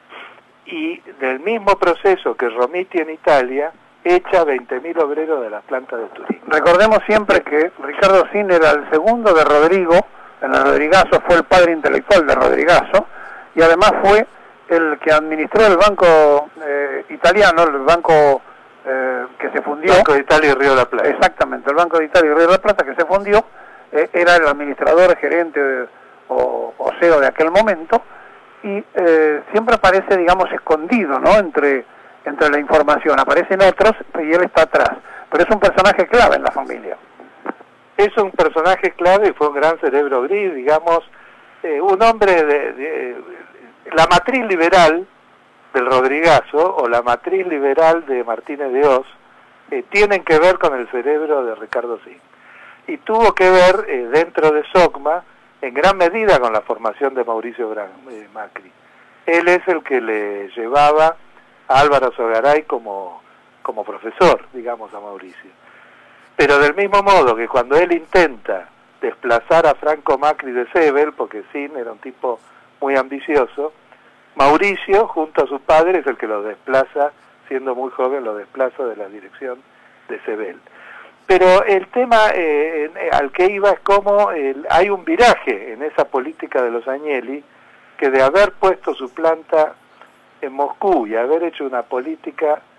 y del mismo proceso que Romiti en Italia echa veinte mil obreros de las plantas de Turín. Recordemos siempre que Ricardo Zin era el segundo de Rodrigo, en el Rodrigazo fue el padre intelectual de Rodrigazo y además fue el que administró el banco eh, italiano, el banco eh, que se fundió. Banco de Italia y Río de la Plata. Exactamente, el Banco de Italia y Río de la Plata que se fundió, eh, era el administrador, gerente de, o, o C E O de aquel momento y eh, siempre aparece, digamos, escondido, ¿no? Entre, entre la información, aparecen otros y él está atrás, pero es un personaje clave en la familia. Es un personaje clave y fue un gran cerebro gris, digamos, eh, un hombre de, de la matriz liberal del Rodrigazo o la matriz liberal de Martínez de Oz eh, tienen que ver con el cerebro de Ricardo Zin. Y tuvo que ver eh, dentro de SOCMA en gran medida con la formación de Mauricio Gran, eh, Macri. Él es el que le llevaba a Álvaro Sogaray como, como profesor, digamos, a Mauricio. Pero del mismo modo que cuando él intenta desplazar a Franco Macri de Sebel, porque Zin era un tipo muy ambicioso, Mauricio, junto a su padre, es el que lo desplaza, siendo muy joven, lo desplaza de la dirección de Sebel. Pero el tema eh, al que iba es cómo eh, hay un viraje en esa política de los Agnelli, que de haber puesto su planta en Moscú y haber hecho una política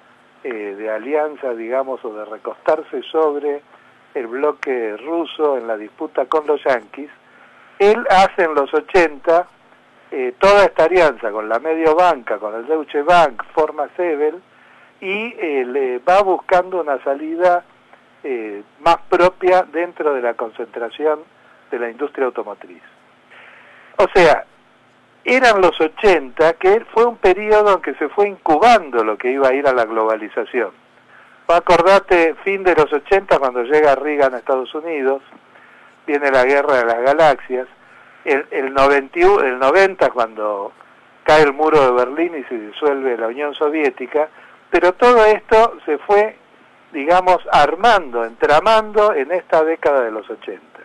eh, de alianza, digamos, o de recostarse sobre el bloque ruso en la disputa con los yanquis, él hace en los ochenta eh, toda esta alianza con la Mediobanca, con el Deutsche Bank, forma Sebel, y eh, le va buscando una salida eh, más propia dentro de la concentración de la industria automotriz. O sea, eran los ochenta, que fue un periodo en que se fue incubando lo que iba a ir a la globalización. Acordate, fin de los ochenta, cuando llega Reagan a Estados Unidos, viene la guerra de las galaxias, el, el, noventa, el noventa, cuando cae el muro de Berlín y se disuelve la Unión Soviética, pero todo esto se fue, digamos, armando, entramando en esta década de los ochenta.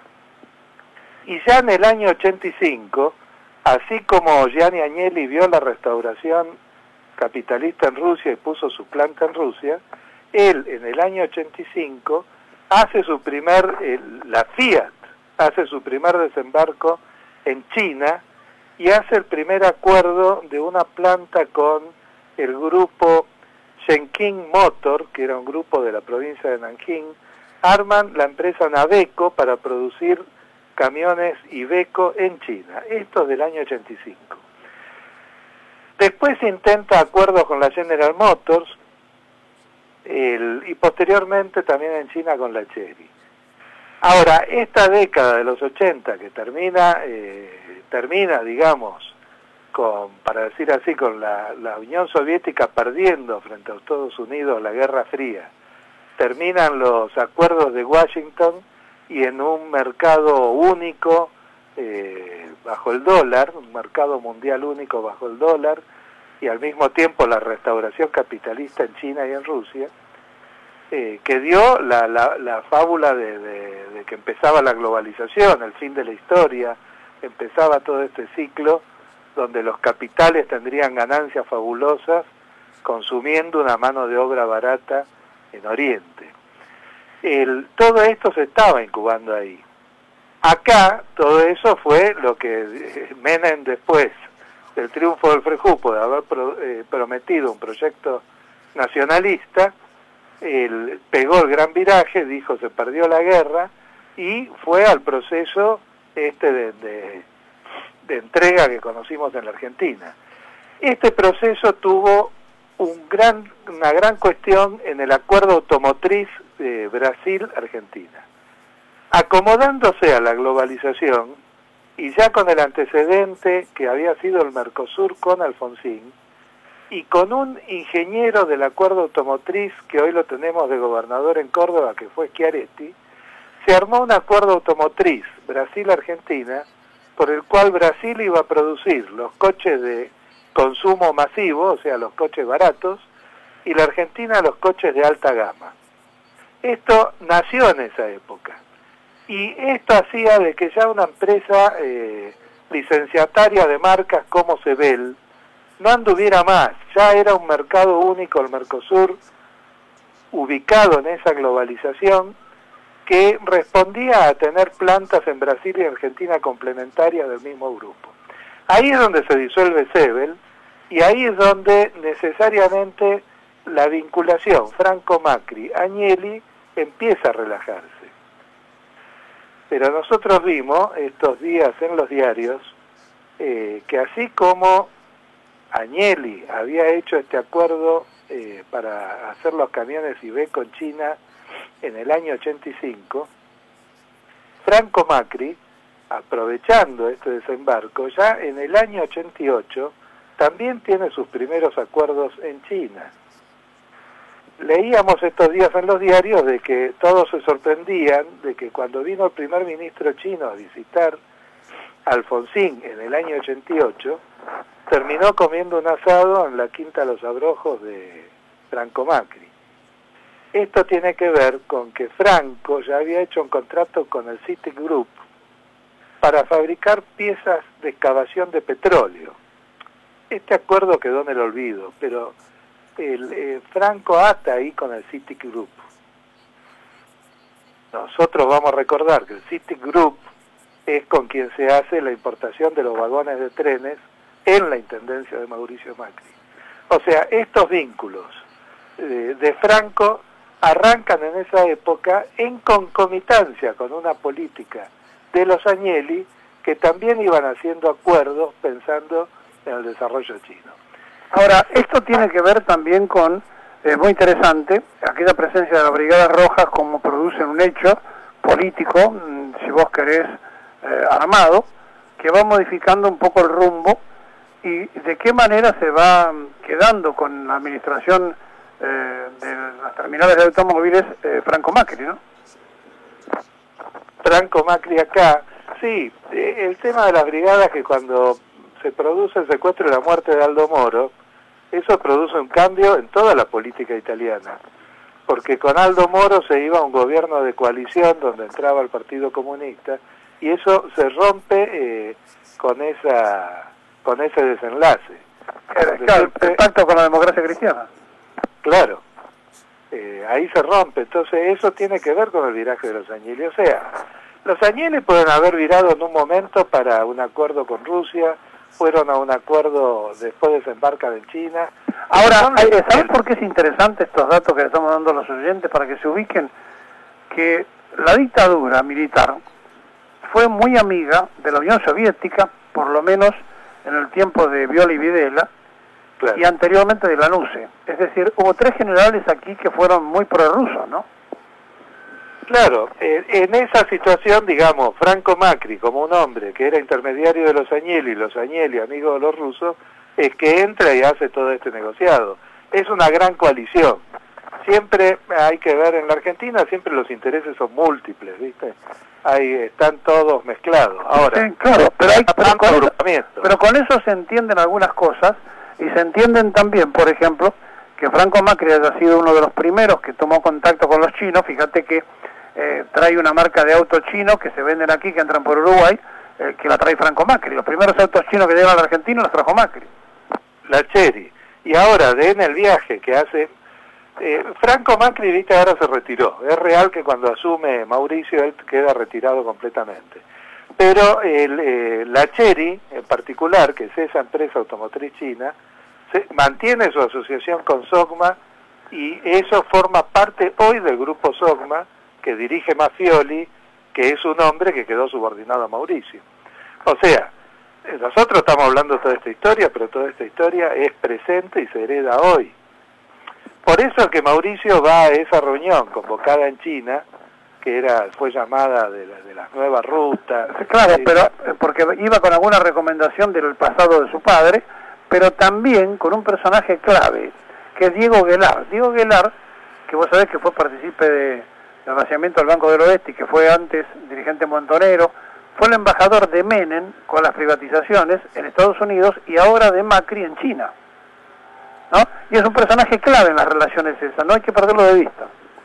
Y ya en el año ochenta y cinco, así como Gianni Agnelli vio la restauración capitalista en Rusia y puso su planta en Rusia, él en el año ochenta y cinco hace su primer, eh, la Fiat, hace su primer desembarco en China y hace el primer acuerdo de una planta con el grupo Shenqing Motor, que era un grupo de la provincia de Nanjing. Arman la empresa Naveco para producir camiones Iveco en China. Esto es del año ochenta y cinco. Después se intenta acuerdos con la General Motors el, y posteriormente también en China con la Chery. Ahora, esta década de los ochenta que termina, eh, termina, digamos, con, para decir así, con la, la Unión Soviética perdiendo frente a Estados Unidos la Guerra Fría, terminan los acuerdos de Washington y en un mercado único eh, bajo el dólar, un mercado mundial único bajo el dólar, y al mismo tiempo la restauración capitalista en China y en Rusia, eh, que dio la, la, la fábula de, de, de que empezaba la globalización, el fin de la historia, empezaba todo este ciclo donde los capitales tendrían ganancias fabulosas consumiendo una mano de obra barata en Oriente. El, todo esto se estaba incubando ahí. Acá todo eso fue lo que Menem, después del triunfo del Frejupo, de haber pro, eh, prometido un proyecto nacionalista, él pegó el gran viraje, dijo se perdió la guerra y fue al proceso este de, de, de entrega que conocimos en la Argentina. Este proceso tuvo un gran, una gran cuestión en el acuerdo automotriz de Brasil-Argentina. Acomodándose a la globalización, y ya con el antecedente que había sido el Mercosur con Alfonsín, y con un ingeniero del acuerdo automotriz, que hoy lo tenemos de gobernador en Córdoba, que fue Schiaretti, se armó un acuerdo automotriz Brasil-Argentina, por el cual Brasil iba a producir los coches de consumo masivo, o sea, los coches baratos, y la Argentina los coches de alta gama. Esto nació en esa época. Y esto hacía de que ya una empresa eh, licenciataria de marcas como Sebel no anduviera más. Ya era un mercado único, el Mercosur, ubicado en esa globalización, que respondía a tener plantas en Brasil y Argentina complementarias del mismo grupo. Ahí es donde se disuelve Sebel, y ahí es donde necesariamente la vinculación Franco-Macri-Agnelli empieza a relajarse. Pero nosotros vimos estos días en los diarios eh, que así como Agnelli había hecho este acuerdo eh, para hacer los camiones Iveco en China en el año ochenta y cinco, Franco Macri, aprovechando este desembarco, ya en el año ochenta y ocho también tiene sus primeros acuerdos en China. Leíamos estos días en los diarios de que todos se sorprendían de que cuando vino el primer ministro chino a visitar a Alfonsín en el año ochenta y ocho, terminó comiendo un asado en la Quinta Los Abrojos de Franco Macri. Esto tiene que ver con que Franco ya había hecho un contrato con el Citigroup para fabricar piezas de excavación de petróleo. Este acuerdo quedó en el olvido, pero el eh, Franco ata ahí con el Citigroup. Nosotros vamos a recordar que el Citigroup es con quien se hace la importación de los vagones de trenes en la intendencia de Mauricio Macri. O sea, estos vínculos eh, de Franco arrancan en esa época en concomitancia con una política de los Agnelli que también iban haciendo acuerdos pensando en el desarrollo chino. Ahora, esto tiene que ver también con, eh, muy interesante, aquella presencia de las Brigadas Rojas como producen un hecho político, mmm, si vos querés, eh, armado, que va modificando un poco el rumbo y de qué manera se va quedando con la administración eh, de las terminales de automóviles eh, Franco Macri, ¿no? Franco Macri acá, sí, eh, el tema de las brigadas, que cuando se produce el secuestro y la muerte de Aldo Moro, eso produce un cambio en toda la política italiana, porque con Aldo Moro se iba a un gobierno de coalición donde entraba el Partido Comunista, y eso se rompe eh, con esa con ese desenlace. El, claro, el pacto con la democracia cristiana. Claro, eh, ahí se rompe, entonces eso tiene que ver con el viraje de los Agnelli. O sea, los Agnelli pueden haber virado en un momento para un acuerdo con Rusia, fueron a un acuerdo, después desembarcan en China. Ahora, ¿sabes por qué es interesante estos datos que le estamos dando a los oyentes para que se ubiquen? Que la dictadura militar fue muy amiga de la Unión Soviética, por lo menos en el tiempo de Viola y Videla, claro, y anteriormente de Lanusse. Es decir, hubo tres generales aquí que fueron muy prorrusos, ¿no? Claro, eh, en esa situación, digamos, Franco Macri, como un hombre que era intermediario de los Agnelli, los Agnelli, amigos de los rusos, es que entra y hace todo este negociado. Es una gran coalición. Siempre hay que ver, en la Argentina siempre los intereses son múltiples, ¿viste? Ahí están todos mezclados. Ahora, sí, claro, pero, hay, pero, con eso, pero con eso se entienden algunas cosas, y se entienden también, por ejemplo, que Franco Macri haya sido uno de los primeros que tomó contacto con los chinos. Fíjate que eh, trae una marca de autos chinos que se venden aquí, que entran por Uruguay, eh, que la trae Franco Macri. Los primeros autos chinos que llegan a la Argentina los trajo Macri. La Chery. Y ahora, de en el viaje que hace... Eh, Franco Macri, viste, ahora se retiró. Es real que cuando asume Mauricio, él queda retirado completamente. Pero el, eh, la Chery, en particular, que es esa empresa automotriz china, se, mantiene su asociación con Sogma, y eso forma parte hoy del grupo Sogma, que dirige Mafioli, que es un hombre que quedó subordinado a Mauricio. O sea, nosotros estamos hablando de toda esta historia, pero toda esta historia es presente y se hereda hoy. Por eso es que Mauricio va a esa reunión convocada en China, que era fue llamada de, la, de las nuevas rutas. Claro, sí, pero porque iba con alguna recomendación del pasado de su padre, pero también con un personaje clave, que es Diego Guelar. Diego Guelar, que vos sabés que fue partícipe de, del vaciamiento del Banco del Oeste y que fue antes dirigente montonero, fue el embajador de Menem con las privatizaciones en Estados Unidos y ahora de Macri en China, ¿no? Y es un personaje clave en las relaciones esas, no hay que perderlo de vista.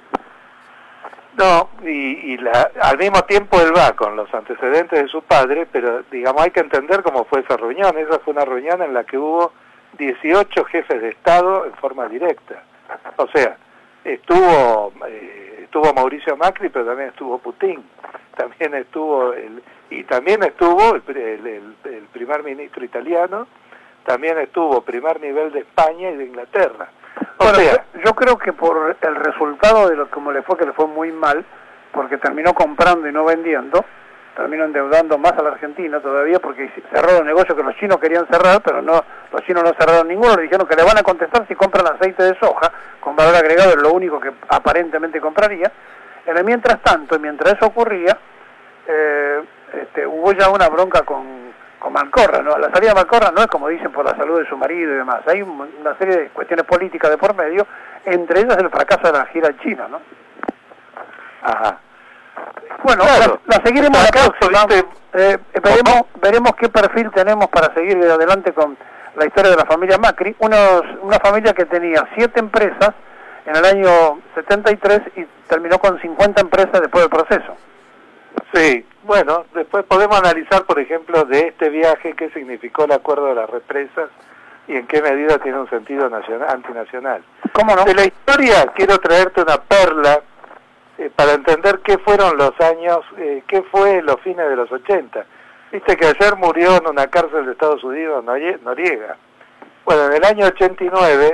No, y, y la, al mismo tiempo él va con los antecedentes de su padre, pero digamos hay que entender cómo fue esa reunión. Esa fue una reunión en la que hubo dieciocho jefes de Estado en forma directa. O sea, estuvo eh, estuvo Mauricio Macri, pero también estuvo Putin, también estuvo el, y también estuvo el, el, el, el primer ministro italiano, también estuvo primer nivel de España y de Inglaterra. O bueno, sea, yo creo que por el resultado de lo como le fue, que le fue muy mal, porque terminó comprando y no vendiendo, terminó endeudando más a la Argentina todavía, porque cerró los negocios que los chinos querían cerrar, pero no, los chinos no cerraron ninguno, le dijeron que le van a contestar si compran aceite de soja, con valor agregado es lo único que aparentemente compraría. En el mientras tanto, mientras eso ocurría, eh, este, hubo ya una bronca con con Malcorra, ¿no? La salida de Malcorra no es como dicen por la salud de su marido y demás, hay una serie de cuestiones políticas de por medio, entre ellas el fracaso de la gira en China, ¿no? Ajá. Bueno, claro, la, la seguiremos la próxima, eh, veremos, veremos qué perfil tenemos para seguir adelante con la historia de la familia Macri, unos, una familia que tenía siete empresas en el año setenta y tres y terminó con cincuenta empresas después del proceso. Sí, bueno, después podemos analizar, por ejemplo, de este viaje qué significó el acuerdo de las represas y en qué medida tiene un sentido nacional, antinacional. ¿Cómo no? De la historia quiero traerte una perla eh, para entender qué fueron los años, eh, qué fue los fines de los ochenta. Viste que ayer murió en una cárcel de Estados Unidos Noriega. Bueno, en el año ochenta y nueve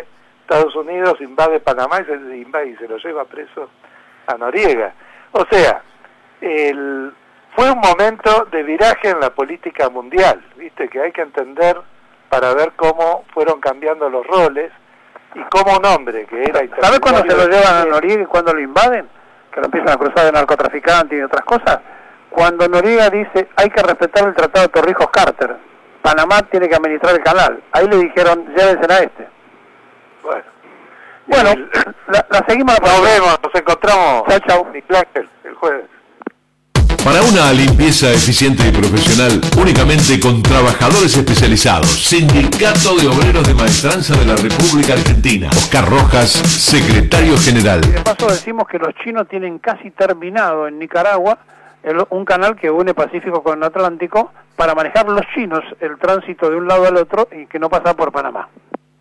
Estados Unidos invade Panamá y se, invade y se lo lleva preso a Noriega. O sea, el, fue un momento de viraje en la política mundial, ¿viste? Que hay que entender para ver cómo fueron cambiando los roles y cómo un hombre que era... ¿Sabes cuándo se lo llevan a Noriega y cuándo lo invaden? Que lo empiezan a cruzar de narcotraficantes y otras cosas. Cuando Noriega dice, hay que respetar el Tratado de Torrijos-Carter. Panamá tiene que administrar el canal. Ahí le dijeron, llévense a este. Bueno, bueno el, la, la seguimos. La nos vemos, nos encontramos. Chao, chao. El jueves. Para una limpieza eficiente y profesional, únicamente con trabajadores especializados. Sindicato de Obreros de Maestranza de la República Argentina. Oscar Rojas, secretario general. Y de paso decimos que los chinos tienen casi terminado en Nicaragua el, un canal que une Pacífico con Atlántico para manejar los chinos el tránsito de un lado al otro y que no pasa por Panamá.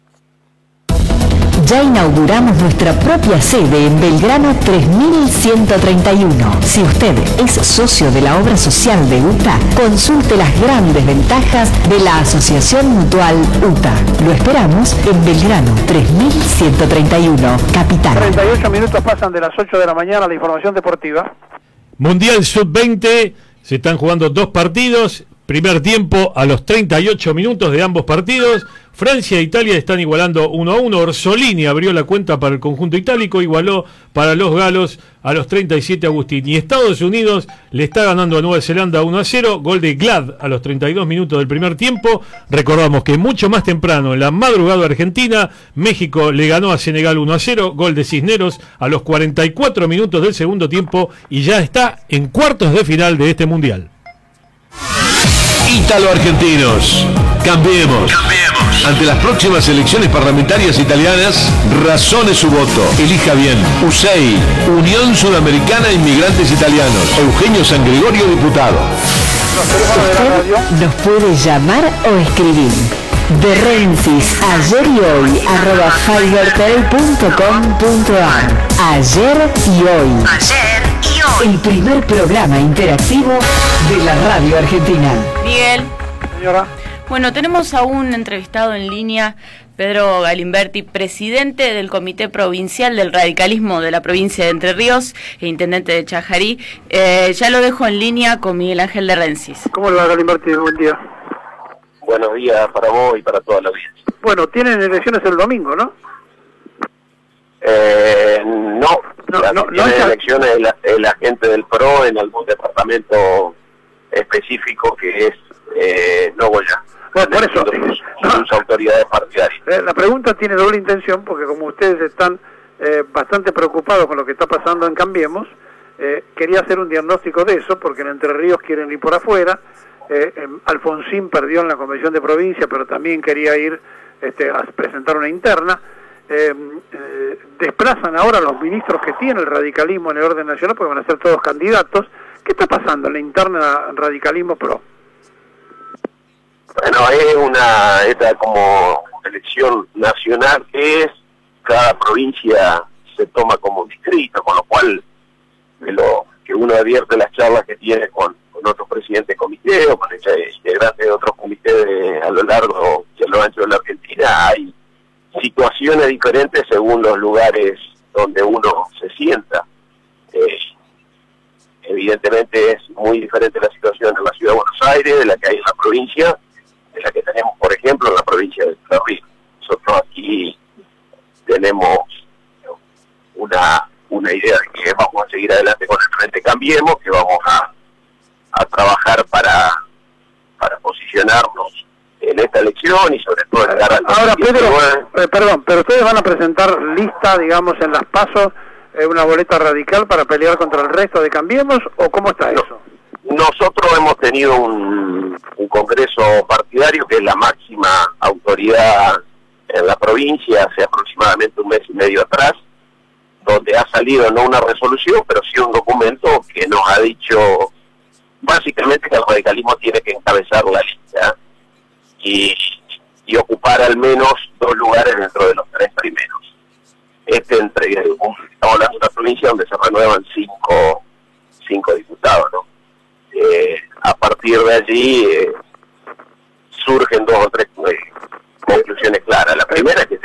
Ya inauguramos nuestra propia sede en Belgrano tres mil ciento treinta y uno. Si usted es socio de la obra social de U T A, consulte las grandes ventajas de la Asociación Mutual U T A. Lo esperamos en Belgrano tres mil ciento treinta y uno, Capital. treinta y ocho minutos pasan de las ocho de la mañana, la información deportiva. Mundial sub veinte, se están jugando dos partidos. Primer tiempo a los treinta y ocho minutos de ambos partidos. Francia e Italia están igualando uno a uno. Orsolini abrió la cuenta para el conjunto itálico, igualó para los galos a los treinta y siete Agustín. Y Estados Unidos le está ganando a Nueva Zelanda uno a cero, gol de Glad a los treinta y dos minutos del primer tiempo. Recordamos que mucho más temprano, en la madrugada argentina, México le ganó a Senegal uno a cero, gol de Cisneros a los cuarenta y cuatro minutos del segundo tiempo y ya está en cuartos de final de este Mundial. Ítalo-argentinos. Cambiemos. Cambiemos. Ante las próximas elecciones parlamentarias italianas, razone su voto. Elija bien. U S E I, Unión Sudamericana de Inmigrantes Italianos. Eugenio San Gregorio, diputado. Usted nos puede llamar o escribir. De Rensis, ayer y hoy, arroba fibertel punto com punto ar. Ayer y hoy. Ayer y hoy. El primer programa interactivo de la radio argentina. Miguel. Señora. Bueno, tenemos a un entrevistado en línea, Pedro Galimberti, presidente del Comité Provincial del Radicalismo de la provincia de Entre Ríos e intendente de Chajarí. Eh, ya lo dejo en línea con Miguel Ángel de Rensis. ¿Cómo le va, Galimberti? Buen día. Buenos días para vos y para toda la audiencia. Bueno, tienen elecciones el domingo, ¿no? Eh, no, no, la no, que tiene no elecciones es la, es la gente del P R O en algún departamento específico que es eh, Nogoyá. Bueno, por eso, sus, sus autoridades partidarias. Eh, la pregunta tiene doble intención, porque como ustedes están eh, bastante preocupados con lo que está pasando en Cambiemos, eh, quería hacer un diagnóstico de eso, porque en Entre Ríos quieren ir por afuera. Eh, eh, Alfonsín perdió en la convención de provincia, pero también quería ir este, a presentar una interna. Eh, eh, desplazan ahora a los ministros que tiene el radicalismo en el orden nacional, porque van a ser todos candidatos. ¿Qué está pasando en la interna radicalismo pro? Bueno, es una esta como elección nacional que es, cada provincia se toma como distrito, con lo cual de lo que uno advierte las charlas que tiene con, con otros presidentes de comité o con integrantes de otros comités de, a lo largo y a lo ancho de la Argentina, hay situaciones diferentes según los lugares donde uno se sienta. Eh, evidentemente es muy diferente la situación en la ciudad de Buenos Aires de la que hay en la provincia, de la que tenemos, por ejemplo, en la provincia de Entre Ríos. Nosotros aquí tenemos una una idea de que vamos a seguir adelante con el Frente Cambiemos, que vamos a, a trabajar para, para posicionarnos en esta elección y sobre todo en el Ahora, Pedro, eh, perdón, pero ustedes van a presentar lista, digamos, en las PASO, eh, una boleta radical para pelear contra el resto de Cambiemos, ¿o cómo está no, eso? Nosotros hemos tenido un, un congreso partidario que es la máxima autoridad en la provincia hace aproximadamente un mes y medio atrás, donde ha salido no una resolución, pero sí un documento que nos ha dicho básicamente que el radicalismo tiene que encabezar la lista y, y ocupar al menos dos lugares dentro de los tres primeros. Este entre, estamos hablando de una provincia donde se renuevan cinco, cinco diputados, ¿no? Eh, a partir de allí eh, surgen dos o tres eh, conclusiones claras. La primera es que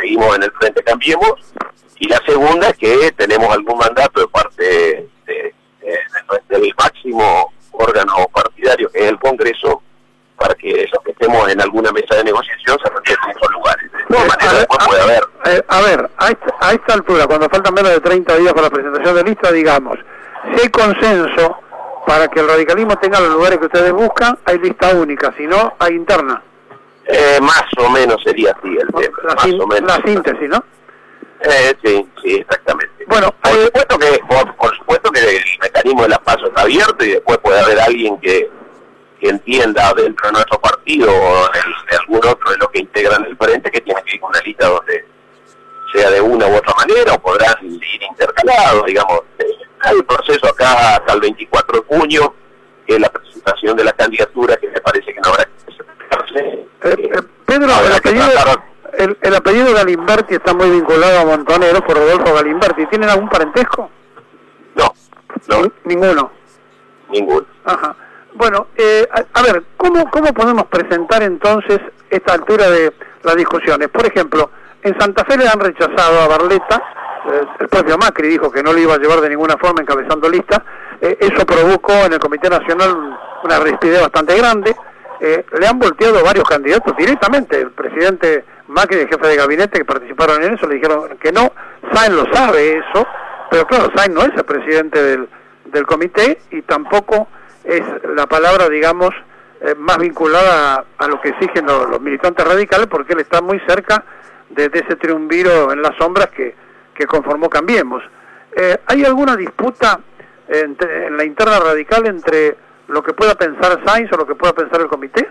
seguimos en el Frente Cambiemos, y la segunda es que tenemos algún mandato de parte de, de, de, del máximo órgano partidario, que es el Congreso, para que los que estemos en alguna mesa de negociación se repartan en esos lugares. De todas maneras, después puede haber. Eh, a ver, a esta, a esta altura, cuando faltan menos de treinta días para la presentación de lista, digamos, si hay consenso para que el radicalismo tenga los lugares que ustedes buscan, hay lista única, si no, hay interna. Eh, más o menos sería así el tema, la, más o menos. La síntesis, ¿no? Eh, sí, sí, exactamente. Bueno, por supuesto que por, por supuesto que el mecanismo de las pasos está abierto y después puede haber alguien que, que entienda dentro de nuestro partido o de, de algún otro de los que integran el frente que tiene que ir con una lista donde sea de una u otra manera o podrán ir intercalados, digamos. Eh, hay un proceso acá hasta el veinticuatro de junio, que es la presentación de la candidatura, que me parece que no habrá que presentarse. Eh, eh, Pedro, el apellido, el, el apellido Galimberti está muy vinculado a Montoneros por Rodolfo Galimberti. ¿Tienen algún parentesco? No, no. Ninguno. Ninguno. Ajá. Bueno, eh, a, a ver, ¿cómo, ¿cómo podemos presentar entonces esta altura de las discusiones? Por ejemplo, en Santa Fe le han rechazado a Barletta, eh, el propio Macri dijo que no le iba a llevar de ninguna forma encabezando lista, eh, eso provocó en el Comité Nacional una rispidez bastante grande, eh, le han volteado varios candidatos directamente, el presidente Macri y el jefe de gabinete que participaron en eso le dijeron que no, Sáenz lo sabe eso, pero claro, Sáenz no es el presidente del, del comité y tampoco es la palabra, digamos, eh, más vinculada a, a lo que exigen los, los militantes radicales, porque él está muy cerca de, de ese triunviro en las sombras que, que conformó Cambiemos. Eh, ¿Hay alguna disputa entre, en la interna radical entre lo que pueda pensar Sáenz o lo que pueda pensar el comité?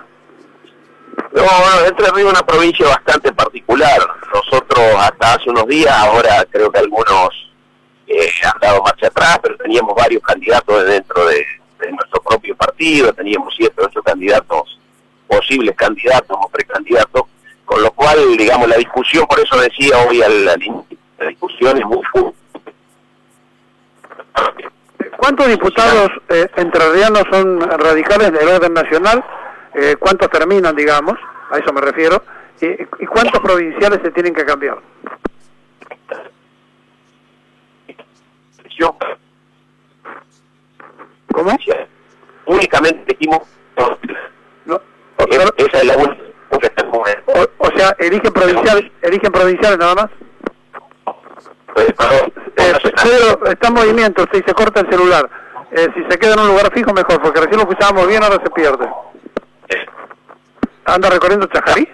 No, bueno, Entre Ríos es una provincia bastante particular. Nosotros hasta hace unos días, ahora creo que algunos eh, han dado marcha atrás, pero teníamos varios candidatos dentro de de nuestro propio partido, teníamos siete o ocho candidatos, posibles candidatos o precandidatos, con lo cual, digamos, la discusión, por eso decía hoy al, al la discusión es muy fuerte. ¿Cuántos diputados eh, entrerrianos son radicales del orden nacional? Eh, ¿Cuántos terminan, digamos? A eso me refiero. ¿Y, y cuántos provinciales se tienen que cambiar? Yo ¿Cómo? Únicamente dijimos no, o, es, esa es la única o, o sea, eligen provinciales, eligen provinciales nada más. Pues, perdón, eh, Pedro, está en movimiento, si se corta el celular. Eh, si se queda en un lugar fijo mejor, porque recién lo escuchábamos bien, ahora se pierde. ¿Anda recorriendo Chajarí?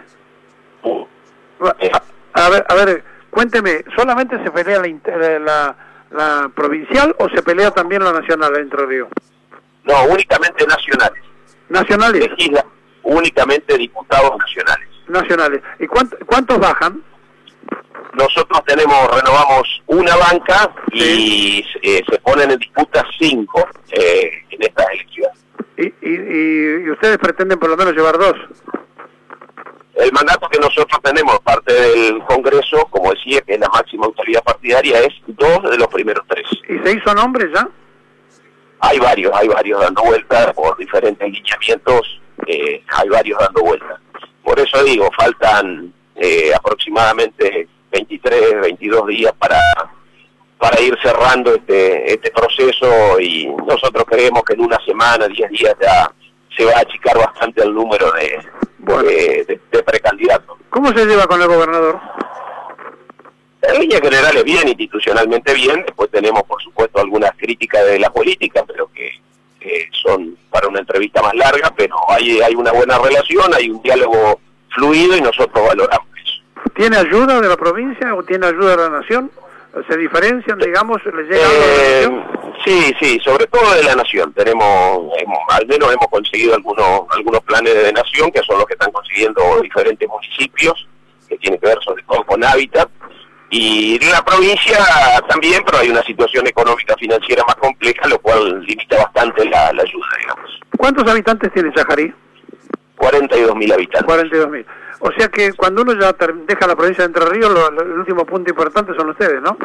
A, a ver, a ver, cuénteme, ¿solamente se pelea la, la, la provincial o se pelea también la nacional de Entre Ríos? No, únicamente nacionales. ¿Nacionales? Legisla, únicamente diputados nacionales. Nacionales. ¿Y cuánto, cuántos bajan? Nosotros tenemos, renovamos una banca y eh, se ponen en disputa cinco eh, en estas elecciones. ¿Y, y, y ustedes pretenden por lo menos llevar dos? El mandato que nosotros tenemos, parte del Congreso, como decía, que es la máxima autoridad partidaria, es dos de los primeros tres. ¿Y se hizo nombre ya? Hay varios, hay varios dando vueltas por diferentes lineamientos, eh, hay varios dando vueltas. Por eso digo, faltan eh, aproximadamente veintitrés, veintidós días para para ir cerrando este este proceso y nosotros creemos que en una semana, diez días ya se va a achicar bastante el número de, bueno. de, de, de precandidatos. ¿Cómo se lleva con el gobernador? En línea general es bien, institucionalmente bien, después tenemos por supuesto algunas críticas de la política, pero que eh, son para una entrevista más larga, pero hay, hay una buena relación, hay un diálogo fluido y nosotros valoramos eso. ¿Tiene ayuda de la provincia o tiene ayuda de la nación? ¿Se diferencian, digamos, le llega eh, algo de la nación? Sí, sí, sobre todo de la nación. Tenemos, hemos, al menos hemos conseguido algunos algunos planes de nación, que son los que están consiguiendo diferentes municipios, que tienen que ver sobre todo con hábitat. Y de la provincia también, pero hay una situación económica financiera más compleja, lo cual limita bastante la, la ayuda, digamos. ¿Cuántos habitantes tiene Chajarí? cuarenta y dos mil habitantes. cuarenta y dos mil. O sea que cuando uno ya deja la provincia de Entre Ríos, lo, lo, el último punto importante son ustedes, ¿no?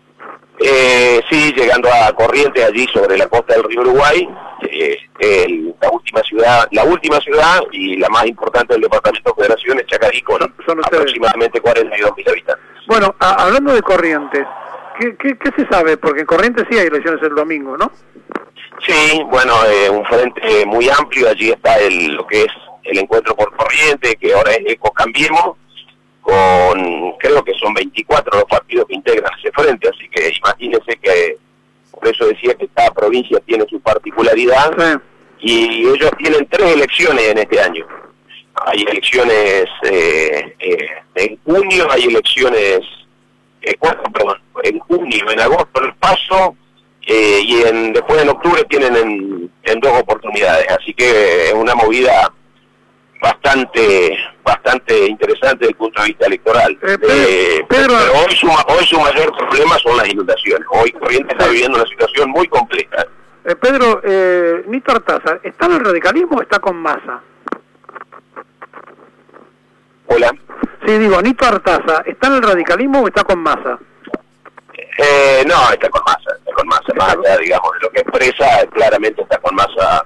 Eh, sí, llegando a Corrientes, allí sobre la costa del río Uruguay, eh, el, esta última ciudad, la última ciudad y la más importante del departamento de Federación es Chacarí, con son, son aproximadamente cuarenta y dos mil habitantes. Bueno, a, hablando de Corrientes, ¿qué, qué, ¿qué se sabe? Porque en Corrientes sí hay elecciones el domingo, ¿no? Sí, bueno, eh, un frente muy amplio, allí está el, lo que es el Encuentro por Corrientes, que ahora es Eco Cambiemos, con, creo que son veinticuatro los partidos que integran ese frente, así que imagínense que, por eso decía que cada provincia tiene su particularidad, sí. Y ellos tienen tres elecciones en este año. Hay elecciones eh, eh, en junio, hay elecciones, eh, cuatro, perdón, en junio, en agosto el paso, eh, y en, después en octubre tienen en, en dos oportunidades, así que es una movida bastante bastante interesante desde el punto de vista electoral. Eh, Pedro, eh, Pedro, pero hoy su, hoy su mayor problema son las inundaciones. Hoy Corrientes está viviendo una situación muy compleja. Eh, Pedro, eh, Nito Artaza, ¿está en el radicalismo o está con Massa? Hola. Sí, digo, Nito Artaza, ¿está en el radicalismo o está con Massa? Eh, no, está con Massa, está con Massa, más allá, digamos, de lo que expresa, claramente está con Massa.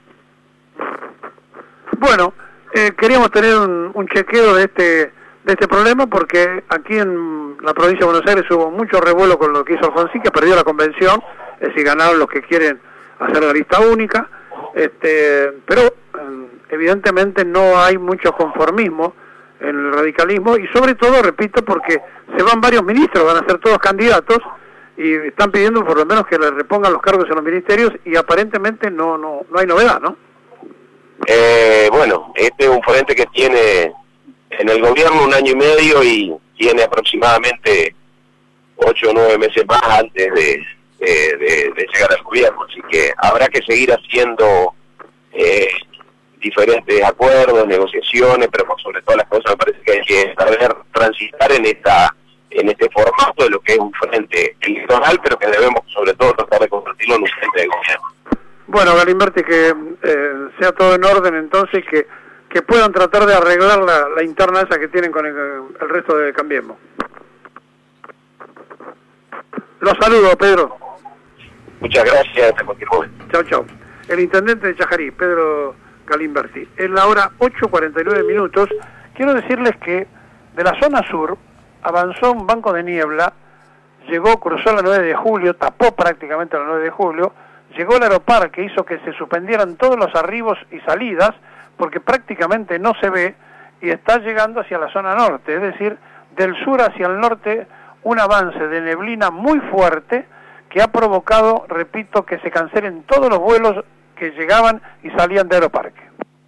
Bueno, eh, queríamos tener un, un chequeo de este de este problema porque aquí en la provincia de Buenos Aires hubo mucho revuelo con lo que hizo Alfonsín, que perdió la convención, es decir, ganaron los que quieren hacer la lista única, este, pero eh, evidentemente no hay mucho conformismo en el radicalismo y sobre todo, repito, porque se van varios ministros, van a ser todos candidatos y están pidiendo por lo menos que le repongan los cargos en los ministerios y aparentemente no no no hay novedad, ¿no? Eh, bueno, este es un frente que tiene en el gobierno un año y medio y tiene aproximadamente ocho o nueve meses más antes de, de, de, de llegar al gobierno, así que habrá que seguir haciendo eh, diferentes acuerdos, negociaciones, pero por sobre todas las cosas me parece que hay que saber transitar en esta en este formato de lo que es un frente electoral, pero que debemos sobre todo tratar de convertirlo en un frente de gobierno. Bueno, Galimberti, que eh, sea todo en orden entonces, que, que puedan tratar de arreglar la, la interna esa que tienen con el, el resto de Cambiemos. Los saludo, Pedro. Muchas gracias, hasta cualquier momento. Chao, chao. El intendente de Chajarí, Pedro Galimberti. Es la hora ocho cuarenta y nueve minutos. Quiero decirles que de la zona sur avanzó un banco de niebla, llegó, cruzó la nueve de julio, tapó prácticamente la nueve de julio, llegó el Aeroparque, hizo que se suspendieran todos los arribos y salidas, porque prácticamente no se ve, y está llegando hacia la zona norte, es decir, del sur hacia el norte, un avance de neblina muy fuerte que ha provocado, repito, que se cancelen todos los vuelos que llegaban y salían de Aeroparque.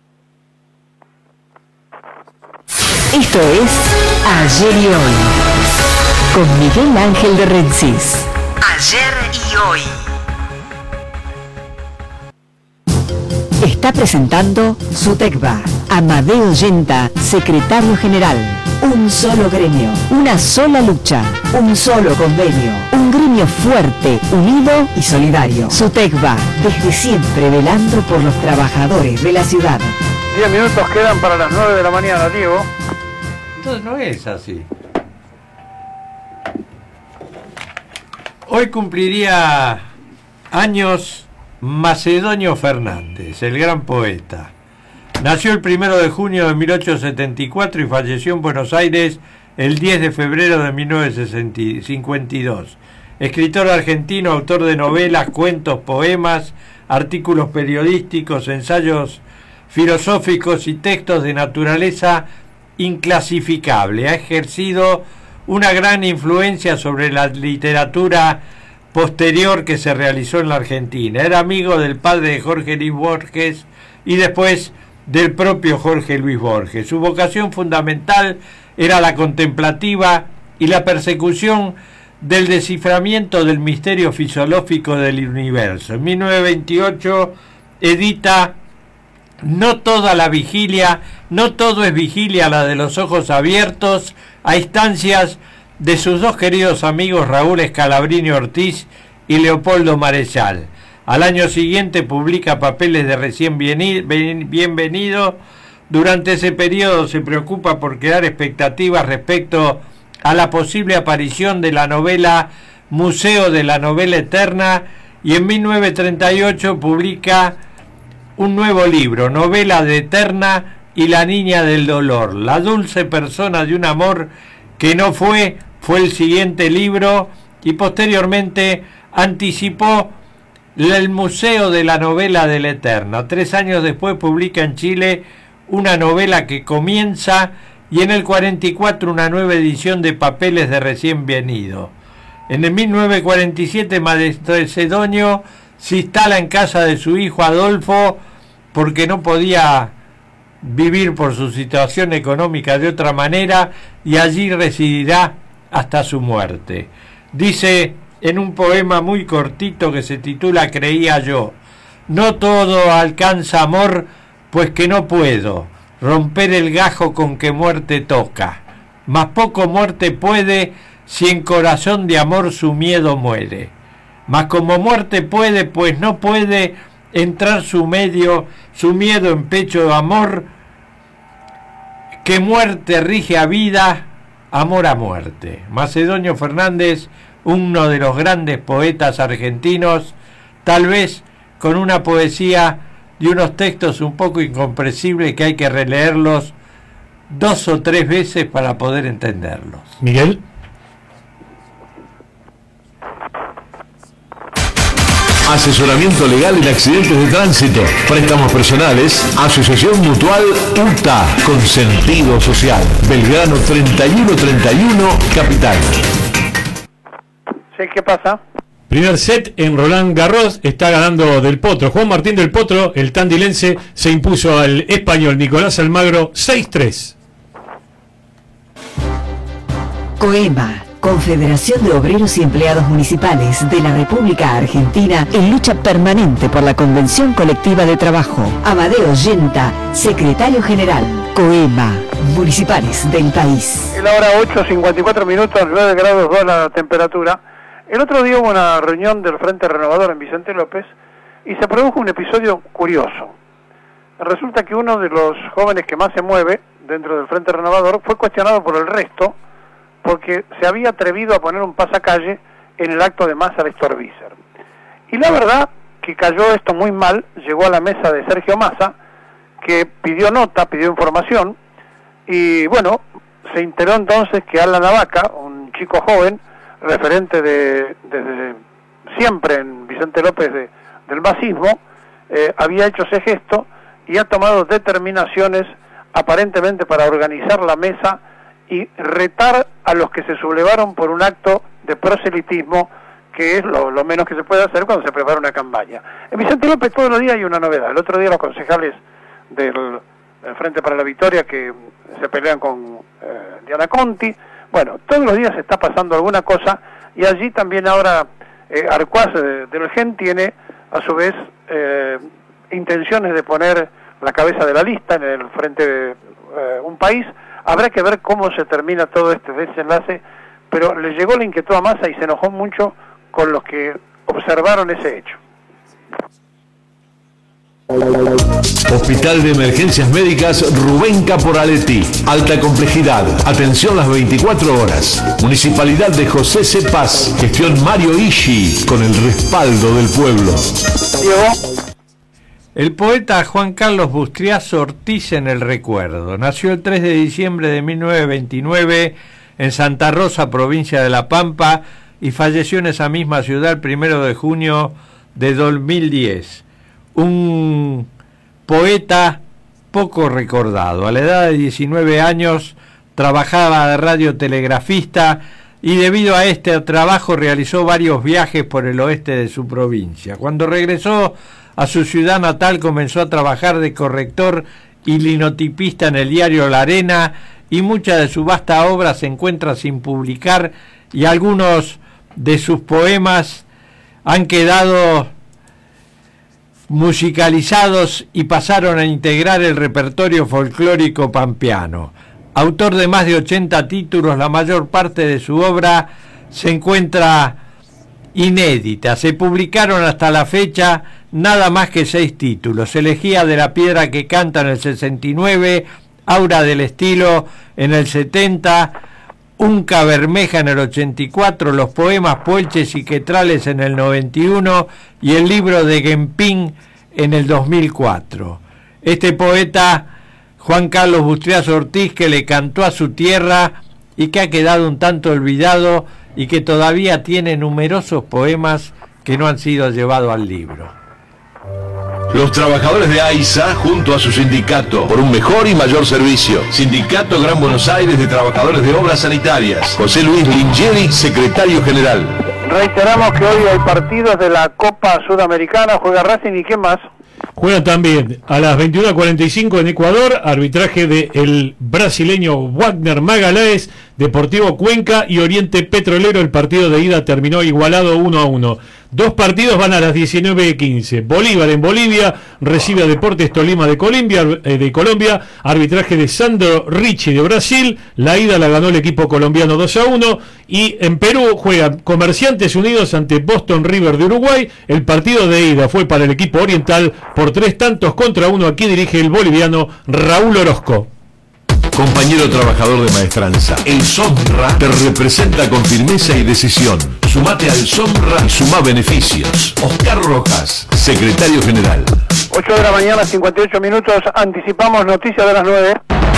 Esto es Ayer y Hoy, con Miguel Ángel de Rensis. Ayer y Hoy. Está presentando Sutecba, Amadeo Yenta, secretario general. Un solo gremio, una sola lucha, un solo convenio, un gremio fuerte, unido y solidario. Sutecba, desde siempre velando por los trabajadores de la ciudad. Diez minutos quedan para las nueve de la mañana, Diego. Entonces no es así. Hoy cumpliría años Macedonio Fernández, el gran poeta. Nació el primero de junio de mil ochocientos setenta y cuatro y falleció en Buenos Aires el diez de febrero de mil novecientos cincuenta y dos. Escritor argentino, autor de novelas, cuentos, poemas, artículos periodísticos, ensayos filosóficos y textos de naturaleza inclasificable. Ha ejercido una gran influencia sobre la literatura posterior que se realizó en la Argentina. Era amigo del padre de Jorge Luis Borges y después del propio Jorge Luis Borges. Su vocación fundamental era la contemplativa y la persecución del desciframiento del misterio fisiológico del universo. En mil novecientos veintiocho edita No toda la vigilia, no todo es vigilia la de los ojos abiertos, a instancias de sus dos queridos amigos Raúl Scalabrini Ortiz y Leopoldo Marechal. Al año siguiente publica Papeles de recién bienvenido. Durante ese periodo se preocupa por crear expectativas respecto a la posible aparición de la novela Museo de la Novela Eterna y en mil novecientos treinta y ocho publica un nuevo libro, Novela de Eterna y la Niña del Dolor. La dulce persona de un amor que no fue, fue el siguiente libro, y posteriormente anticipó el Museo de la Novela de la Eterna. Tres años después publica en Chile una novela que comienza, y en el cuarenta y cuatro una nueva edición de Papeles de recién venido. En el mil novecientos cuarenta y siete Macedonio se instala en casa de su hijo Adolfo porque no podía vivir por su situación económica de otra manera, y allí residirá hasta su muerte. Dice en un poema muy cortito que se titula Creía yo: no todo alcanza amor, pues que no puedo romper el gajo con que muerte toca, mas poco muerte puede si en corazón de amor su miedo muere. Mas como muerte puede, pues no puede entrar su medio, su miedo en pecho de amor, que muerte rige a vida, amor a muerte. Macedonio Fernández, uno de los grandes poetas argentinos, tal vez con una poesía y unos textos un poco incomprensibles que hay que releerlos dos o tres veces para poder entenderlos. Miguel. Asesoramiento legal en accidentes de tránsito, préstamos personales, Asociación Mutual U T A, con sentido social. Belgrano treinta y uno treinta y uno, Capital. Sí, ¿qué pasa? Primer set en Roland Garros, está ganando Del Potro. Juan Martín Del Potro, el tandilense, se impuso al español Nicolás Almagro seis tres. COEMA, Confederación de Obreros y Empleados Municipales de la República Argentina, en lucha permanente por la Convención Colectiva de Trabajo. Amadeo Yenta, secretario general. COEMA, municipales del país. Es la hora ocho cincuenta y cuatro minutos, nueve grados dos la temperatura. El otro día hubo una reunión del Frente Renovador en Vicente López y se produjo un episodio curioso. Resulta que uno de los jóvenes que más se mueve dentro del Frente Renovador fue cuestionado por el resto porque se había atrevido a poner un pasacalle en el acto de Massa de Storbisser. Y la verdad que cayó esto muy mal, llegó a la mesa de Sergio Massa, que pidió nota, pidió información, y bueno, se enteró entonces que Alan Navaca, un chico joven, referente de desde siempre en Vicente López de, del masismo, eh, había hecho ese gesto y ha tomado determinaciones aparentemente para organizar la mesa y retar a los que se sublevaron por un acto de proselitismo, que es lo, lo menos que se puede hacer cuando se prepara una campaña. En Vicente López todos los días hay una novedad. El otro día los concejales del, del Frente para la Victoria que se pelean con eh, Diana Conti. Bueno, todos los días se está pasando alguna cosa, y allí también ahora eh, Arcuaz de, del Gen tiene a su vez eh, intenciones de poner la cabeza de la lista en el Frente de eh, un país. Habrá que ver cómo se termina todo este desenlace, pero le llegó la inquietud a Massa y se enojó mucho con los que observaron ese hecho. Hospital de Emergencias Médicas Rubén Caporaletti. Alta complejidad. Atención las veinticuatro horas. Municipalidad de José C. Paz. Gestión Mario Ishi. Con el respaldo del pueblo. El poeta Juan Carlos Bustriazo Ortiz en el recuerdo. Nació el tres de diciembre de mil novecientos veintinueve en Santa Rosa, provincia de La Pampa, y falleció en esa misma ciudad el primero de junio de dos mil diez. Un poeta poco recordado. A la edad de diecinueve años trabajaba de radiotelegrafista y debido a este trabajo realizó varios viajes por el oeste de su provincia. Cuando regresó a su ciudad natal comenzó a trabajar de corrector y linotipista en el diario La Arena, y mucha de su vasta obra se encuentra sin publicar, y algunos de sus poemas han quedado musicalizados y pasaron a integrar el repertorio folclórico pampeano. Autor de más de ochenta títulos, la mayor parte de su obra se encuentra inédita. Se publicaron hasta la fecha nada más que seis títulos: Elegía de la Piedra que Canta en el sesenta y nueve, Aura del Estilo en el setenta, Unca Bermeja en el ochenta y cuatro, Los Poemas Puelches y Quetrales en el noventa y uno y el libro de Guempín en el dos mil cuatro. Este poeta, Juan Carlos Bustrias Ortiz, que le cantó a su tierra y que ha quedado un tanto olvidado y que todavía tiene numerosos poemas que no han sido llevados al libro. Los trabajadores de AISA, junto a su sindicato, por un mejor y mayor servicio. Sindicato Gran Buenos Aires de Trabajadores de Obras Sanitarias. José Luis Lingeri, secretario general. Reiteramos que hoy hay partidos de la Copa Sudamericana, juega Racing y ¿qué más? Juega también a las veintiuna cuarenta y cinco en Ecuador, arbitraje del brasileño Wagner Magalhães, Deportivo Cuenca y Oriente Petrolero. El partido de ida terminó igualado uno a uno. Dos partidos van a las diecinueve quince. Bolívar en Bolivia recibe a Deportes Tolima de Colombia, eh, de Colombia, arbitraje de Sandro Ricci de Brasil. La ida la ganó el equipo colombiano dos a uno. Y en Perú juegan Comerciantes Unidos ante Boston River de Uruguay. El partido de ida fue para el equipo oriental por tres tantos contra uno. Aquí dirige el boliviano Raúl Orozco. Compañero trabajador de Maestranza, el SOMRA te representa con firmeza y decisión. Sumate al SOMRA y suma beneficios. Oscar Rojas, secretario general. ocho de la mañana, cincuenta y ocho minutos, anticipamos noticias de las nueve.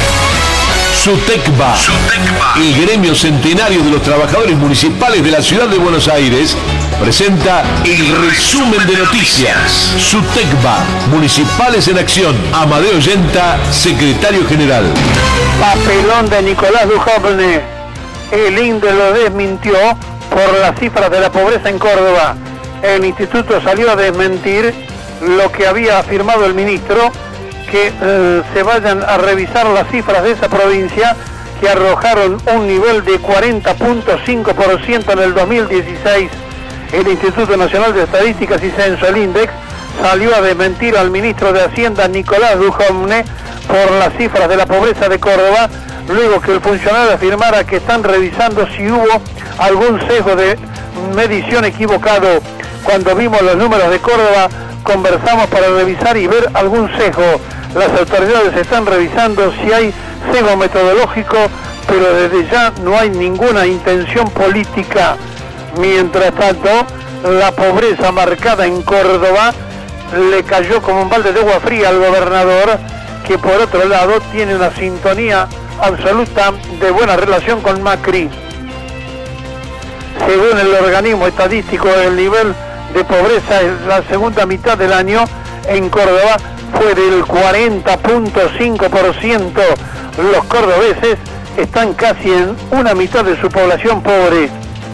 SUTECBA, el gremio centenario de los trabajadores municipales de la ciudad de Buenos Aires, presenta el resumen de noticias. SUTECBA, Municipales en Acción. Amadeo Yenta, secretario general. Papelón de Nicolás Dujovne. El INDE lo desmintió por las cifras de la pobreza en Córdoba. El instituto salió a desmentir lo que había afirmado el ministro, que eh, se vayan a revisar las cifras de esa provincia, que arrojaron un nivel de cuarenta punto cinco por ciento en el dos mil dieciséis. El Instituto Nacional de Estadísticas y Censo, el INDEX, salió a desmentir al ministro de Hacienda, Nicolás Dujovne, por las cifras de la pobreza de Córdoba, luego que el funcionario afirmara que están revisando si hubo algún sesgo de medición equivocado. Cuando vimos los números de Córdoba, conversamos para revisar y ver algún sesgo. Las autoridades están revisando si hay sesgo metodológico, pero desde ya no hay ninguna intención política. Mientras tanto, la pobreza marcada en Córdoba le cayó como un balde de agua fría al gobernador, que por otro lado tiene una sintonía absoluta de buena relación con Macri. Según el organismo estadístico, el nivel de pobreza en la segunda mitad del año en Córdoba fue del cuarenta punto cinco por ciento. Los cordobeses están casi en una mitad de su población pobre.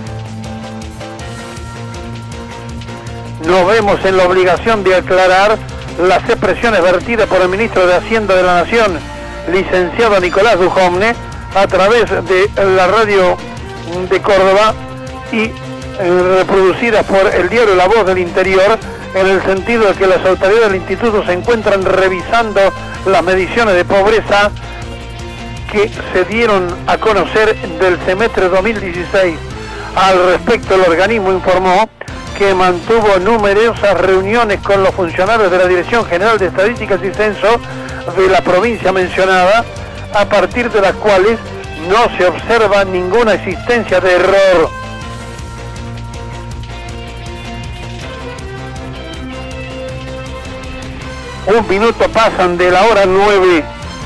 Nos vemos en la obligación de aclarar las expresiones vertidas por el ministro de Hacienda de la Nación, licenciado Nicolás Dujovne, a través de la radio de Córdoba y eh, reproducidas por el diario La Voz del Interior, en el sentido de que las autoridades del instituto se encuentran revisando las mediciones de pobreza que se dieron a conocer del semestre dos mil dieciséis. Al respecto, el organismo informó que mantuvo numerosas reuniones con los funcionarios de la Dirección General de Estadísticas y Censo de la provincia mencionada, a partir de las cuales no se observa ninguna existencia de error. Un minuto pasan de la hora nueve.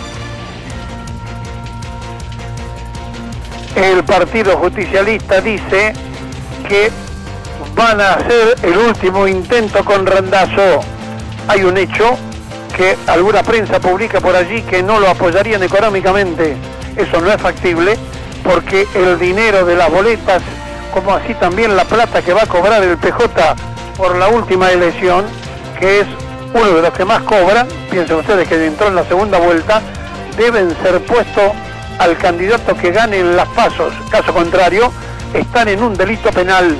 El Partido Justicialista dice que van a hacer el último intento con Randazzo. Hay un hecho que alguna prensa publica por allí que no lo apoyarían económicamente. Eso no es factible, porque el dinero de las boletas, como así también la plata que va a cobrar el P J por la última elección, que es uno de los que más cobran, piensen ustedes que entró en la segunda vuelta, deben ser puestos al candidato que gane en las pasos. Caso contrario, están en un delito penal.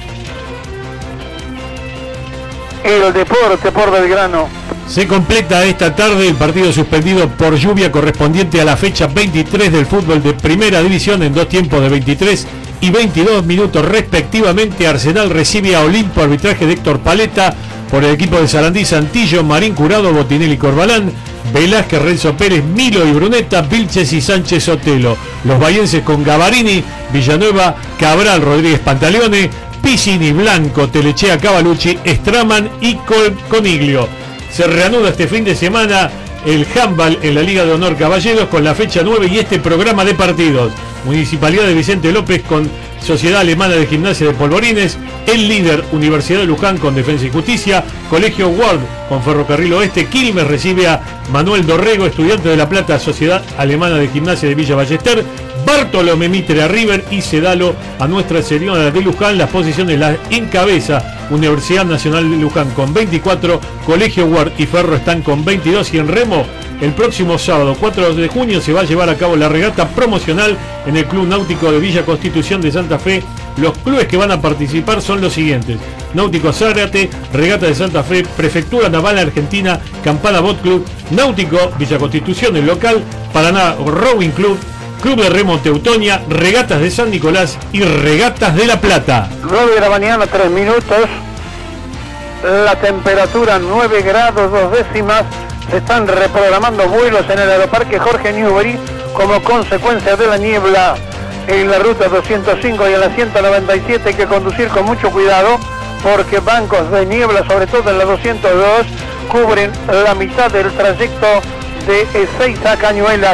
El deporte por Belgrano. Se completa esta tarde el partido suspendido por lluvia correspondiente a la fecha veintitrés del fútbol de Primera División, en dos tiempos de veintitrés y veintidós minutos respectivamente. Arsenal recibe a Olimpo, arbitraje de Héctor Paleta. Por el equipo de Sarandí, Santillo, Marín Curado, Botinelli, Corbalán, Velázquez, Renzo Pérez, Milo y Bruneta, Vilches y Sánchez Sotelo. Los bahienses con Gavarini, Villanueva, Cabral, Rodríguez Pantaleone, Piscini, Blanco, Telechea, Cavalucci, Straman y Coniglio. Se reanuda este fin de semana el handball en la Liga de Honor Caballeros con la fecha nueve y este programa de partidos. Municipalidad de Vicente López con Sociedad Alemana de Gimnasia de Polvorines, el líder Universidad de Luján con Defensa y Justicia, Colegio Ward con Ferrocarril Oeste, Quilmes recibe a Manuel Dorrego, Estudiante de La Plata, Sociedad Alemana de Gimnasia de Villa Ballester, Bartolomé Mitre a River y Sedalo a Nuestra Señora de Luján. Las posiciones las encabeza Universidad Nacional de Luján con veinticuatro, Colegio Ward y Ferro están con veintidós y en remo el próximo sábado cuatro de junio se va a llevar a cabo la regata promocional en el Club Náutico de Villa Constitución de Santa Fe. Los clubes que van a participar son los siguientes: Náutico Zárate, Regata de Santa Fe, Prefectura Naval Argentina, Campana Boat Club, Náutico Villa Constitución, el local, Paraná Rowing Club, Club de Remo Teutonia, Regatas de San Nicolás y Regatas de La Plata. nueve de la mañana, tres minutos. La temperatura nueve grados, dos décimas. Se están reprogramando vuelos en el aeroparque Jorge Newbery como consecuencia de la niebla en la ruta doscientos cinco y en la ciento noventa y siete. Hay que conducir con mucho cuidado porque bancos de niebla, sobre todo en la doscientos dos, cubren la mitad del trayecto de Ezeiza a Cañuelas.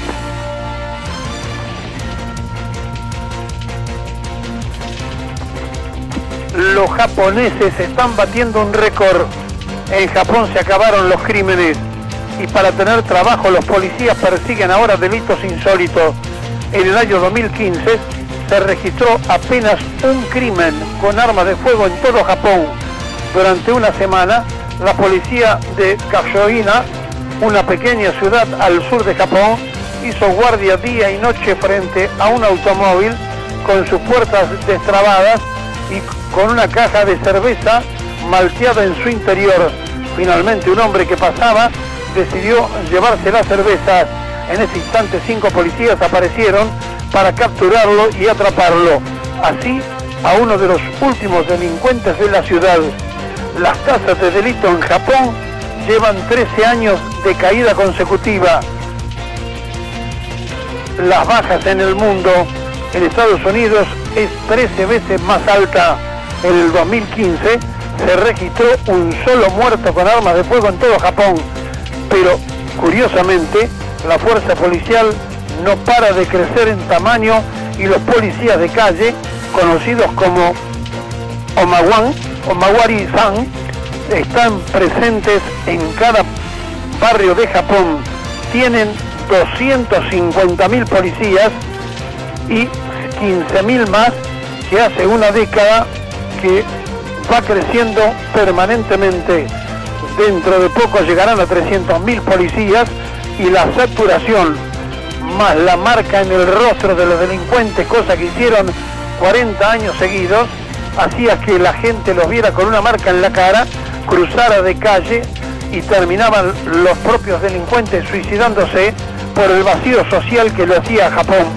Los japoneses están batiendo un récord. En Japón se acabaron los crímenes y para tener trabajo los policías persiguen ahora delitos insólitos. En el año dos mil quince se registró apenas un crimen con armas de fuego en todo Japón. Durante una semana, la policía de Kashoina, una pequeña ciudad al sur de Japón, hizo guardia día y noche frente a un automóvil con sus puertas destrabadas y con una caja de cerveza malteada en su interior. Finalmente un hombre que pasaba decidió llevarse las cervezas. En ese instante cinco policías aparecieron para capturarlo y atraparlo. Así a uno de los últimos delincuentes de la ciudad. Las tasas de delito en Japón llevan trece años de caída consecutiva. Las bajas en el mundo, en Estados Unidos es trece veces más alta. En el dos mil quince se registró un solo muerto con armas de fuego en todo Japón, pero curiosamente la fuerza policial no para de crecer en tamaño y los policías de calle, conocidos como Omawan, Omawari-san, están presentes en cada barrio de Japón. Tienen doscientos cincuenta mil policías y quince mil más que hace una década, que va creciendo permanentemente. Dentro de poco llegarán a trescientos mil policías y la saturación más la marca en el rostro de los delincuentes, cosa que hicieron cuarenta años seguidos, hacía que la gente los viera con una marca en la cara, cruzara de calle y terminaban los propios delincuentes suicidándose por el vacío social que le hacía a Japón.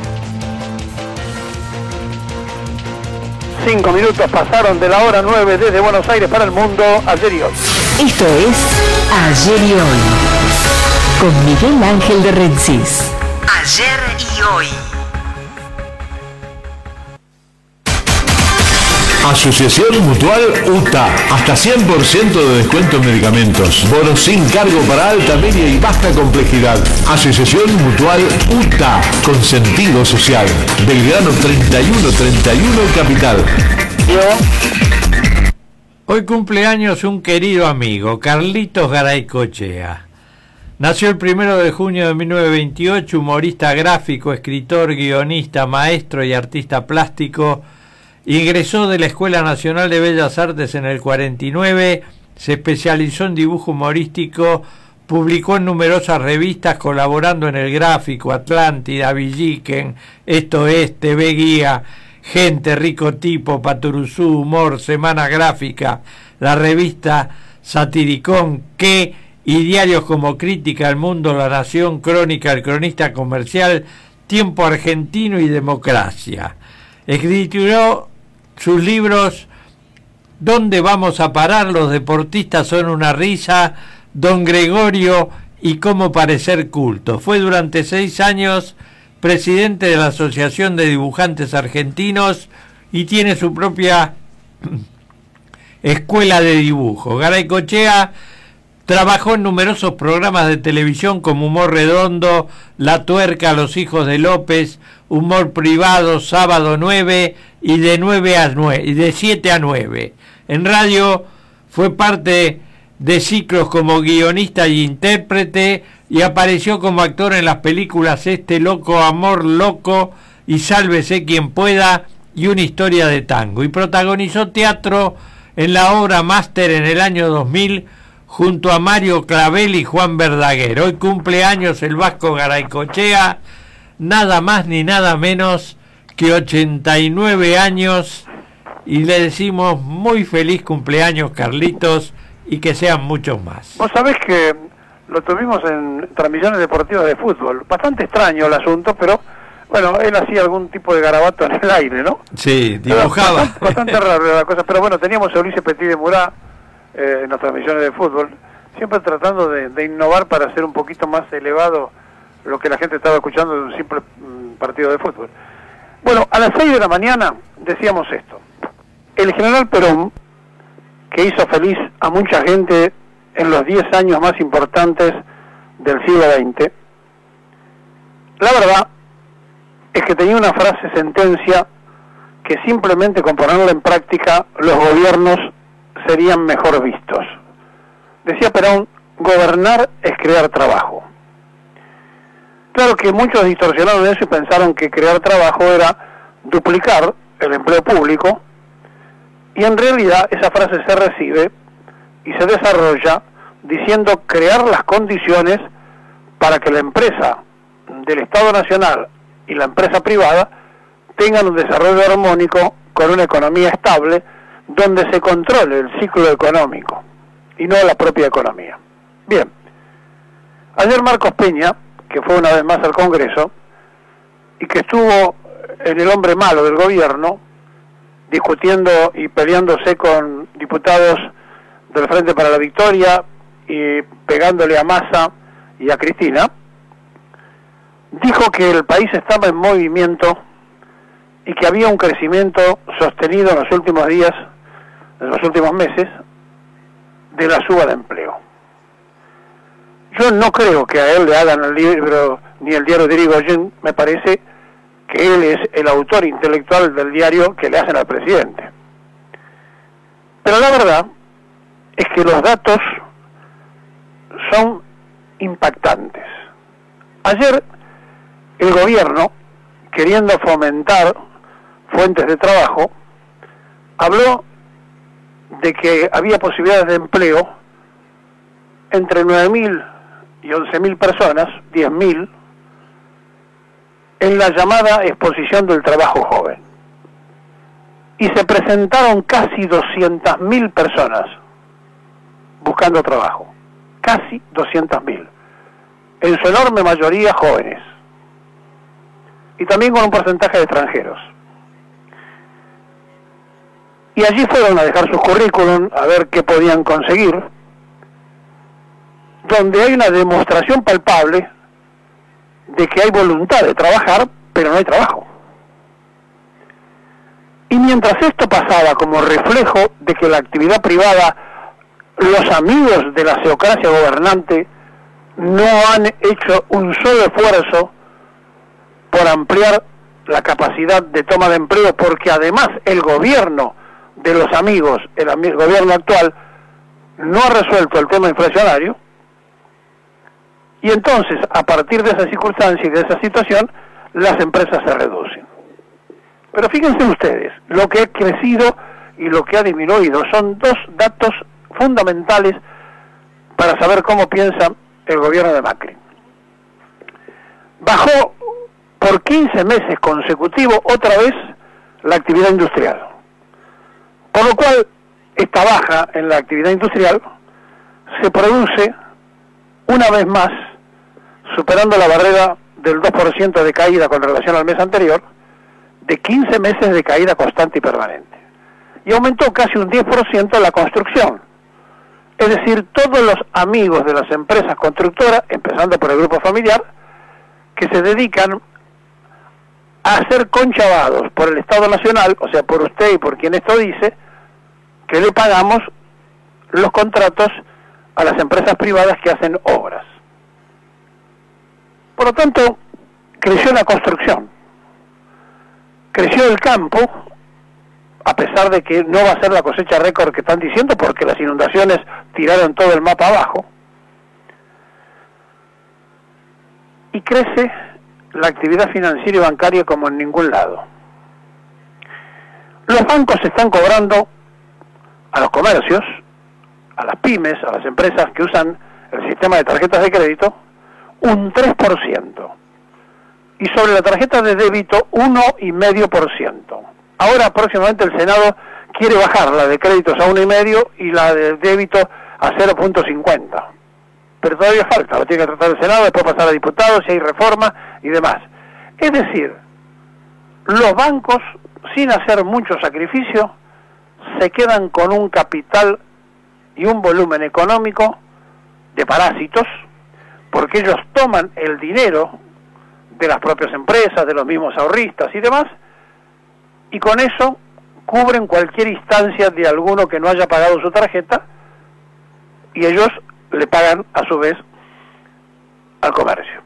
Cinco minutos pasaron de la hora nueve desde Buenos Aires para el mundo, ayer y hoy. Esto es Ayer y Hoy, con Miguel Ángel de Rensis. Ayer y hoy. Asociación Mutual U T A. Hasta cien por ciento de descuento en medicamentos. Bonos sin cargo para alta, media y baja complejidad. Asociación Mutual U T A. Con sentido social. Belgrano treinta y uno treinta y uno Capital. Hoy cumpleaños un querido amigo, Carlitos Garaycochea. Nació el primero de junio de mil novecientos veintiocho, humorista gráfico, escritor, guionista, maestro y artista plástico. Ingresó de la Escuela Nacional de Bellas Artes en el cuarenta y nueve, se especializó en dibujo humorístico, publicó en numerosas revistas colaborando en El Gráfico, Atlántida, Villiquen, Esto Es, T V Guía, Gente, Rico Tipo, Paturuzú, Humor, Semana Gráfica, la revista Satiricón, Que y diarios como Crítica, El Mundo, La Nación, Crónica, El Cronista Comercial, Tiempo Argentino y Democracia. Escribió sus libros ¿Dónde vamos a parar? Los deportistas son una risa, Don Gregorio y Cómo parecer culto. Fue durante seis años presidente de la Asociación de Dibujantes Argentinos y tiene su propia escuela de dibujo. Garaycochea Trabajó en numerosos programas de televisión como Humor Redondo, La Tuerca, Los Hijos de López, Humor Privado, Sábado nueve y de nueve a nueve y de siete a nueve. En radio fue parte de ciclos como guionista y intérprete y apareció como actor en las películas Este Loco, Amor Loco y Sálvese Quien Pueda y Una Historia de Tango, y protagonizó teatro en la obra Máster en el año dos mil junto a Mario Clavel y Juan Verdaguer. Hoy cumple años el Vasco Garaycochea, nada más ni nada menos que ochenta y nueve años, y le decimos muy feliz cumpleaños, Carlitos, y que sean muchos más. Vos sabés que lo tuvimos en transmisiones deportivas de fútbol, bastante extraño el asunto, pero bueno, él hacía algún tipo de garabato en el aire, ¿no? Sí, dibujaba. Bastante, bastante raro la cosa, pero bueno, teníamos a Ulises Petit de Murat eh, en las transmisiones de fútbol, siempre tratando de, de innovar para hacer un poquito más elevado lo que la gente estaba escuchando de un simple mm, partido de fútbol. Bueno, a las seis de la mañana decíamos esto: el general Perón, que hizo feliz a mucha gente en los diez años más importantes del siglo veinte, la verdad es que tenía una frase sentencia que simplemente con ponerla en práctica los gobiernos serían mejor vistos. Decía Perón: gobernar es crear trabajo. Claro que muchos distorsionaron eso y pensaron que crear trabajo era duplicar el empleo público, y en realidad esa frase se recibe y se desarrolla diciendo crear las condiciones para que la empresa del Estado Nacional y la empresa privada tengan un desarrollo armónico con una economía estable donde se controle el ciclo económico y no la propia economía. Bien, ayer Marcos Peña, que fue una vez más al Congreso y que estuvo en el hombre malo del gobierno, discutiendo y peleándose con diputados del Frente para la Victoria y pegándole a Massa y a Cristina, dijo que el país estaba en movimiento y que había un crecimiento sostenido en los últimos días, en los últimos meses, de la suba de empleo. Yo no creo que a él le hagan el libro ni el diario de Irigoyen, me parece que él es el autor intelectual del diario que le hacen al presidente. Pero la verdad es que los datos son impactantes. Ayer el gobierno, queriendo fomentar fuentes de trabajo, habló de que había posibilidades de empleo entre nueve mil y once mil personas, diez mil, en la llamada exposición del trabajo joven. Y se presentaron casi doscientas mil personas buscando trabajo, casi doscientas mil, en su enorme mayoría jóvenes, y también con un porcentaje de extranjeros. Y allí fueron a dejar sus currículum a ver qué podían conseguir, donde hay una demostración palpable de que hay voluntad de trabajar, pero no hay trabajo. Y mientras esto pasaba como reflejo de que la actividad privada, los amigos de la ceocracia gobernante, no han hecho un solo esfuerzo por ampliar la capacidad de toma de empleo, porque además el gobierno de los amigos, el, el gobierno actual, no ha resuelto el tema inflacionario, y entonces, a partir de esa circunstancia y de esa situación, las empresas se reducen. Pero fíjense ustedes, lo que ha crecido y lo que ha disminuido son dos datos fundamentales para saber cómo piensa el gobierno de Macri. Bajó por quince meses consecutivos otra vez la actividad industrial, por lo cual esta baja en la actividad industrial se produce una vez más, superando la barrera del dos por ciento de caída con relación al mes anterior, de quince meses de caída constante y permanente. Y aumentó casi un diez por ciento la construcción. Es decir, todos los amigos de las empresas constructoras, empezando por el grupo familiar, que se dedican a ser conchavados por el Estado Nacional, o sea, por usted y por quien esto dice, que le pagamos los contratos a las empresas privadas que hacen obras. Por lo tanto, creció la construcción, creció el campo, a pesar de que no va a ser la cosecha récord que están diciendo, porque las inundaciones tiraron todo el mapa abajo, y crece la actividad financiera y bancaria como en ningún lado. Los bancos están cobrando a los comercios, a las pymes, a las empresas que usan el sistema de tarjetas de crédito, un tres por ciento. Y sobre la tarjeta de débito, uno coma cinco por ciento. Ahora próximamente el Senado quiere bajar la de créditos a uno coma cinco y la de débito a cero punto cincuenta. Pero todavía falta, lo tiene que tratar el Senado, después pasar a diputados, si hay reforma y demás. Es decir, los bancos, sin hacer mucho sacrificio, se quedan con un capital y un volumen económico de parásitos, porque ellos toman el dinero de las propias empresas, de los mismos ahorristas y demás, y con eso cubren cualquier instancia de alguno que no haya pagado su tarjeta, y ellos le pagan a su vez al comercio.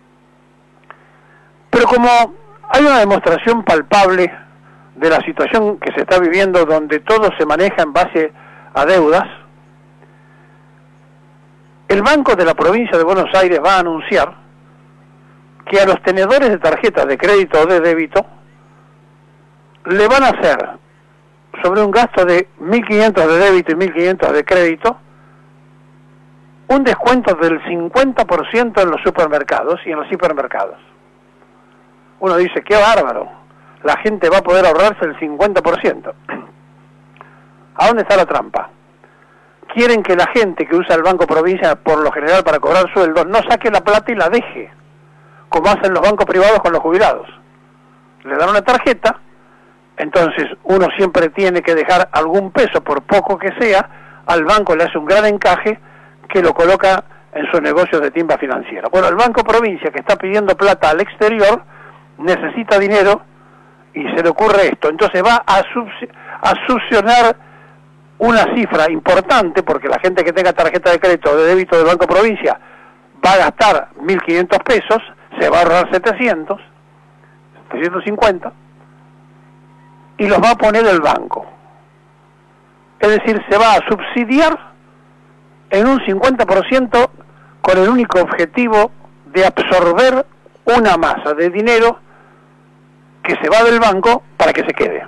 Pero como hay una demostración palpable de la situación que se está viviendo, donde todo se maneja en base a deudas, el Banco de la Provincia de Buenos Aires va a anunciar que a los tenedores de tarjetas de crédito o de débito le van a hacer, sobre un gasto de mil quinientos de débito y mil quinientos de crédito, un descuento del cincuenta por ciento en los supermercados y en los hipermercados. Uno dice, qué bárbaro, la gente va a poder ahorrarse el cincuenta por ciento. ¿A dónde está la trampa? Quieren que la gente que usa el Banco Provincia, por lo general para cobrar sueldos, no saque la plata y la deje, como hacen los bancos privados con los jubilados. Le dan una tarjeta, entonces uno siempre tiene que dejar algún peso, por poco que sea, al banco le hace un gran encaje que lo coloca en sus negocios de timba financiera. Bueno, el Banco Provincia, que está pidiendo plata al exterior, necesita dinero y se le ocurre esto. Entonces va a, a succionar una cifra importante, porque la gente que tenga tarjeta de crédito o de débito del Banco Provincia va a gastar mil quinientos pesos, se va a ahorrar setecientos, setecientos cincuenta, y los va a poner el banco. Es decir, se va a subsidiar en un cincuenta por ciento con el único objetivo de absorber una masa de dinero que se va del banco para que se quede.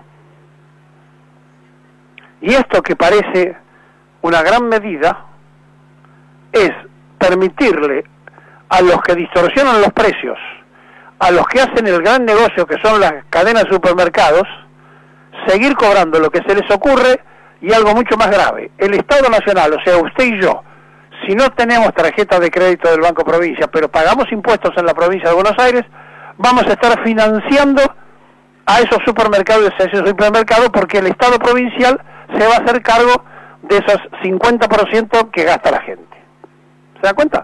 Y esto, que parece una gran medida, es permitirle a los que distorsionan los precios, a los que hacen el gran negocio que son las cadenas de supermercados, seguir cobrando lo que se les ocurre. Y algo mucho más grave, el Estado Nacional, o sea, usted y yo, si no tenemos tarjeta de crédito del Banco Provincia, pero pagamos impuestos en la provincia de Buenos Aires, vamos a estar financiando a esos supermercados y a esos supermercados, porque el Estado provincial se va a hacer cargo de esos cincuenta por ciento que gasta la gente. ¿Se da cuenta?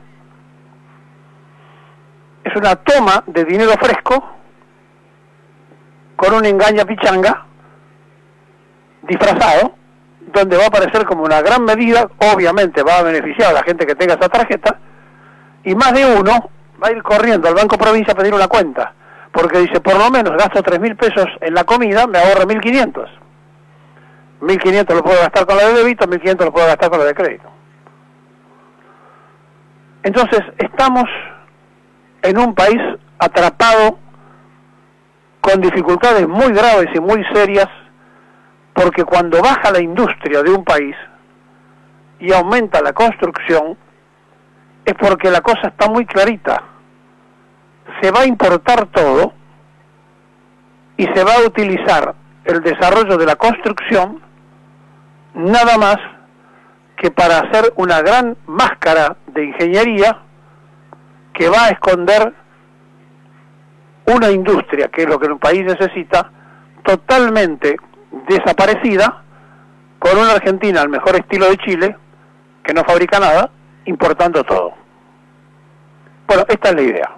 Es una toma de dinero fresco con un engaña pichanga disfrazado, donde va a aparecer como una gran medida. Obviamente va a beneficiar a la gente que tenga esa tarjeta, y más de uno va a ir corriendo al Banco Provincia a pedir una cuenta, porque dice, por lo menos gasto tres mil pesos en la comida, me ahorro mil quinientos. mil quinientos lo puedo gastar con la de débito, mil quinientos lo puedo gastar con la de crédito. Entonces estamos en un país atrapado con dificultades muy graves y muy serias, porque cuando baja la industria de un país y aumenta la construcción, es porque la cosa está muy clarita. Se va a importar todo y se va a utilizar el desarrollo de la construcción nada más que para hacer una gran máscara de ingeniería que va a esconder una industria, que es lo que un país necesita, totalmente desaparecida, con una Argentina al mejor estilo de Chile, que no fabrica nada, importando todo. Bueno, esta es la idea.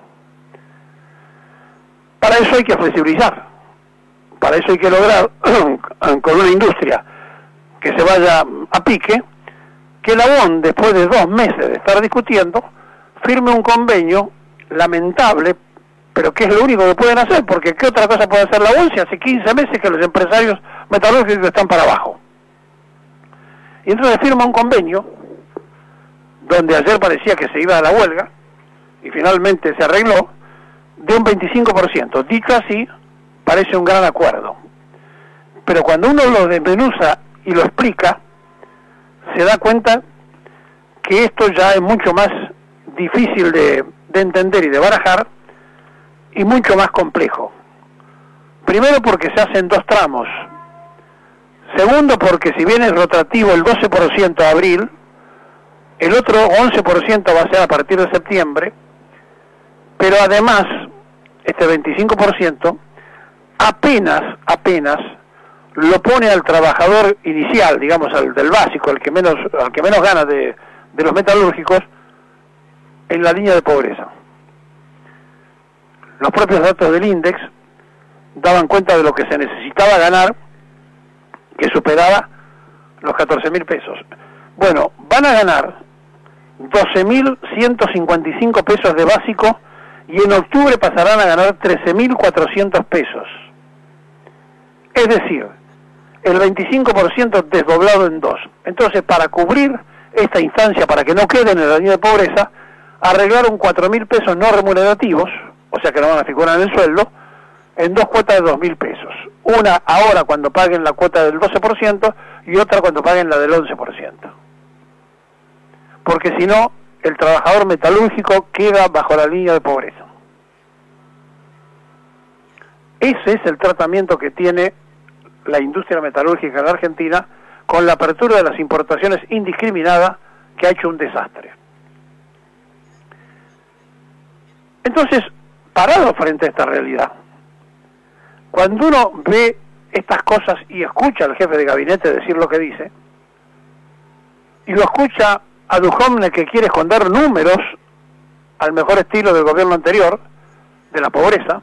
Para eso hay que flexibilizar, para eso hay que lograr con una industria que se vaya a pique, que la U O N, después de dos meses de estar discutiendo, firme un convenio lamentable, pero que es lo único que pueden hacer, porque ¿qué otra cosa puede hacer la U O N si hace quince meses que los empresarios metalúrgicos están para abajo? Y entonces firma un convenio, donde ayer parecía que se iba a la huelga, y finalmente se arregló, de un veinticinco por ciento. Dicho así, parece un gran acuerdo. Pero cuando uno lo desmenuza y lo explica, se da cuenta que esto ya es mucho más difícil de, de entender y de barajar, y mucho más complejo. Primero porque se hacen dos tramos. Segundo porque si bien es rotativo el doce por ciento de abril, el otro once por ciento va a ser a partir de septiembre, pero además, este veinticinco por ciento, apenas, apenas, lo pone al trabajador inicial, digamos, al del básico, al que menos, al que menos gana de, de los metalúrgicos, en la línea de pobreza. Los propios datos del INDEX daban cuenta de lo que se necesitaba ganar, que superaba los catorce mil pesos. Bueno, van a ganar doce mil ciento cincuenta y cinco pesos de básico y en octubre pasarán a ganar trece mil cuatrocientos pesos. Es decir, el veinticinco por ciento desdoblado en dos. Entonces, para cubrir esta instancia, para que no queden en la línea de pobreza, arreglaron cuatro mil pesos no remunerativos, o sea que no van a figurar en el sueldo, en dos cuotas de dos mil pesos. Una ahora cuando paguen la cuota del doce por ciento y otra cuando paguen la del once por ciento. Porque si no, el trabajador metalúrgico queda bajo la línea de pobreza. Ese es el tratamiento que tiene la industria metalúrgica en la Argentina con la apertura de las importaciones indiscriminada, que ha hecho un desastre. Entonces, parado frente a esta realidad, cuando uno ve estas cosas y escucha al jefe de gabinete decir lo que dice, y lo escucha a Duhovne que quiere esconder números al mejor estilo del gobierno anterior, de la pobreza,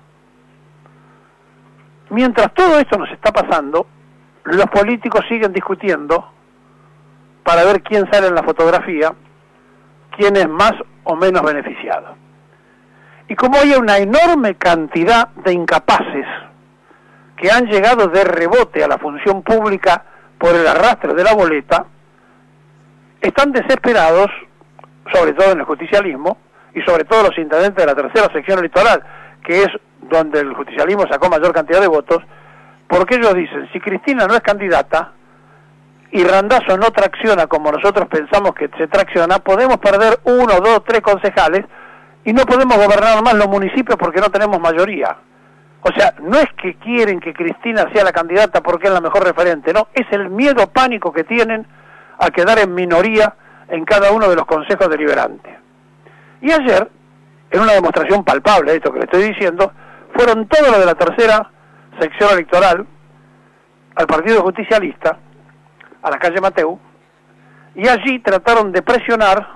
mientras todo esto nos está pasando, los políticos siguen discutiendo para ver quién sale en la fotografía, quién es más o menos beneficiado. Y como hay una enorme cantidad de incapaces que han llegado de rebote a la función pública por el arrastre de la boleta, están desesperados, sobre todo en el justicialismo, y sobre todo los intendentes de la tercera sección electoral, que es donde el justicialismo sacó mayor cantidad de votos, porque ellos dicen, si Cristina no es candidata, y Randazzo no tracciona como nosotros pensamos que se tracciona, podemos perder uno, dos, tres concejales, y no podemos gobernar más los municipios porque no tenemos mayoría. O sea, no es que quieren que Cristina sea la candidata porque es la mejor referente, no, es el miedo pánico que tienen a quedar en minoría en cada uno de los consejos deliberantes. Y ayer, en una demostración palpable de esto que le estoy diciendo, fueron todos los de la tercera sección electoral al Partido Justicialista, a la calle Mateu, y allí trataron de presionar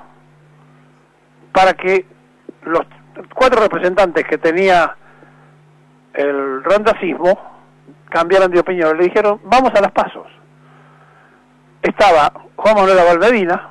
para que los cuatro representantes que tenía el randacismo cambiaran de opinión. Le dijeron, vamos a las pasos. Estaba Juan Manuel Valmedina,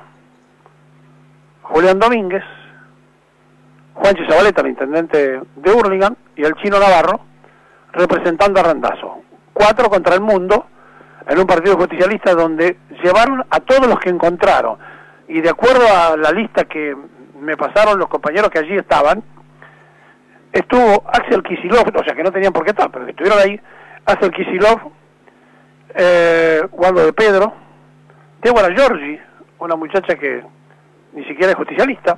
Julián Domínguez, Juanchi Zabaleta, el intendente de Hurlingham, y el Chino Navarro, representando a Randazzo. Cuatro contra el mundo, en un partido justicialista donde llevaron a todos los que encontraron. Y de acuerdo a la lista que me pasaron los compañeros que allí estaban, estuvo Axel Kicillof, o sea que no tenían por qué estar, pero que estuvieron ahí, Axel Kicillof, eh, Waldo de Pedro, Débora Giorgi, una muchacha que ni siquiera es justicialista,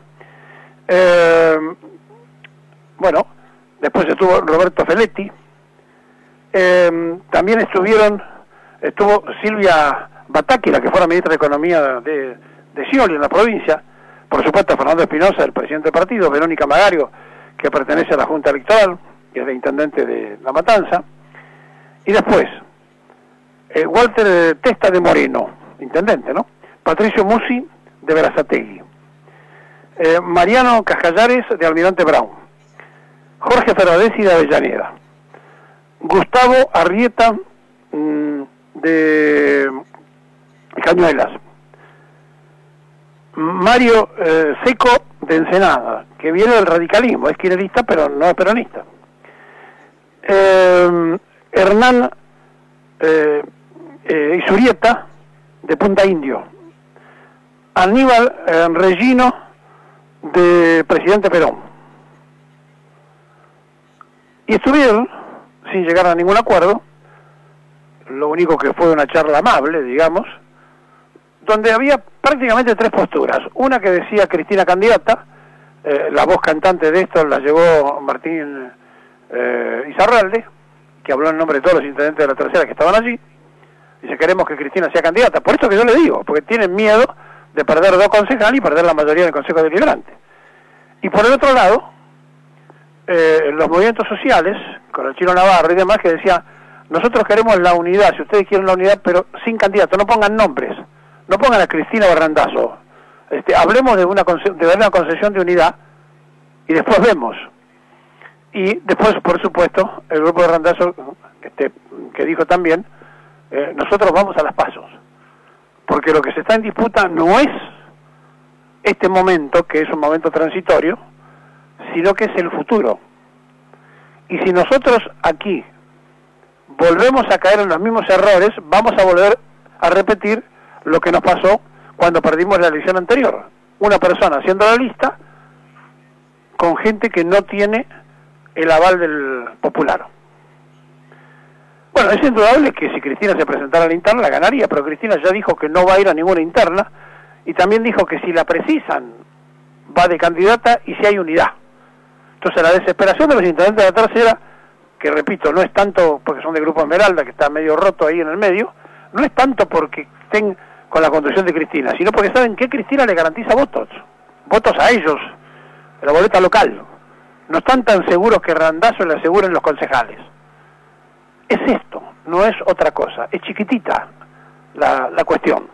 eh, bueno, después estuvo Roberto Feletti, eh, también estuvieron, estuvo Silvia Bataki, la que fue la ministra de Economía de, de Scioli en la provincia, por supuesto Fernando Espinosa, el presidente del partido, Verónica Magario, que pertenece a la Junta Electoral, que es de intendente de La Matanza, y después, eh, Walter Testa de Moreno, intendente, ¿no? Patricio Musi, de Berazategui, eh, Mariano Cascallares, de Almirante Brown, Jorge Ferraresi, de Avellaneda, Gustavo Arrieta, mmm, de Cañuelas, Mario eh, Seco de Ensenada, que viene del radicalismo, es kirchnerista pero no es peronista. Eh, Hernán eh, eh, Isurieta de Punta Indio. Aníbal eh, Regino de Presidente Perón. Y estuvieron sin llegar a ningún acuerdo, lo único que fue una charla amable, digamos, donde había prácticamente tres posturas. Una que decía Cristina candidata, eh, la voz cantante de esto la llevó Martín eh, Izarralde, que habló en nombre de todos los intendentes de la tercera que estaban allí. Dice, queremos que Cristina sea candidata. Por esto que yo le digo, porque tienen miedo de perder dos concejales y perder la mayoría del Consejo Deliberante. Y por el otro lado, eh, los movimientos sociales, con el Chino Navarro y demás, que decían, nosotros queremos la unidad, si ustedes quieren la unidad, pero sin candidato, no pongan nombres, no pongan a Cristina o a Randazzo, este, hablemos de una, de una concesión de unidad y después vemos. Y después, por supuesto, el grupo de Randazzo, este, que dijo también, eh, nosotros vamos a las pasos, porque lo que se está en disputa no es este momento, que es un momento transitorio, sino que es el futuro. Y si nosotros aquí volvemos a caer en los mismos errores, vamos a volver a repetir lo que nos pasó cuando perdimos la elección anterior. Una persona haciendo la lista con gente que no tiene el aval del popular. Bueno, es indudable que si Cristina se presentara a la interna la ganaría, pero Cristina ya dijo que no va a ir a ninguna interna y también dijo que si la precisan va de candidata y si hay unidad. Entonces la desesperación de los intendentes de la tercera, que repito, no es tanto porque son de Grupo Esmeralda, que está medio roto ahí en el medio, no es tanto porque estén con la conducción de Cristina, sino porque saben que Cristina le garantiza votos, votos a ellos, de la boleta local. No están tan seguros que Randazzo le aseguren los concejales. Es esto, no es otra cosa, es chiquitita la, la cuestión.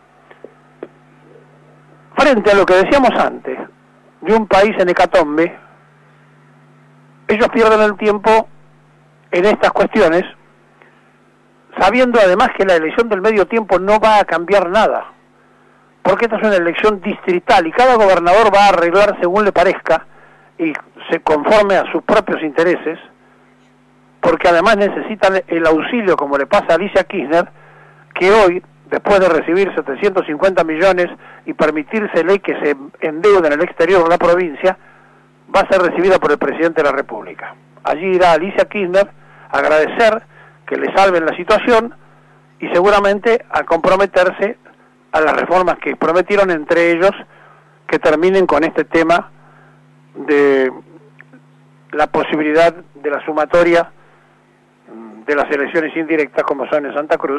Frente a lo que decíamos antes, de un país en hecatombe, ellos pierden el tiempo en estas cuestiones, sabiendo además que la elección del medio tiempo no va a cambiar nada, porque esta es una elección distrital y cada gobernador va a arreglar según le parezca y se conforme a sus propios intereses, porque además necesitan el auxilio, como le pasa a Alicia Kirchner, que hoy, después de recibir setecientos cincuenta millones y permitírsele que se endeude en el exterior de la provincia, va a ser recibida por el presidente de la República. Allí irá Alicia Kirchner a agradecer que le salven la situación y seguramente a comprometerse a las reformas que prometieron, entre ellos que terminen con este tema de la posibilidad de la sumatoria de las elecciones indirectas como son en Santa Cruz,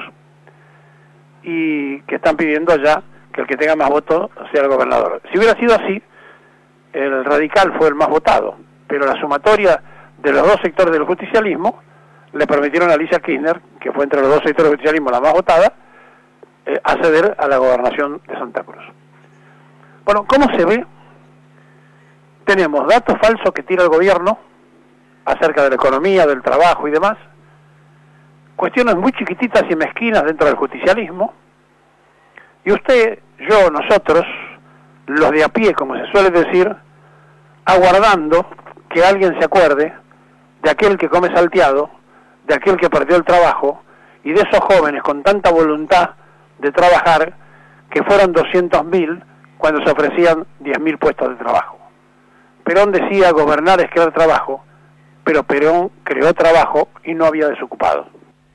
y que están pidiendo ya que el que tenga más votos sea el gobernador. Si hubiera sido así, el radical fue el más votado, pero la sumatoria de los dos sectores del justicialismo le permitieron a Alicia Kirchner, que fue entre los dos sectores del justicialismo la más votada, eh, acceder a la gobernación de Santa Cruz. Bueno, ¿cómo se ve? Tenemos datos falsos que tira el gobierno acerca de la economía, del trabajo y demás, cuestiones muy chiquititas y mezquinas dentro del justicialismo, y usted, yo, nosotros, los de a pie, como se suele decir, aguardando que alguien se acuerde de aquel que come salteado, de aquel que perdió el trabajo, y de esos jóvenes con tanta voluntad de trabajar, que fueron doscientos mil cuando se ofrecían diez mil puestos de trabajo. Perón decía, gobernar es crear trabajo, pero Perón creó trabajo y no había desocupados.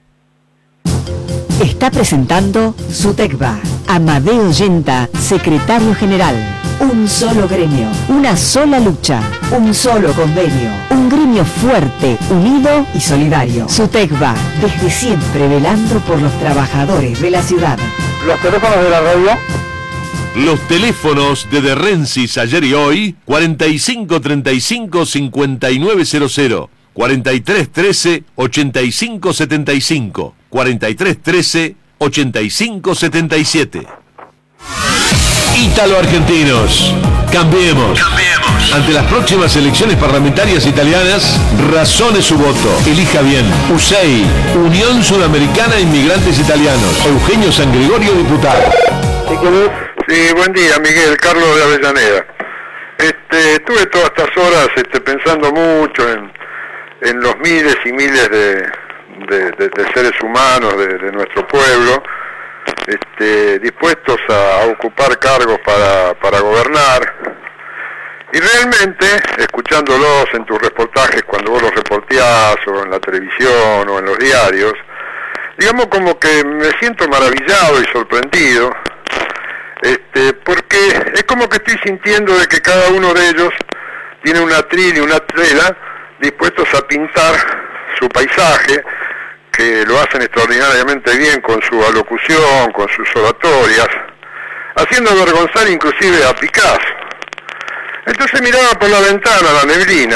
Está presentando SUTECBA. Amadeo Yenta, secretario general. Un solo gremio, una sola lucha, un solo convenio. Un gremio fuerte, unido y solidario. SUTECBA, desde siempre velando por los trabajadores de la ciudad. Los teléfonos de la radio. Los teléfonos de De Rensis ayer y hoy, cuarenta y cinco treinta y cinco cincuenta y nueve cero cero, cuarenta y tres trece ochenta y cinco setenta y cinco, cuarenta y tres trece ochenta y cinco setenta y siete. Ítalo Argentinos. Cambiemos. Cambiemos. Ante las próximas elecciones parlamentarias italianas, razone su voto. Elija bien. U S E I, Unión Sudamericana de Inmigrantes Italianos. Eugenio San Gregorio, diputado. Sí, Sí, buen día, Miguel, Carlos de Avellaneda. Este, estuve todas estas horas este, pensando mucho en, en los miles y miles de, de, de, de seres humanos de, de nuestro pueblo, este, dispuestos a, a ocupar cargos para, para gobernar. Y realmente, escuchándolos en tus reportajes, cuando vos los reporteás, o en la televisión, o en los diarios, digamos como que me siento maravillado y sorprendido, este, porque es como que estoy sintiendo de que cada uno de ellos tiene una tril y una tela dispuestos a pintar su paisaje, que lo hacen extraordinariamente bien con su alocución, con sus oratorias, haciendo avergonzar inclusive a Picasso. Entonces miraba por la ventana la neblina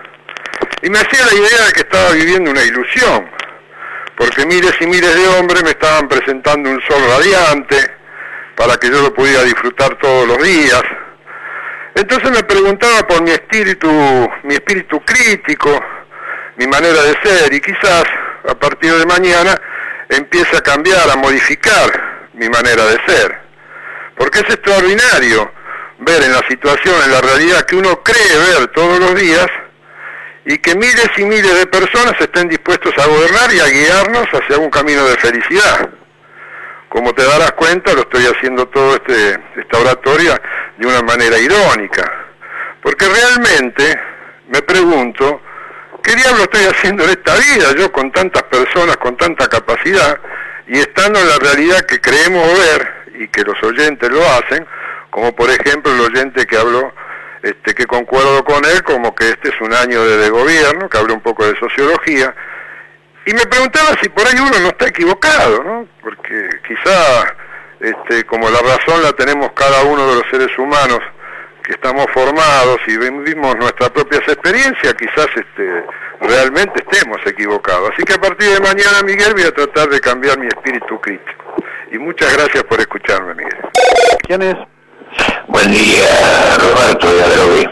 y me hacía la idea de que estaba viviendo una ilusión, porque miles y miles de hombres me estaban presentando un sol radiante para que yo lo pudiera disfrutar todos los días. Entonces me preguntaba por mi espíritu, mi espíritu crítico, mi manera de ser, y quizás a partir de mañana empiece a cambiar, a modificar mi manera de ser, porque es extraordinario ver en la situación, en la realidad que uno cree ver todos los días, y que miles y miles de personas estén dispuestos a gobernar y a guiarnos hacia un camino de felicidad. Como te darás cuenta, lo estoy haciendo todo este, esta oratoria de una manera irónica, porque realmente me pregunto, ¿qué diablo estoy haciendo en esta vida? Yo con tantas personas, con tanta capacidad, y estando en la realidad que creemos ver, y que los oyentes lo hacen, como por ejemplo el oyente que habló, este, que concuerdo con él, como que este es un año de, de gobierno, que habló un poco de sociología, y me preguntaba si por ahí uno no está equivocado, ¿no? Porque quizá, este, como la razón la tenemos cada uno de los seres humanos que estamos formados y vivimos nuestras propias experiencias, quizás este, realmente estemos equivocados. Así que a partir de mañana, Miguel, voy a tratar de cambiar mi espíritu crítico. Y muchas gracias por escucharme, Miguel. ¿Quién es? Buen día, Roberto de Adrogué.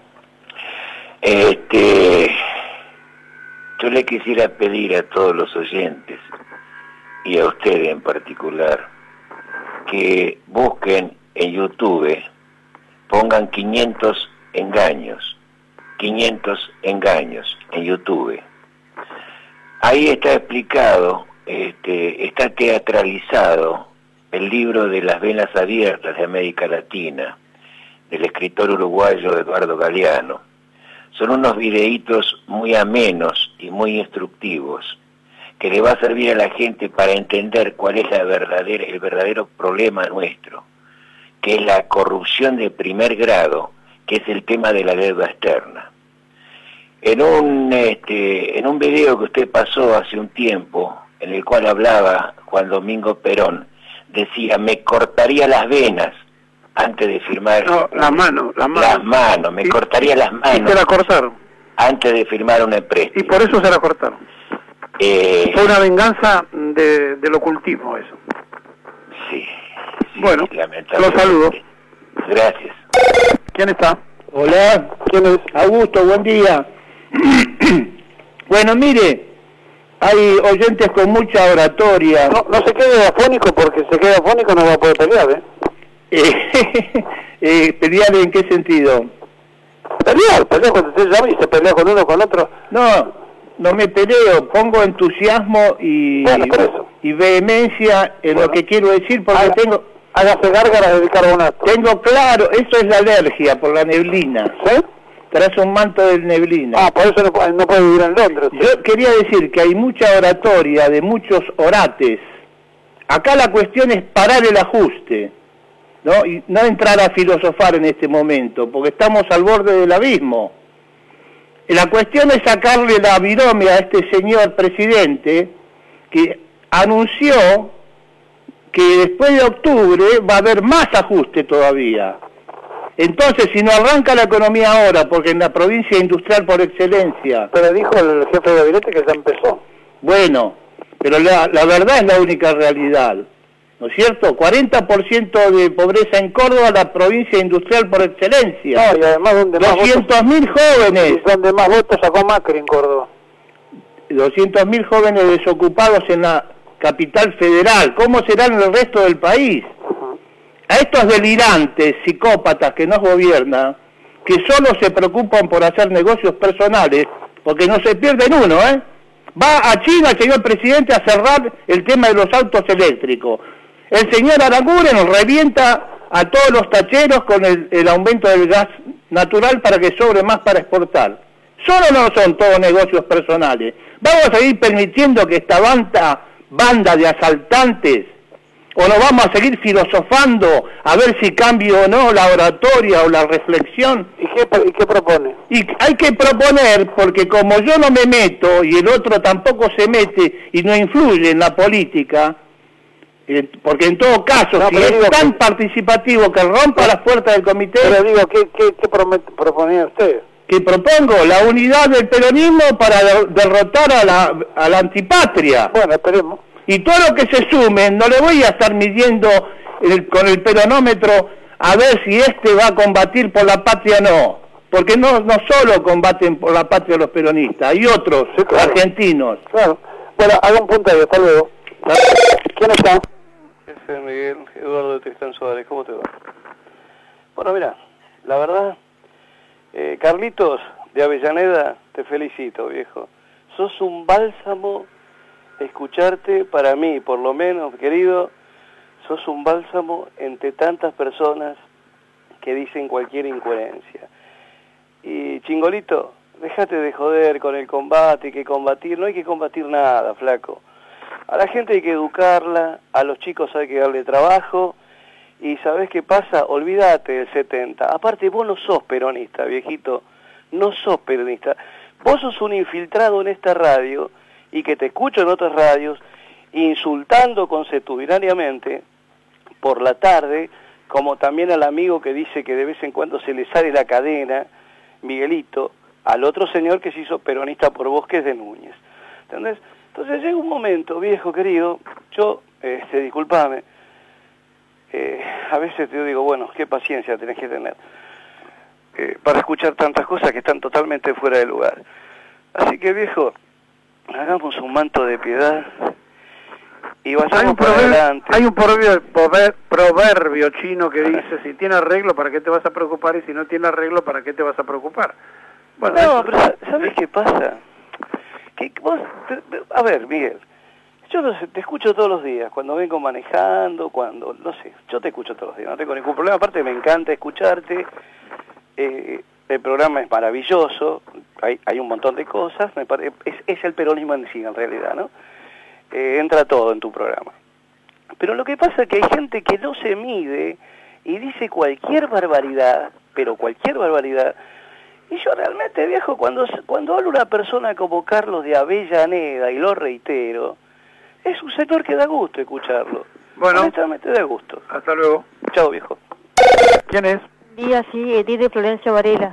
Este, yo le quisiera pedir a todos los oyentes, y a ustedes en particular, que busquen en YouTube, pongan quinientos engaños, quinientos engaños en YouTube. Ahí está explicado, este, está teatralizado el libro de las venas abiertas de América Latina, del escritor uruguayo Eduardo Galeano. Son unos videitos muy amenos y muy instructivos, que le va a servir a la gente para entender cuál es la verdadera, el verdadero problema nuestro, que es la corrupción de primer grado, que es el tema de la deuda externa. En un, este, en un video que usted pasó hace un tiempo, en el cual hablaba Juan Domingo Perón, decía, me cortaría las venas antes de firmar... No, las manos, las manos. Las manos, me y, cortaría las manos. Y se la cortaron. Antes de firmar un empréstimo. Y por eso se la cortaron. Eh, Fue una venganza de, del ocultismo eso. Sí. sí bueno, los saludo. Gracias. ¿Quién está? Hola, ¿Quién es? Augusto, buen día. Bueno, mire, hay oyentes con mucha oratoria. No, no se quede afónico, porque si se queda afónico no va a poder pelear, ¿eh? Eh, eh, ¿Pelear en qué sentido? Pelear, pelear cuando usted llama y se pelea con uno con otro. No, no me peleo, pongo entusiasmo y, bueno, eso. y vehemencia en bueno. lo que quiero decir, porque Haga, tengo... Hágase gárgaras de bicarbonato. Tengo claro, eso es la alergia por la neblina. ¿Sí? Tras un manto de neblina. Ah, por eso no, no puede vivir en Londres. ¿Sí? Yo quería decir que hay mucha oratoria de muchos orates. Acá la cuestión es parar el ajuste, ¿no? Y no entrar a filosofar en este momento, porque estamos al borde del abismo. La cuestión es sacarle la virome a este señor presidente que anunció que después de octubre va a haber más ajuste todavía. Entonces, si no arranca la economía ahora, porque en la provincia industrial por excelencia... Pero dijo el jefe de gabinete que ya empezó. Bueno, pero la, la verdad es la única realidad, ¿no es cierto? cuarenta por ciento de pobreza en Córdoba, la provincia industrial por excelencia. No, y además donde más doscientos mil jóvenes. Y donde más votos sacó Macri en Córdoba. doscientos mil jóvenes desocupados en la capital federal. ¿Cómo será en el resto del país? Uh-huh. a estos delirantes, psicópatas que nos gobiernan, que solo se preocupan por hacer negocios personales, porque no se pierden uno, ¿eh? Va a China el señor presidente a cerrar el tema de los autos eléctricos. El señor Aranguren revienta a todos los tacheros con el, el aumento del gas natural para que sobre más para exportar. Solo no son todos negocios personales. Vamos a seguir permitiendo que esta banda, banda de asaltantes, o nos vamos a seguir filosofando a ver si cambia o no la oratoria o la reflexión. ¿Y qué, y qué propone? Y hay que proponer, porque como yo no me meto y el otro tampoco se mete y no influye en la política, eh, porque en todo caso, no, si es digo tan que... participativo que rompa las puertas del comité... Pero digo, ¿qué, qué, qué proponía usted? Que propongo la unidad del peronismo para de derrotar a la, a la antipatria. Bueno, esperemos. Y todo lo que se sume, no le voy a estar midiendo el, con el peronómetro a ver si este va a combatir por la patria o no. Porque no, no solo combaten por la patria los peronistas, hay otros, sí, claro, argentinos. Claro. Bueno, haga un punto ahí, hasta luego. ¿Quién está? Jefe Miguel, Eduardo de Tristán Suárez, ¿cómo te va? Bueno, mira, la verdad, eh, Carlitos de Avellaneda, te felicito, viejo. Sos un bálsamo. Escucharte, para mí, por lo menos, querido, sos un bálsamo entre tantas personas que dicen cualquier incoherencia. Y Chingolito, déjate de joder con el combate, que combatir, no hay que combatir nada, flaco. A la gente hay que educarla, a los chicos hay que darle trabajo, y ¿sabés qué pasa? Olvídate del setenta. Aparte, vos no sos peronista, viejito, no sos peronista. Vos sos un infiltrado en esta radio, y que te escucho en otras radios, insultando consuetudinariamente por la tarde, como también al amigo que dice que de vez en cuando se le sale la cadena, Miguelito, al otro señor que se hizo peronista por vos, que es de Núñez. ¿Entendés? Entonces llega un momento, viejo querido, yo, este, disculpame, eh, a veces te digo, bueno, qué paciencia tenés que tener eh, para escuchar tantas cosas que están totalmente fuera de lugar. Así que, viejo, hagamos un manto de piedad y vayamos para adelante. Hay un proverbio, proverbio chino que dice, si tiene arreglo, ¿para qué te vas a preocupar? Y si no tiene arreglo, ¿para qué te vas a preocupar? Bueno, no, eso... pero ¿sabes qué pasa? Que vos, a ver, Miguel, yo te escucho todos los días, cuando vengo manejando, cuando, no sé, yo te escucho todos los días, no tengo ningún problema, aparte me encanta escucharte, eh, el programa es maravilloso, hay, hay un montón de cosas, me parece, es, es el peronismo en sí, en realidad, ¿no? Eh, entra todo en tu programa. Pero lo que pasa es que hay gente que no se mide y dice cualquier barbaridad, pero cualquier barbaridad. Y yo realmente, viejo, cuando, cuando hablo una persona como Carlos de Avellaneda, y lo reitero, es un sector que da gusto escucharlo. Bueno. Honestamente da gusto. Hasta luego. Chao, viejo. ¿Quién es? Buen día, sí, Edith de Florencio Varela.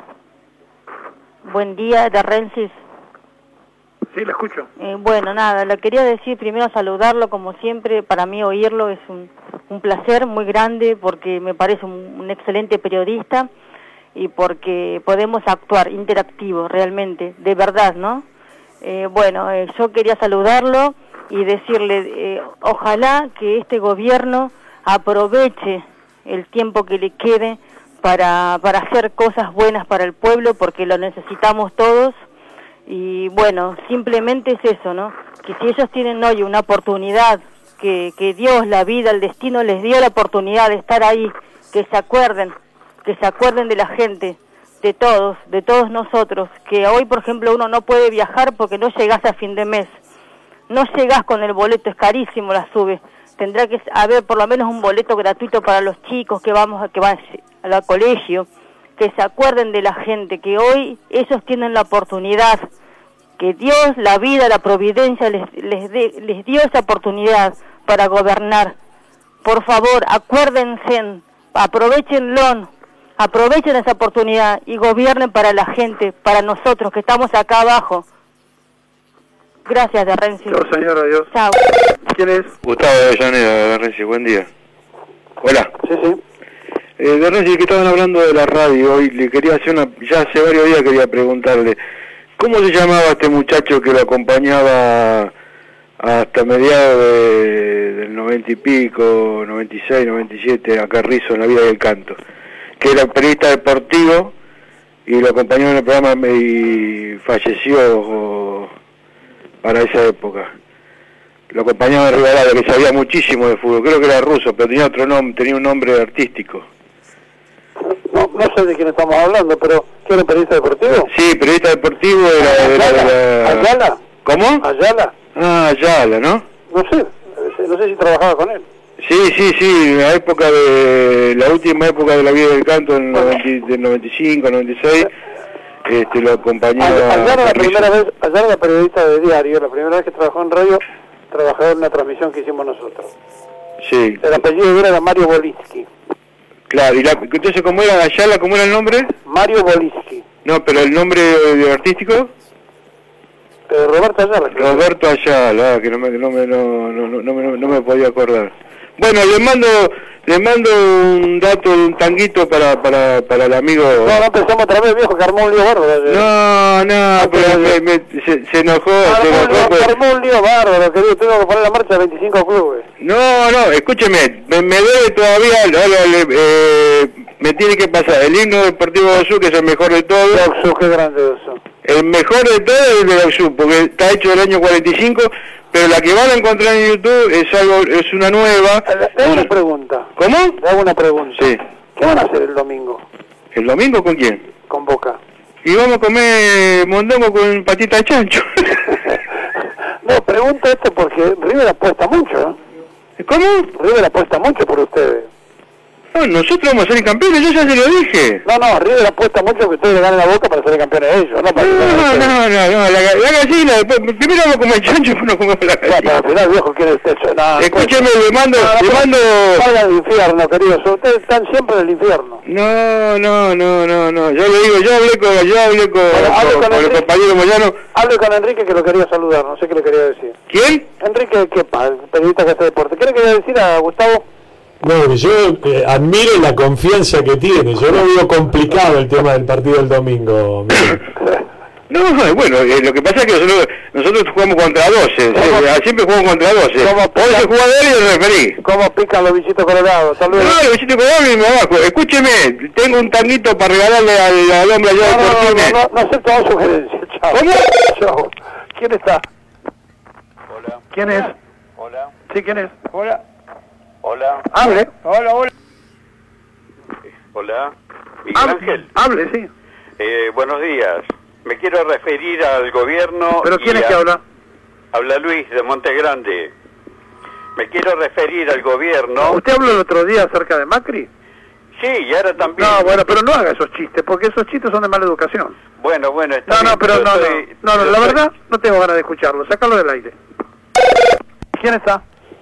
Buen día, de Rensis. Sí, lo escucho. Eh, bueno, nada, le quería decir primero saludarlo, como siempre, para mí oírlo es un, un placer muy grande, porque me parece un, un excelente periodista, y porque podemos actuar interactivo, realmente, de verdad, ¿no? Eh, bueno, eh, yo quería saludarlo y decirle, eh, ojalá que este gobierno aproveche el tiempo que le quede para, para hacer cosas buenas para el pueblo, porque lo necesitamos todos. Y bueno, simplemente es eso, ¿no? Que si ellos tienen hoy una oportunidad, que, que Dios, la vida, el destino les dio la oportunidad de estar ahí, que se acuerden, que se acuerden de la gente, de todos, de todos nosotros, que hoy, por ejemplo, uno no puede viajar porque no llegás a fin de mes, no llegás con el boleto, es carísimo la sube, tendrá que haber por lo menos un boleto gratuito para los chicos que vamos a, que van al colegio, que se acuerden de la gente, que hoy ellos tienen la oportunidad, que Dios, la vida, la providencia les, les, de, les dio esa oportunidad para gobernar. Por favor, acuérdense, aprovechenlo, aprovechen esa oportunidad y gobiernen para la gente, para nosotros que estamos acá abajo. Gracias, de Renzi. Chao, señor, adiós. Chao. ¿Quién es? Gustavo de Avellaneda, de Renzi, buen día. Hola. Sí, sí. Eh, de Renzi, que estaban hablando de la radio, y le quería hacer una, ya hace varios días quería preguntarle, ¿cómo se llamaba este muchacho que lo acompañaba hasta mediados de, del noventa y pico, noventa y seis, noventa y siete, acá Rizo en La Vida del Canto, que era periodista deportivo y lo acompañó en el programa y falleció para esa época. Lo acompañaba en Rivadavia, que sabía muchísimo de fútbol, creo que era ruso, pero tenía otro nombre, tenía un nombre artístico. No, no sé de quién estamos hablando, pero ¿quién era periodista deportivo? Sí, periodista deportivo era... era, era, era... ¿Ayala? ¿Cómo? ¿Ayala? Ah, Ayala, ¿no? No sé, no sé si trabajaba con él. Sí, sí, sí, en la época de... la última época de La Vida del Canto, en noventa, del noventa y cinco, noventa y seis, este, lo acompañó... Ayala la primera vez, Ayala era periodista de diario, la primera vez que trabajó en radio, trabajó en una transmisión que hicimos nosotros. Sí. El apellido de él era Mario Bolinsky. Claro, y la, entonces, ¿cómo era Ayala? ¿Cómo era el nombre? Mario Bolinsky. No, pero el nombre de artístico... Eh, Roberto Ayala. Roberto Ayala, que no me, no me, no, no, no, no, me, no me podía acordar. Bueno, le mando le mando un dato, un tanguito para para para el amigo... No, no empezamos otra vez, viejo, que armó un lío bárbaro. No, no, pero me, me, se, se enojó, se enojó. Pues... Armó un lío bárbaro, querido, tengo que poner la marcha de veinticinco clubes. No, no, escúcheme, me, me debe todavía, ahora le, eh, me tiene que pasar el himno deportivo de Oxú, que es el mejor de todos. De Oxú, qué grande eso. El mejor de todo es el de Oxú, porque está hecho del año cuarenta y cinco, pero la que van a encontrar en YouTube es algo, es una nueva. Le hago una pregunta. ¿Cómo? Le hago una pregunta. Sí. ¿Qué van a hacer el domingo? ¿El domingo con quién? Con Boca. Y vamos a comer mondongo con patita de chancho. No, pregunto esto porque River apuesta mucho, ¿no? ¿Cómo? River apuesta mucho por ustedes. No, nosotros vamos a ser campeones, yo ya se lo dije. No, no, River apuesta mucho que ustedes le ganen la Boca para ser campeones de ellos, ¿no? Para no, no, no, no, no, la, la gallina, después, primero vamos a comer chancho, después no comemos la gallina. No, pero al final, viejo, ¿quién es usted? No, escúcheme, le mando, no, no, le mando... Vayan al infierno, queridos, ustedes están siempre en el infierno. No, no, no, no, no, yo le digo, yo hablé con, yo hablé con, bueno, con, con, con el compañero Moyano. Hable con Enrique, que lo quería saludar, no sé qué le quería decir. ¿Quién? Enrique Kepa, el periodista que hace deporte. ¿Qué le quería decir a Gustavo? No, yo eh, admiro la confianza que tiene. Yo no veo complicado el tema del partido del domingo. No, bueno, eh, lo que pasa es que nosotros, nosotros jugamos contra doce, eh, siempre jugamos contra doce. once jugadores y el referí. ¿Cómo pican los bichitos colorados? No, los bichitos colorados y me bajo. Escúcheme, tengo un tanguito para regalarle al, al hombre allá no, de Cortines. No, no, no, no acepto la sugerencia. Chao. ¿Cómo? Chao. ¿Quién está? Hola. ¿Quién es? Hola. Sí, ¿quién es? Hola. Hola. Hable. Hola, hola. Hola. Miguel hable, Ángel. Hable, sí. Eh, buenos días. Me quiero referir al gobierno... ¿Pero quién y es a... que habla? Habla Luis de Monte Grande. Me quiero referir al gobierno... ¿Usted habló el otro día acerca de Macri? Sí, y ahora también... No, bueno, pero no haga esos chistes, porque esos chistes son de mala educación. Bueno, bueno, está No, bien, no, pero no, soy... no, no, no, la soy... verdad no tengo ganas de escucharlo, sácalo del aire. ¿Quién está?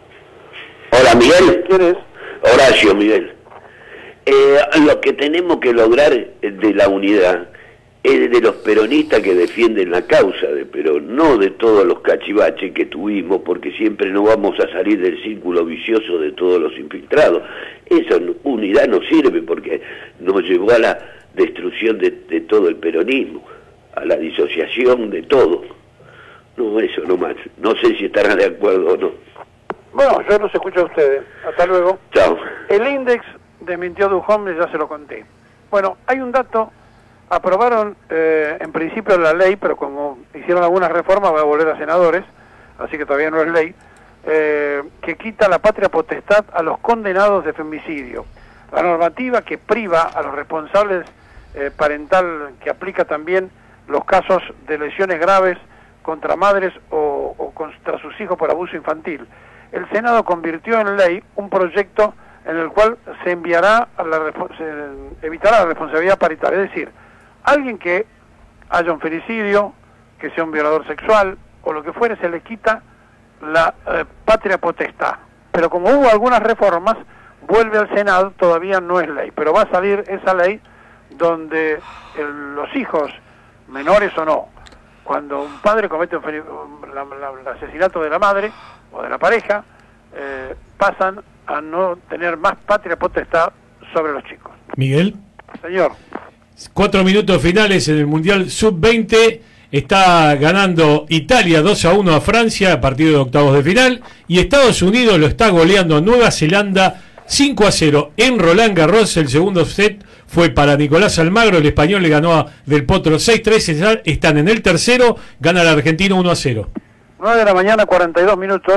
Hola, Miguel. ¿Quién es? Horacio, Miguel. Eh, lo que tenemos que lograr de la unidad es de los peronistas que defienden la causa de Perón, no de todos los cachivaches que tuvimos, porque siempre no vamos a salir del círculo vicioso de todos los infiltrados. Esa unidad no sirve porque nos llevó a la destrucción de, de todo el peronismo, a la disociación de todo. No, eso nomás. No sé si estarán de acuerdo o no. Bueno, yo los escucho a ustedes. Hasta luego. Chao. El índice desmintió Dujón, ya se lo conté. Bueno, hay un dato. Aprobaron eh, en principio la ley, pero como hicieron algunas reformas va a volver a senadores, así que todavía no es ley, eh, que quita la patria potestad a los condenados de femicidio. La normativa que priva a los responsables eh, parental, que aplica también los casos de lesiones graves contra madres o, o contra sus hijos por abuso infantil. El Senado convirtió en ley un proyecto en el cual se enviará a la se evitará la responsabilidad paritaria, es decir, alguien que haya un femicidio, que sea un violador sexual o lo que fuere, se le quita la eh, patria potestad. Pero como hubo algunas reformas, vuelve al Senado, todavía no es ley, pero va a salir esa ley donde el, los hijos, menores o no, cuando un padre comete un, la, la, el asesinato de la madre o de la pareja, eh, pasan a no tener más patria potestad sobre los chicos. Miguel. Señor. Cuatro minutos finales en el Mundial sub veinte está ganando Italia dos a uno a Francia, partido de octavos de final, y Estados Unidos lo está goleando a Nueva Zelanda cinco a cero en Roland Garros. El segundo set fue para Nicolás Almagro, el español le ganó a Del Potro seis tres, están en el tercero, gana el argentino uno a cero. nueve de la mañana, cuarenta y dos minutos.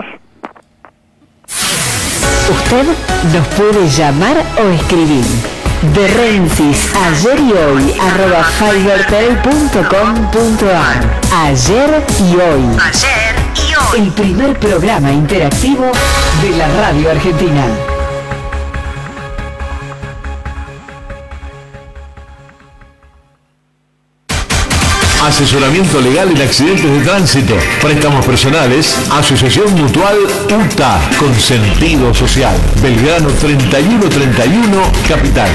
Usted nos puede llamar o escribir. De Rensis, ayer y hoy, arroba fibertel punto com punto ar. Ayer y hoy. Ayer y hoy. El primer programa interactivo de la radio argentina. Asesoramiento legal en accidentes de tránsito, préstamos personales, Asociación Mutual U T A, con sentido social. Belgrano treinta y uno treinta y uno, Capital.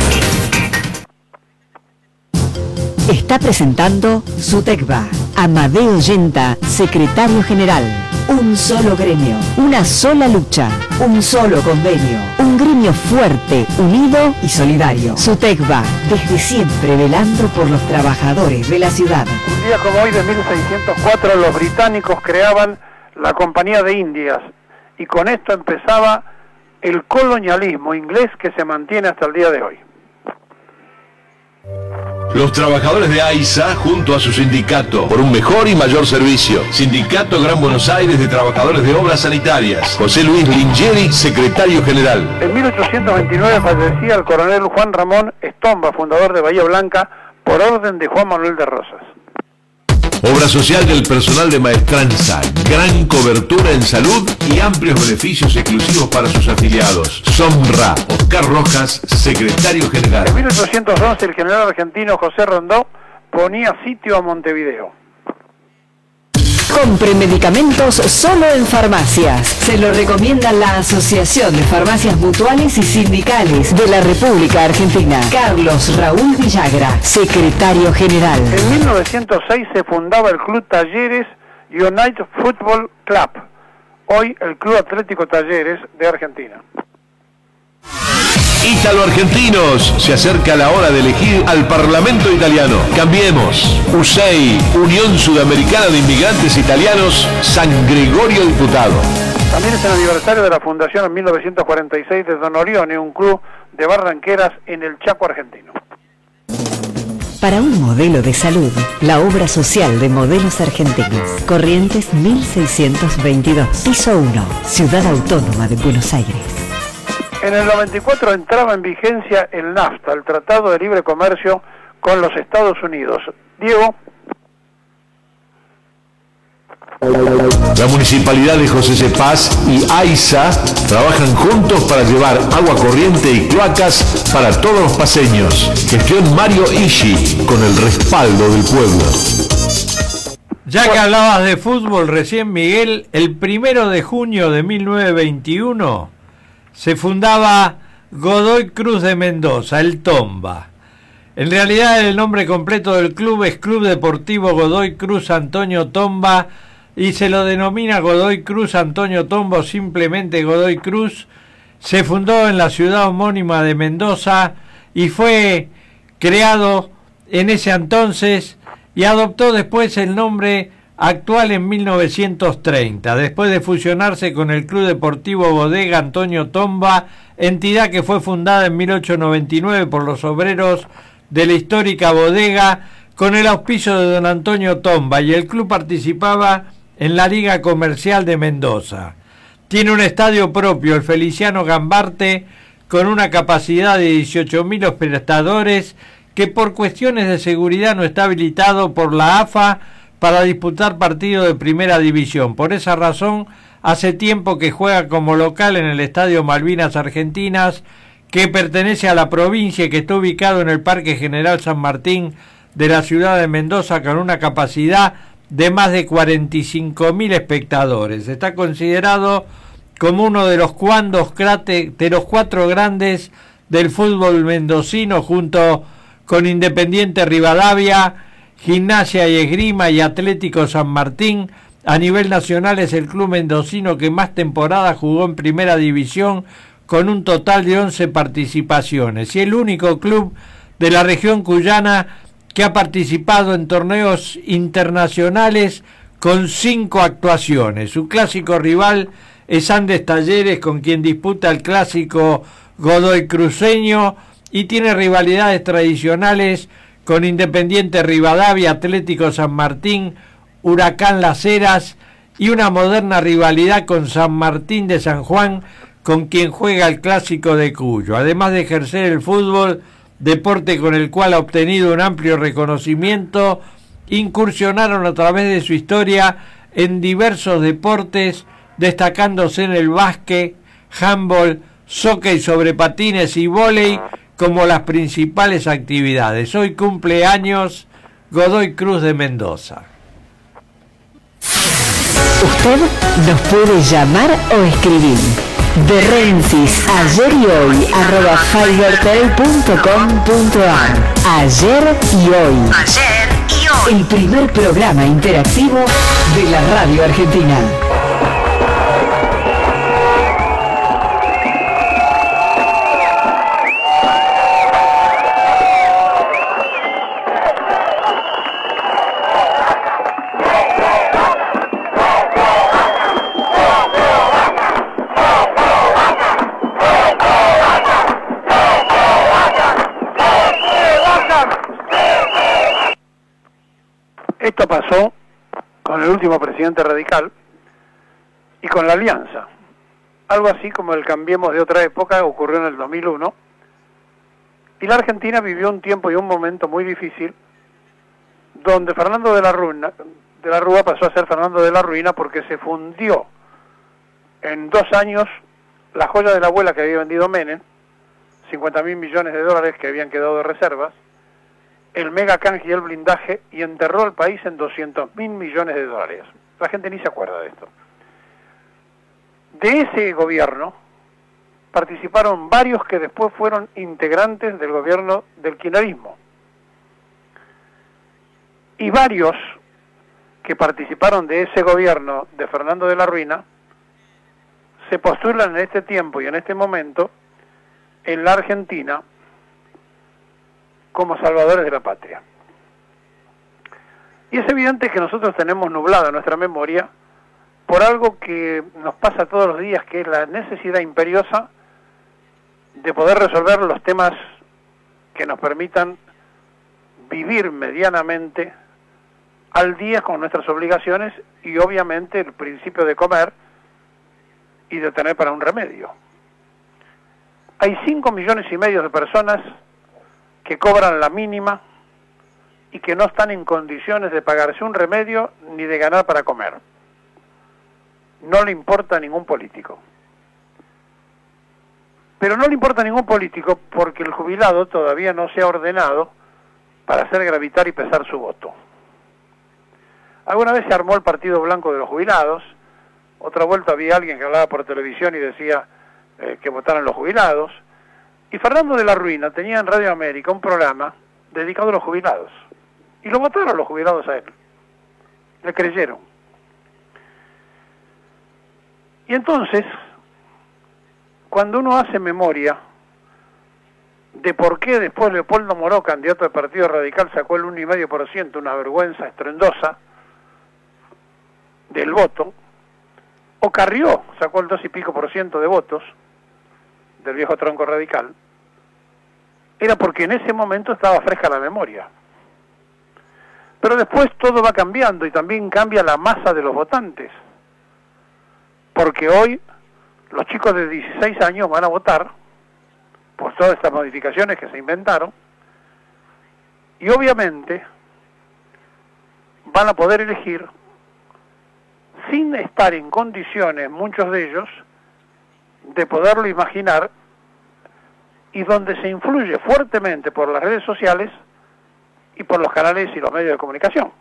Está presentando SUTECBA. Amadeo Yenta, secretario general. Un solo gremio, una sola lucha, un solo convenio. Un gremio fuerte, unido y solidario. SUTECBA, desde siempre velando por los trabajadores de la ciudad. Un día como hoy de mil seiscientos cuatro los británicos creaban la Compañía de Indias y con esto empezaba el colonialismo inglés que se mantiene hasta el día de hoy. Los trabajadores de AISA, junto a su sindicato, por un mejor y mayor servicio. Sindicato Gran Buenos Aires de Trabajadores de Obras Sanitarias. José Luis Lingeri, secretario general. En mil ochocientos veintinueve fallecía el coronel Juan Ramón Estomba, fundador de Bahía Blanca, por orden de Juan Manuel de Rosas. Obra social del personal de maestranza, gran cobertura en salud y amplios beneficios exclusivos para sus afiliados. SOMRA, Oscar Rojas, secretario general. En mil ochocientos once el general argentino José Rondó ponía sitio a Montevideo. Compre medicamentos solo en farmacias. Se lo recomienda la Asociación de Farmacias Mutuales y Sindicales de la República Argentina. Carlos Raúl Villagra, secretario general. En mil novecientos seis se fundaba el Club Talleres United Football Club, hoy el Club Atlético Talleres de Argentina. Ítalo Argentinos, se acerca la hora de elegir al Parlamento italiano. Cambiemos. U S E I, Unión Sudamericana de Inmigrantes Italianos, San Gregorio Diputado. También es el aniversario de la fundación en mil novecientos cuarenta y seis de Don Orione, un club de barranqueras en el Chaco argentino. Para un modelo de salud, la obra social de Modelos Argentinos. Corrientes mil seiscientos veintidós, piso uno, Ciudad Autónoma de Buenos Aires. En el noventa y cuatro entraba en vigencia el NAFTA, el Tratado de Libre Comercio con los Estados Unidos. Diego. La Municipalidad de José C. Paz y AISA trabajan juntos para llevar agua corriente y cloacas para todos los paseños. Gestión Mario Ishi, con el respaldo del pueblo. Ya que hablabas de fútbol recién, Miguel, el primero de junio de mil novecientos veintiuno se fundaba Godoy Cruz de Mendoza, el Tomba. En realidad el nombre completo del club es Club Deportivo Godoy Cruz Antonio Tomba y se lo denomina Godoy Cruz Antonio Tomba o simplemente Godoy Cruz. Se fundó en la ciudad homónima de Mendoza y fue creado en ese entonces y adoptó después el nombre actual en mil novecientos treinta, después de fusionarse con el Club Deportivo Bodega Antonio Tomba, entidad que fue fundada en mil ochocientos noventa y nueve por los obreros de la histórica bodega, con el auspicio de don Antonio Tomba, y el club participaba en la Liga Comercial de Mendoza. Tiene un estadio propio, el Feliciano Gambarte, con una capacidad de dieciocho mil espectadores, que por cuestiones de seguridad no está habilitado por la A F A para disputar partidos de primera división. Por esa razón, hace tiempo que juega como local en el Estadio Malvinas Argentinas, que pertenece a la provincia y que está ubicado en el Parque General San Martín de la ciudad de Mendoza, con una capacidad de más de cuarenta y cinco mil espectadores. Está considerado como uno de los, cuandos, de los cuatro grandes del fútbol mendocino, junto con Independiente Rivadavia, Gimnasia y Esgrima y Atlético San Martín. A nivel nacional es el club mendocino que más temporadas jugó en primera división, con un total de once participaciones, y el único club de la región cuyana que ha participado en torneos internacionales con cinco actuaciones. Su clásico rival es Andes Talleres, con quien disputa el clásico Godoy Cruceño, y tiene rivalidades tradicionales con Independiente Rivadavia, Atlético San Martín, Huracán Las Heras, y una moderna rivalidad con San Martín de San Juan, con quien juega el clásico de Cuyo. Además de ejercer el fútbol, deporte con el cual ha obtenido un amplio reconocimiento, incursionaron a través de su historia en diversos deportes, destacándose en el básquet, handball, hockey sobre patines y vóley como las principales actividades. Hoy cumple años Godoy Cruz de Mendoza. Usted nos puede llamar o escribir. De Rensis, ayer y hoy, arroba fibertel punto com punto ar. Ayer y hoy. Ayer y hoy. El primer programa interactivo de la radio argentina. Esto pasó con el último presidente radical y con la Alianza. Algo así como el Cambiemos de otra época ocurrió en el dos mil uno, y la Argentina vivió un tiempo y un momento muy difícil donde Fernando de la Rúa, de la Rúa pasó a ser Fernando de la Ruina, porque se fundió en dos años la joya de la abuela que había vendido Menem, cincuenta mil millones de dólares que habían quedado de reservas, el mega canje y el blindaje, y enterró al país en doscientos mil millones de dólares. La gente ni se acuerda de esto. De ese gobierno participaron varios que después fueron integrantes del gobierno del kirchnerismo. Y varios que participaron de ese gobierno de Fernando de la Ruina se postulan en este tiempo y en este momento en la Argentina como salvadores de la patria. Y es evidente que nosotros tenemos nublada nuestra memoria por algo que nos pasa todos los días, que es la necesidad imperiosa de poder resolver los temas que nos permitan vivir medianamente al día con nuestras obligaciones, y obviamente el principio de comer y de tener para un remedio. Hay cinco millones y medio de personas que cobran la mínima y que no están en condiciones de pagarse un remedio ni de ganar para comer. No le importa a ningún político. Pero no le importa a ningún político porque el jubilado todavía no se ha ordenado para hacer gravitar y pesar su voto. Alguna vez se armó el Partido Blanco de los Jubilados, otra vuelta había alguien que hablaba por televisión y decía eh, que votaran los jubilados, y Fernando de la Ruina tenía en Radio América un programa dedicado a los jubilados, y lo votaron los jubilados a él, le creyeron. Y entonces, cuando uno hace memoria de por qué después Leopoldo Moró, candidato del Partido Radical, sacó el uno coma cinco por ciento, una vergüenza estruendosa del voto, o Carrió sacó el dos y pico por ciento de votos del viejo tronco radical, era porque en ese momento estaba fresca la memoria. Pero después todo va cambiando y también cambia la masa de los votantes, porque hoy los chicos de dieciséis años van a votar por todas estas modificaciones que se inventaron, y obviamente van a poder elegir sin estar en condiciones, muchos de ellos, de poderlo imaginar, y donde se influye fuertemente por las redes sociales y por los canales y los medios de comunicación.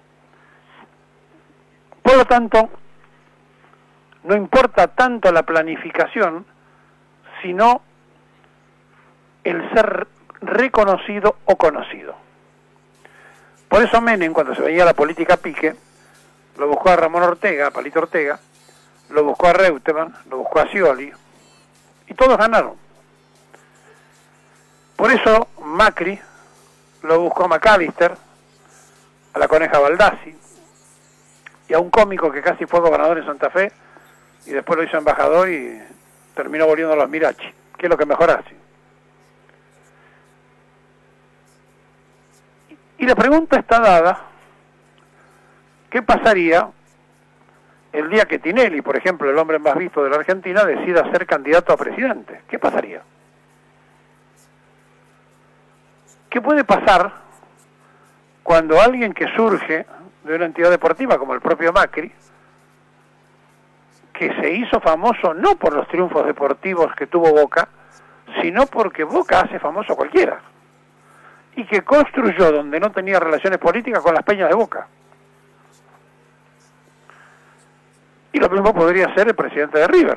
Por lo tanto, no importa tanto la planificación, sino el ser reconocido o conocido. Por eso Menem, cuando se veía la política a pique, lo buscó a Ramón Ortega, a Palito Ortega, lo buscó a Reutemann, lo buscó a Scioli, y todos ganaron. Por eso Macri lo buscó McAllister, a la Coneja Baldassi, y a un cómico que casi fue gobernador en Santa Fe, y después lo hizo embajador y terminó volviendo a los Mirachi, que es lo que mejor hace. Y la pregunta está dada, ¿qué pasaría el día que Tinelli, por ejemplo, el hombre más visto de la Argentina, decida ser candidato a presidente? ¿Qué pasaría? ¿Qué puede pasar cuando alguien que surge de una entidad deportiva como el propio Macri, que se hizo famoso no por los triunfos deportivos que tuvo Boca, sino porque Boca hace famoso a cualquiera, y que construyó donde no tenía relaciones políticas con las peñas de Boca? Y lo mismo podría ser el presidente de River,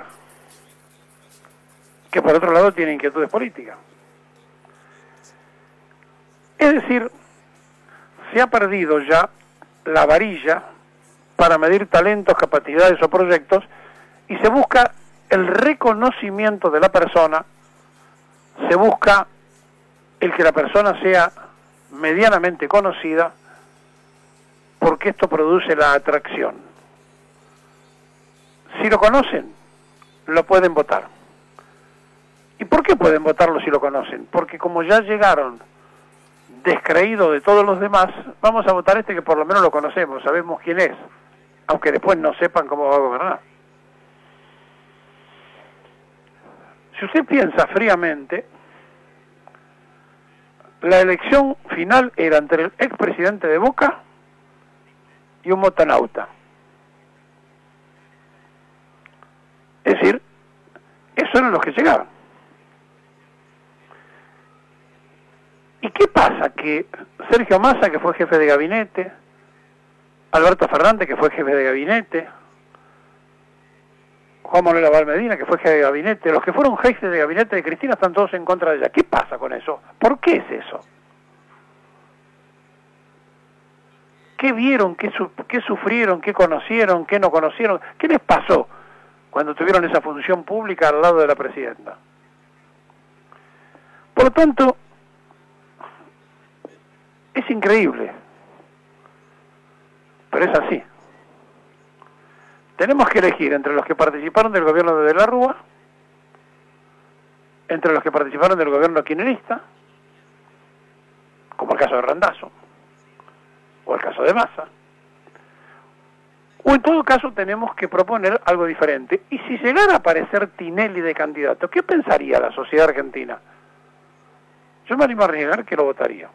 que por otro lado tiene inquietudes políticas. Es decir, se ha perdido ya la varilla para medir talentos, capacidades o proyectos, y se busca el reconocimiento de la persona, se busca el que la persona sea medianamente conocida, porque esto produce la atracción. Si lo conocen, lo pueden votar. ¿Y por qué pueden votarlo si lo conocen? Porque como ya llegaron descreídos de todos los demás, vamos a votar este que por lo menos lo conocemos, sabemos quién es, aunque después no sepan cómo va a gobernar. Si usted piensa fríamente, la elección final era entre el expresidente de Boca y un motonauta. Es decir, esos eran los que llegaban. ¿Y qué pasa? Que Sergio Massa, que fue jefe de gabinete, Alberto Fernández, que fue jefe de gabinete, Juan Manuel Abal Medina, que fue jefe de gabinete, los que fueron jefes de gabinete de Cristina están todos en contra de ella. ¿Qué pasa con eso? ¿Por qué es eso? ¿Qué vieron? ¿Qué, su qué sufrieron? ¿Qué conocieron? ¿Qué no conocieron? ¿Qué les pasó cuando tuvieron esa función pública al lado de la presidenta? Por lo tanto, es increíble, pero es así. Tenemos que elegir entre los que participaron del gobierno de De la Rúa, entre los que participaron del gobierno kirchnerista, como el caso de Randazzo, o el caso de Massa, o en todo caso tenemos que proponer algo diferente. Y si llegara a aparecer Tinelli de candidato, ¿qué pensaría la sociedad argentina? Yo me animo a arriesgar que lo votaría.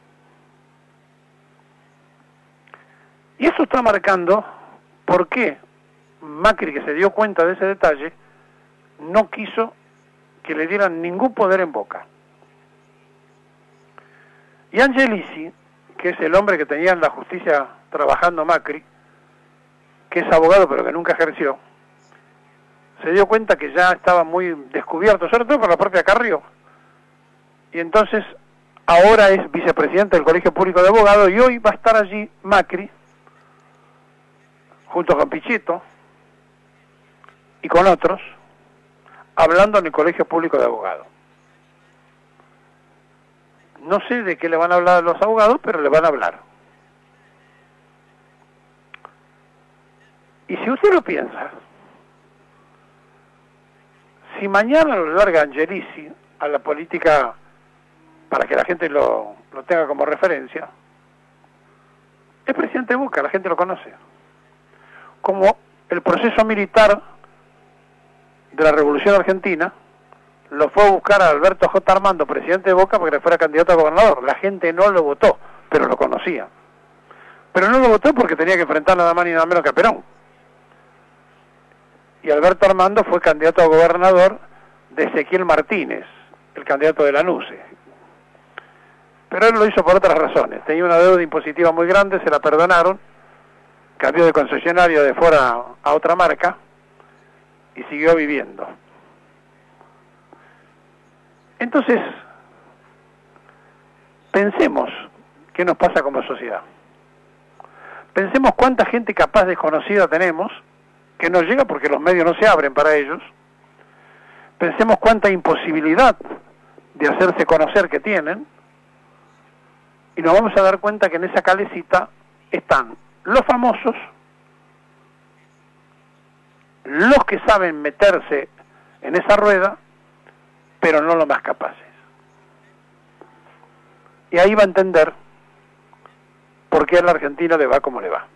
Y eso está marcando por qué Macri, que se dio cuenta de ese detalle, no quiso que le dieran ningún poder en Boca. Y Angelici, que es el hombre que tenía en la justicia trabajando Macri, que es abogado pero que nunca ejerció, se dio cuenta que ya estaba muy descubierto, sobre todo por la propia Carrió, y entonces ahora es vicepresidente del Colegio Público de Abogados, y hoy va a estar allí Macri, junto con Pichetto y con otros, hablando en el Colegio Público de Abogados. No sé de qué le van a hablar a los abogados, pero le van a hablar. Y si usted lo piensa, si mañana lo larga Angelici a la política para que la gente lo, lo tenga como referencia, es presidente de Boca, la gente lo conoce. Como el proceso militar de la Revolución Argentina lo fue a buscar a Alberto J. Armando, presidente de Boca, para que le fuera candidato a gobernador. La gente no lo votó, pero lo conocía. Pero no lo votó porque tenía que enfrentar nada más ni nada menos que a Perón. Y Alberto Armando fue candidato a gobernador de Ezequiel Martínez, el candidato de Lanús. Pero él lo hizo por otras razones. Tenía una deuda impositiva muy grande, se la perdonaron, cambió de concesionario de fuera a otra marca y siguió viviendo. Entonces, pensemos qué nos pasa como sociedad. Pensemos cuánta gente capaz desconocida tenemos, que no llega porque los medios no se abren para ellos. Pensemos cuánta imposibilidad de hacerse conocer que tienen, y nos vamos a dar cuenta que en esa calecita están los famosos, los que saben meterse en esa rueda, pero no los más capaces. Y ahí va a entender por qué a la Argentina le va como le va.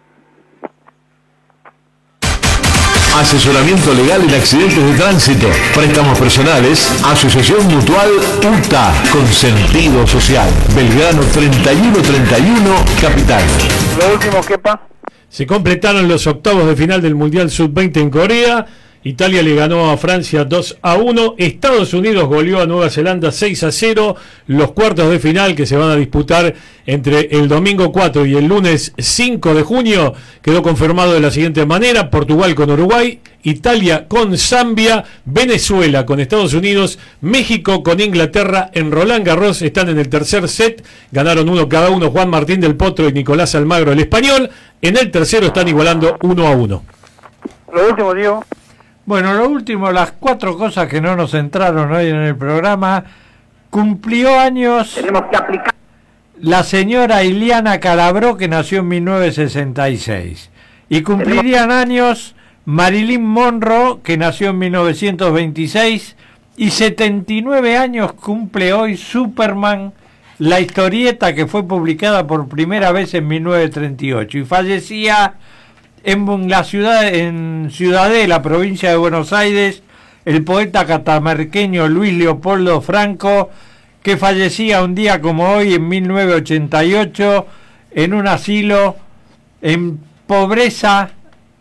Asesoramiento legal en accidentes de tránsito, préstamos personales, Asociación Mutual U T A, con sentido social. Belgrano treinta y uno treinta y uno, Capital. Lo último, Kepa. Se completaron los octavos de final del Mundial sub veinte en Corea. Italia le ganó a Francia dos a uno. Estados Unidos goleó a Nueva Zelanda seis a cero. Los cuartos de final, que se van a disputar entre el domingo cuatro y el lunes cinco de junio, quedó confirmado de la siguiente manera: Portugal con Uruguay, Italia con Zambia, Venezuela con Estados Unidos, México con Inglaterra. En Roland Garros están en el tercer set, ganaron uno cada uno Juan Martín del Potro y Nicolás Almagro, el español. En el tercero están igualando uno a uno. Lo último, Diego. Bueno, lo último, las cuatro cosas que no nos entraron hoy en el programa. Cumplió años Tenemos que aplicar la señora Iliana Calabró, que nació en mil novecientos sesenta y seis. Y cumplirían años Marilyn Monroe, que nació en mil novecientos veintiséis. Y setenta y nueve años cumple hoy Superman, la historieta que fue publicada por primera vez en mil novecientos treinta y ocho. Y fallecía en la ciudad, en Ciudadela, provincia de Buenos Aires, el poeta catamarqueño Luis Leopoldo Franco, que fallecía un día como hoy en mil novecientos ochenta y ocho en un asilo en pobreza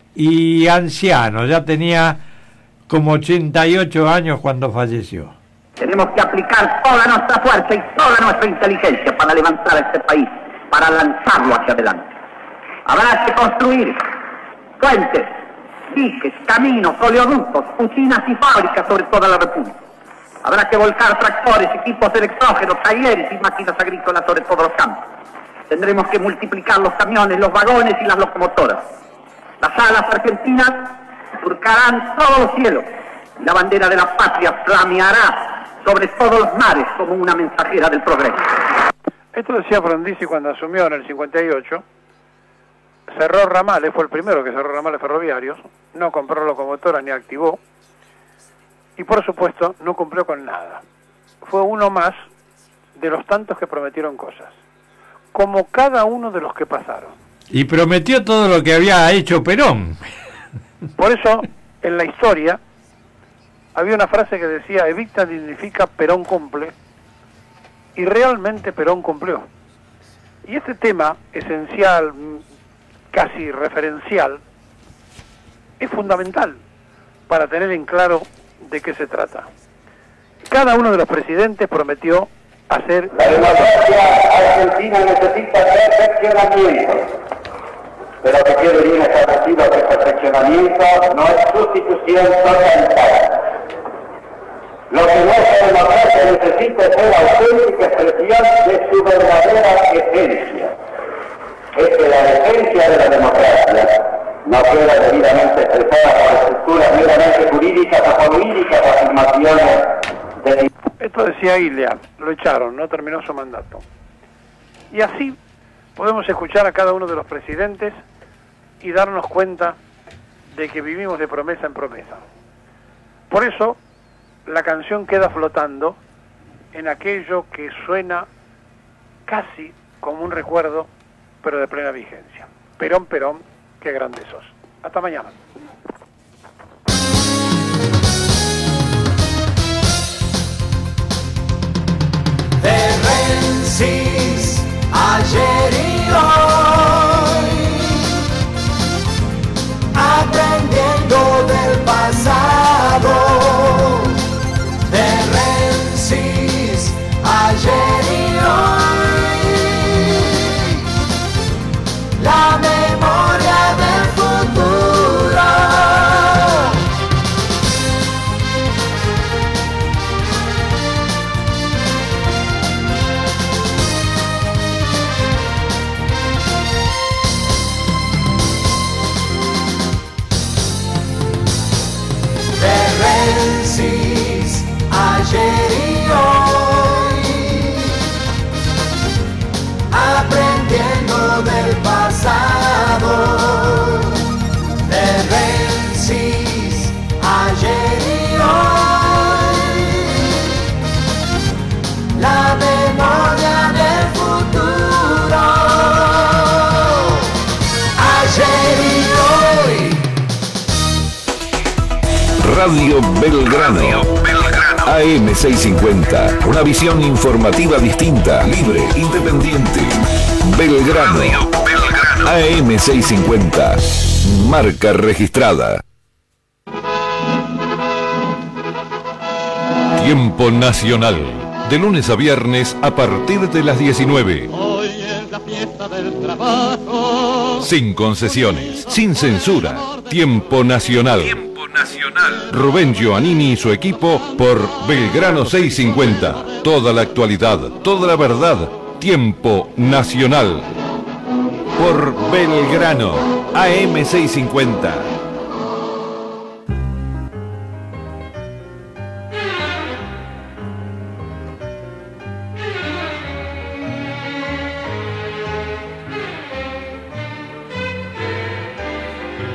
y anciano. Ya tenía como ochenta y ocho años cuando falleció. Tenemos que aplicar toda nuestra fuerza y toda nuestra inteligencia para levantar a este país, para lanzarlo hacia adelante. Habrá que construir puentes, diques, caminos, oleoductos, usinas y fábricas sobre toda la República. Habrá que volcar tractores, equipos electrógenos, talleres y máquinas agrícolas sobre todos los campos. Tendremos que multiplicar los camiones, los vagones y las locomotoras. Las alas argentinas surcarán todos los cielos y la bandera de la patria flameará sobre todos los mares como una mensajera del progreso. Esto decía Frondizi cuando asumió en el cincuenta y ocho. Cerró ramales, fue el primero que cerró ramales ferroviarios, no compró locomotora ni activó, y por supuesto no cumplió con nada. Fue uno más de los tantos que prometieron cosas, como cada uno de los que pasaron. Y prometió todo lo que había hecho Perón. Por eso, en la historia, había una frase que decía: Evita dignifica, Perón cumple, y realmente Perón cumplió. Y este tema esencial, casi referencial, es fundamental para tener en claro de qué se trata. Cada uno de los presidentes prometió hacer... La democracia argentina necesita perfeccionamiento, pero que quede bien establecido que el perfeccionamiento no es sustitución totalitaria. Lo que nuestra democracia necesita es ser auténtica expresión de su verdadera esencia. Es que la esencia de la democracia no queda debidamente expresada por estructuras meramente jurídicas o políticas o afirmaciones de... Esto decía Ilia, lo echaron, no terminó su mandato. Y así podemos escuchar a cada uno de los presidentes y darnos cuenta de que vivimos de promesa en promesa. Por eso, la canción queda flotando en aquello que suena casi como un recuerdo, pero de plena vigencia. Perón, Perón, qué grande sos. Hasta mañana. De Rensis, ayer y hoy, aprendiendo del pasado. De Rensis, ayer y hoy, la memoria del futuro. Radio Belgrano. A M seiscientos cincuenta. Una visión informativa distinta, libre, independiente. Belgrano. A M seiscientos cincuenta. Marca registrada. Tiempo Nacional. De lunes a viernes a partir de las diecinueve. Hoy es la fiesta del trabajo. Sin concesiones, sin censura. Tiempo Nacional. Tiempo Nacional. Rubén Giovannini y su equipo por Belgrano seiscientos cincuenta. Toda la actualidad, toda la verdad. Tiempo Nacional. Por Belgrano, A M seiscientos cincuenta.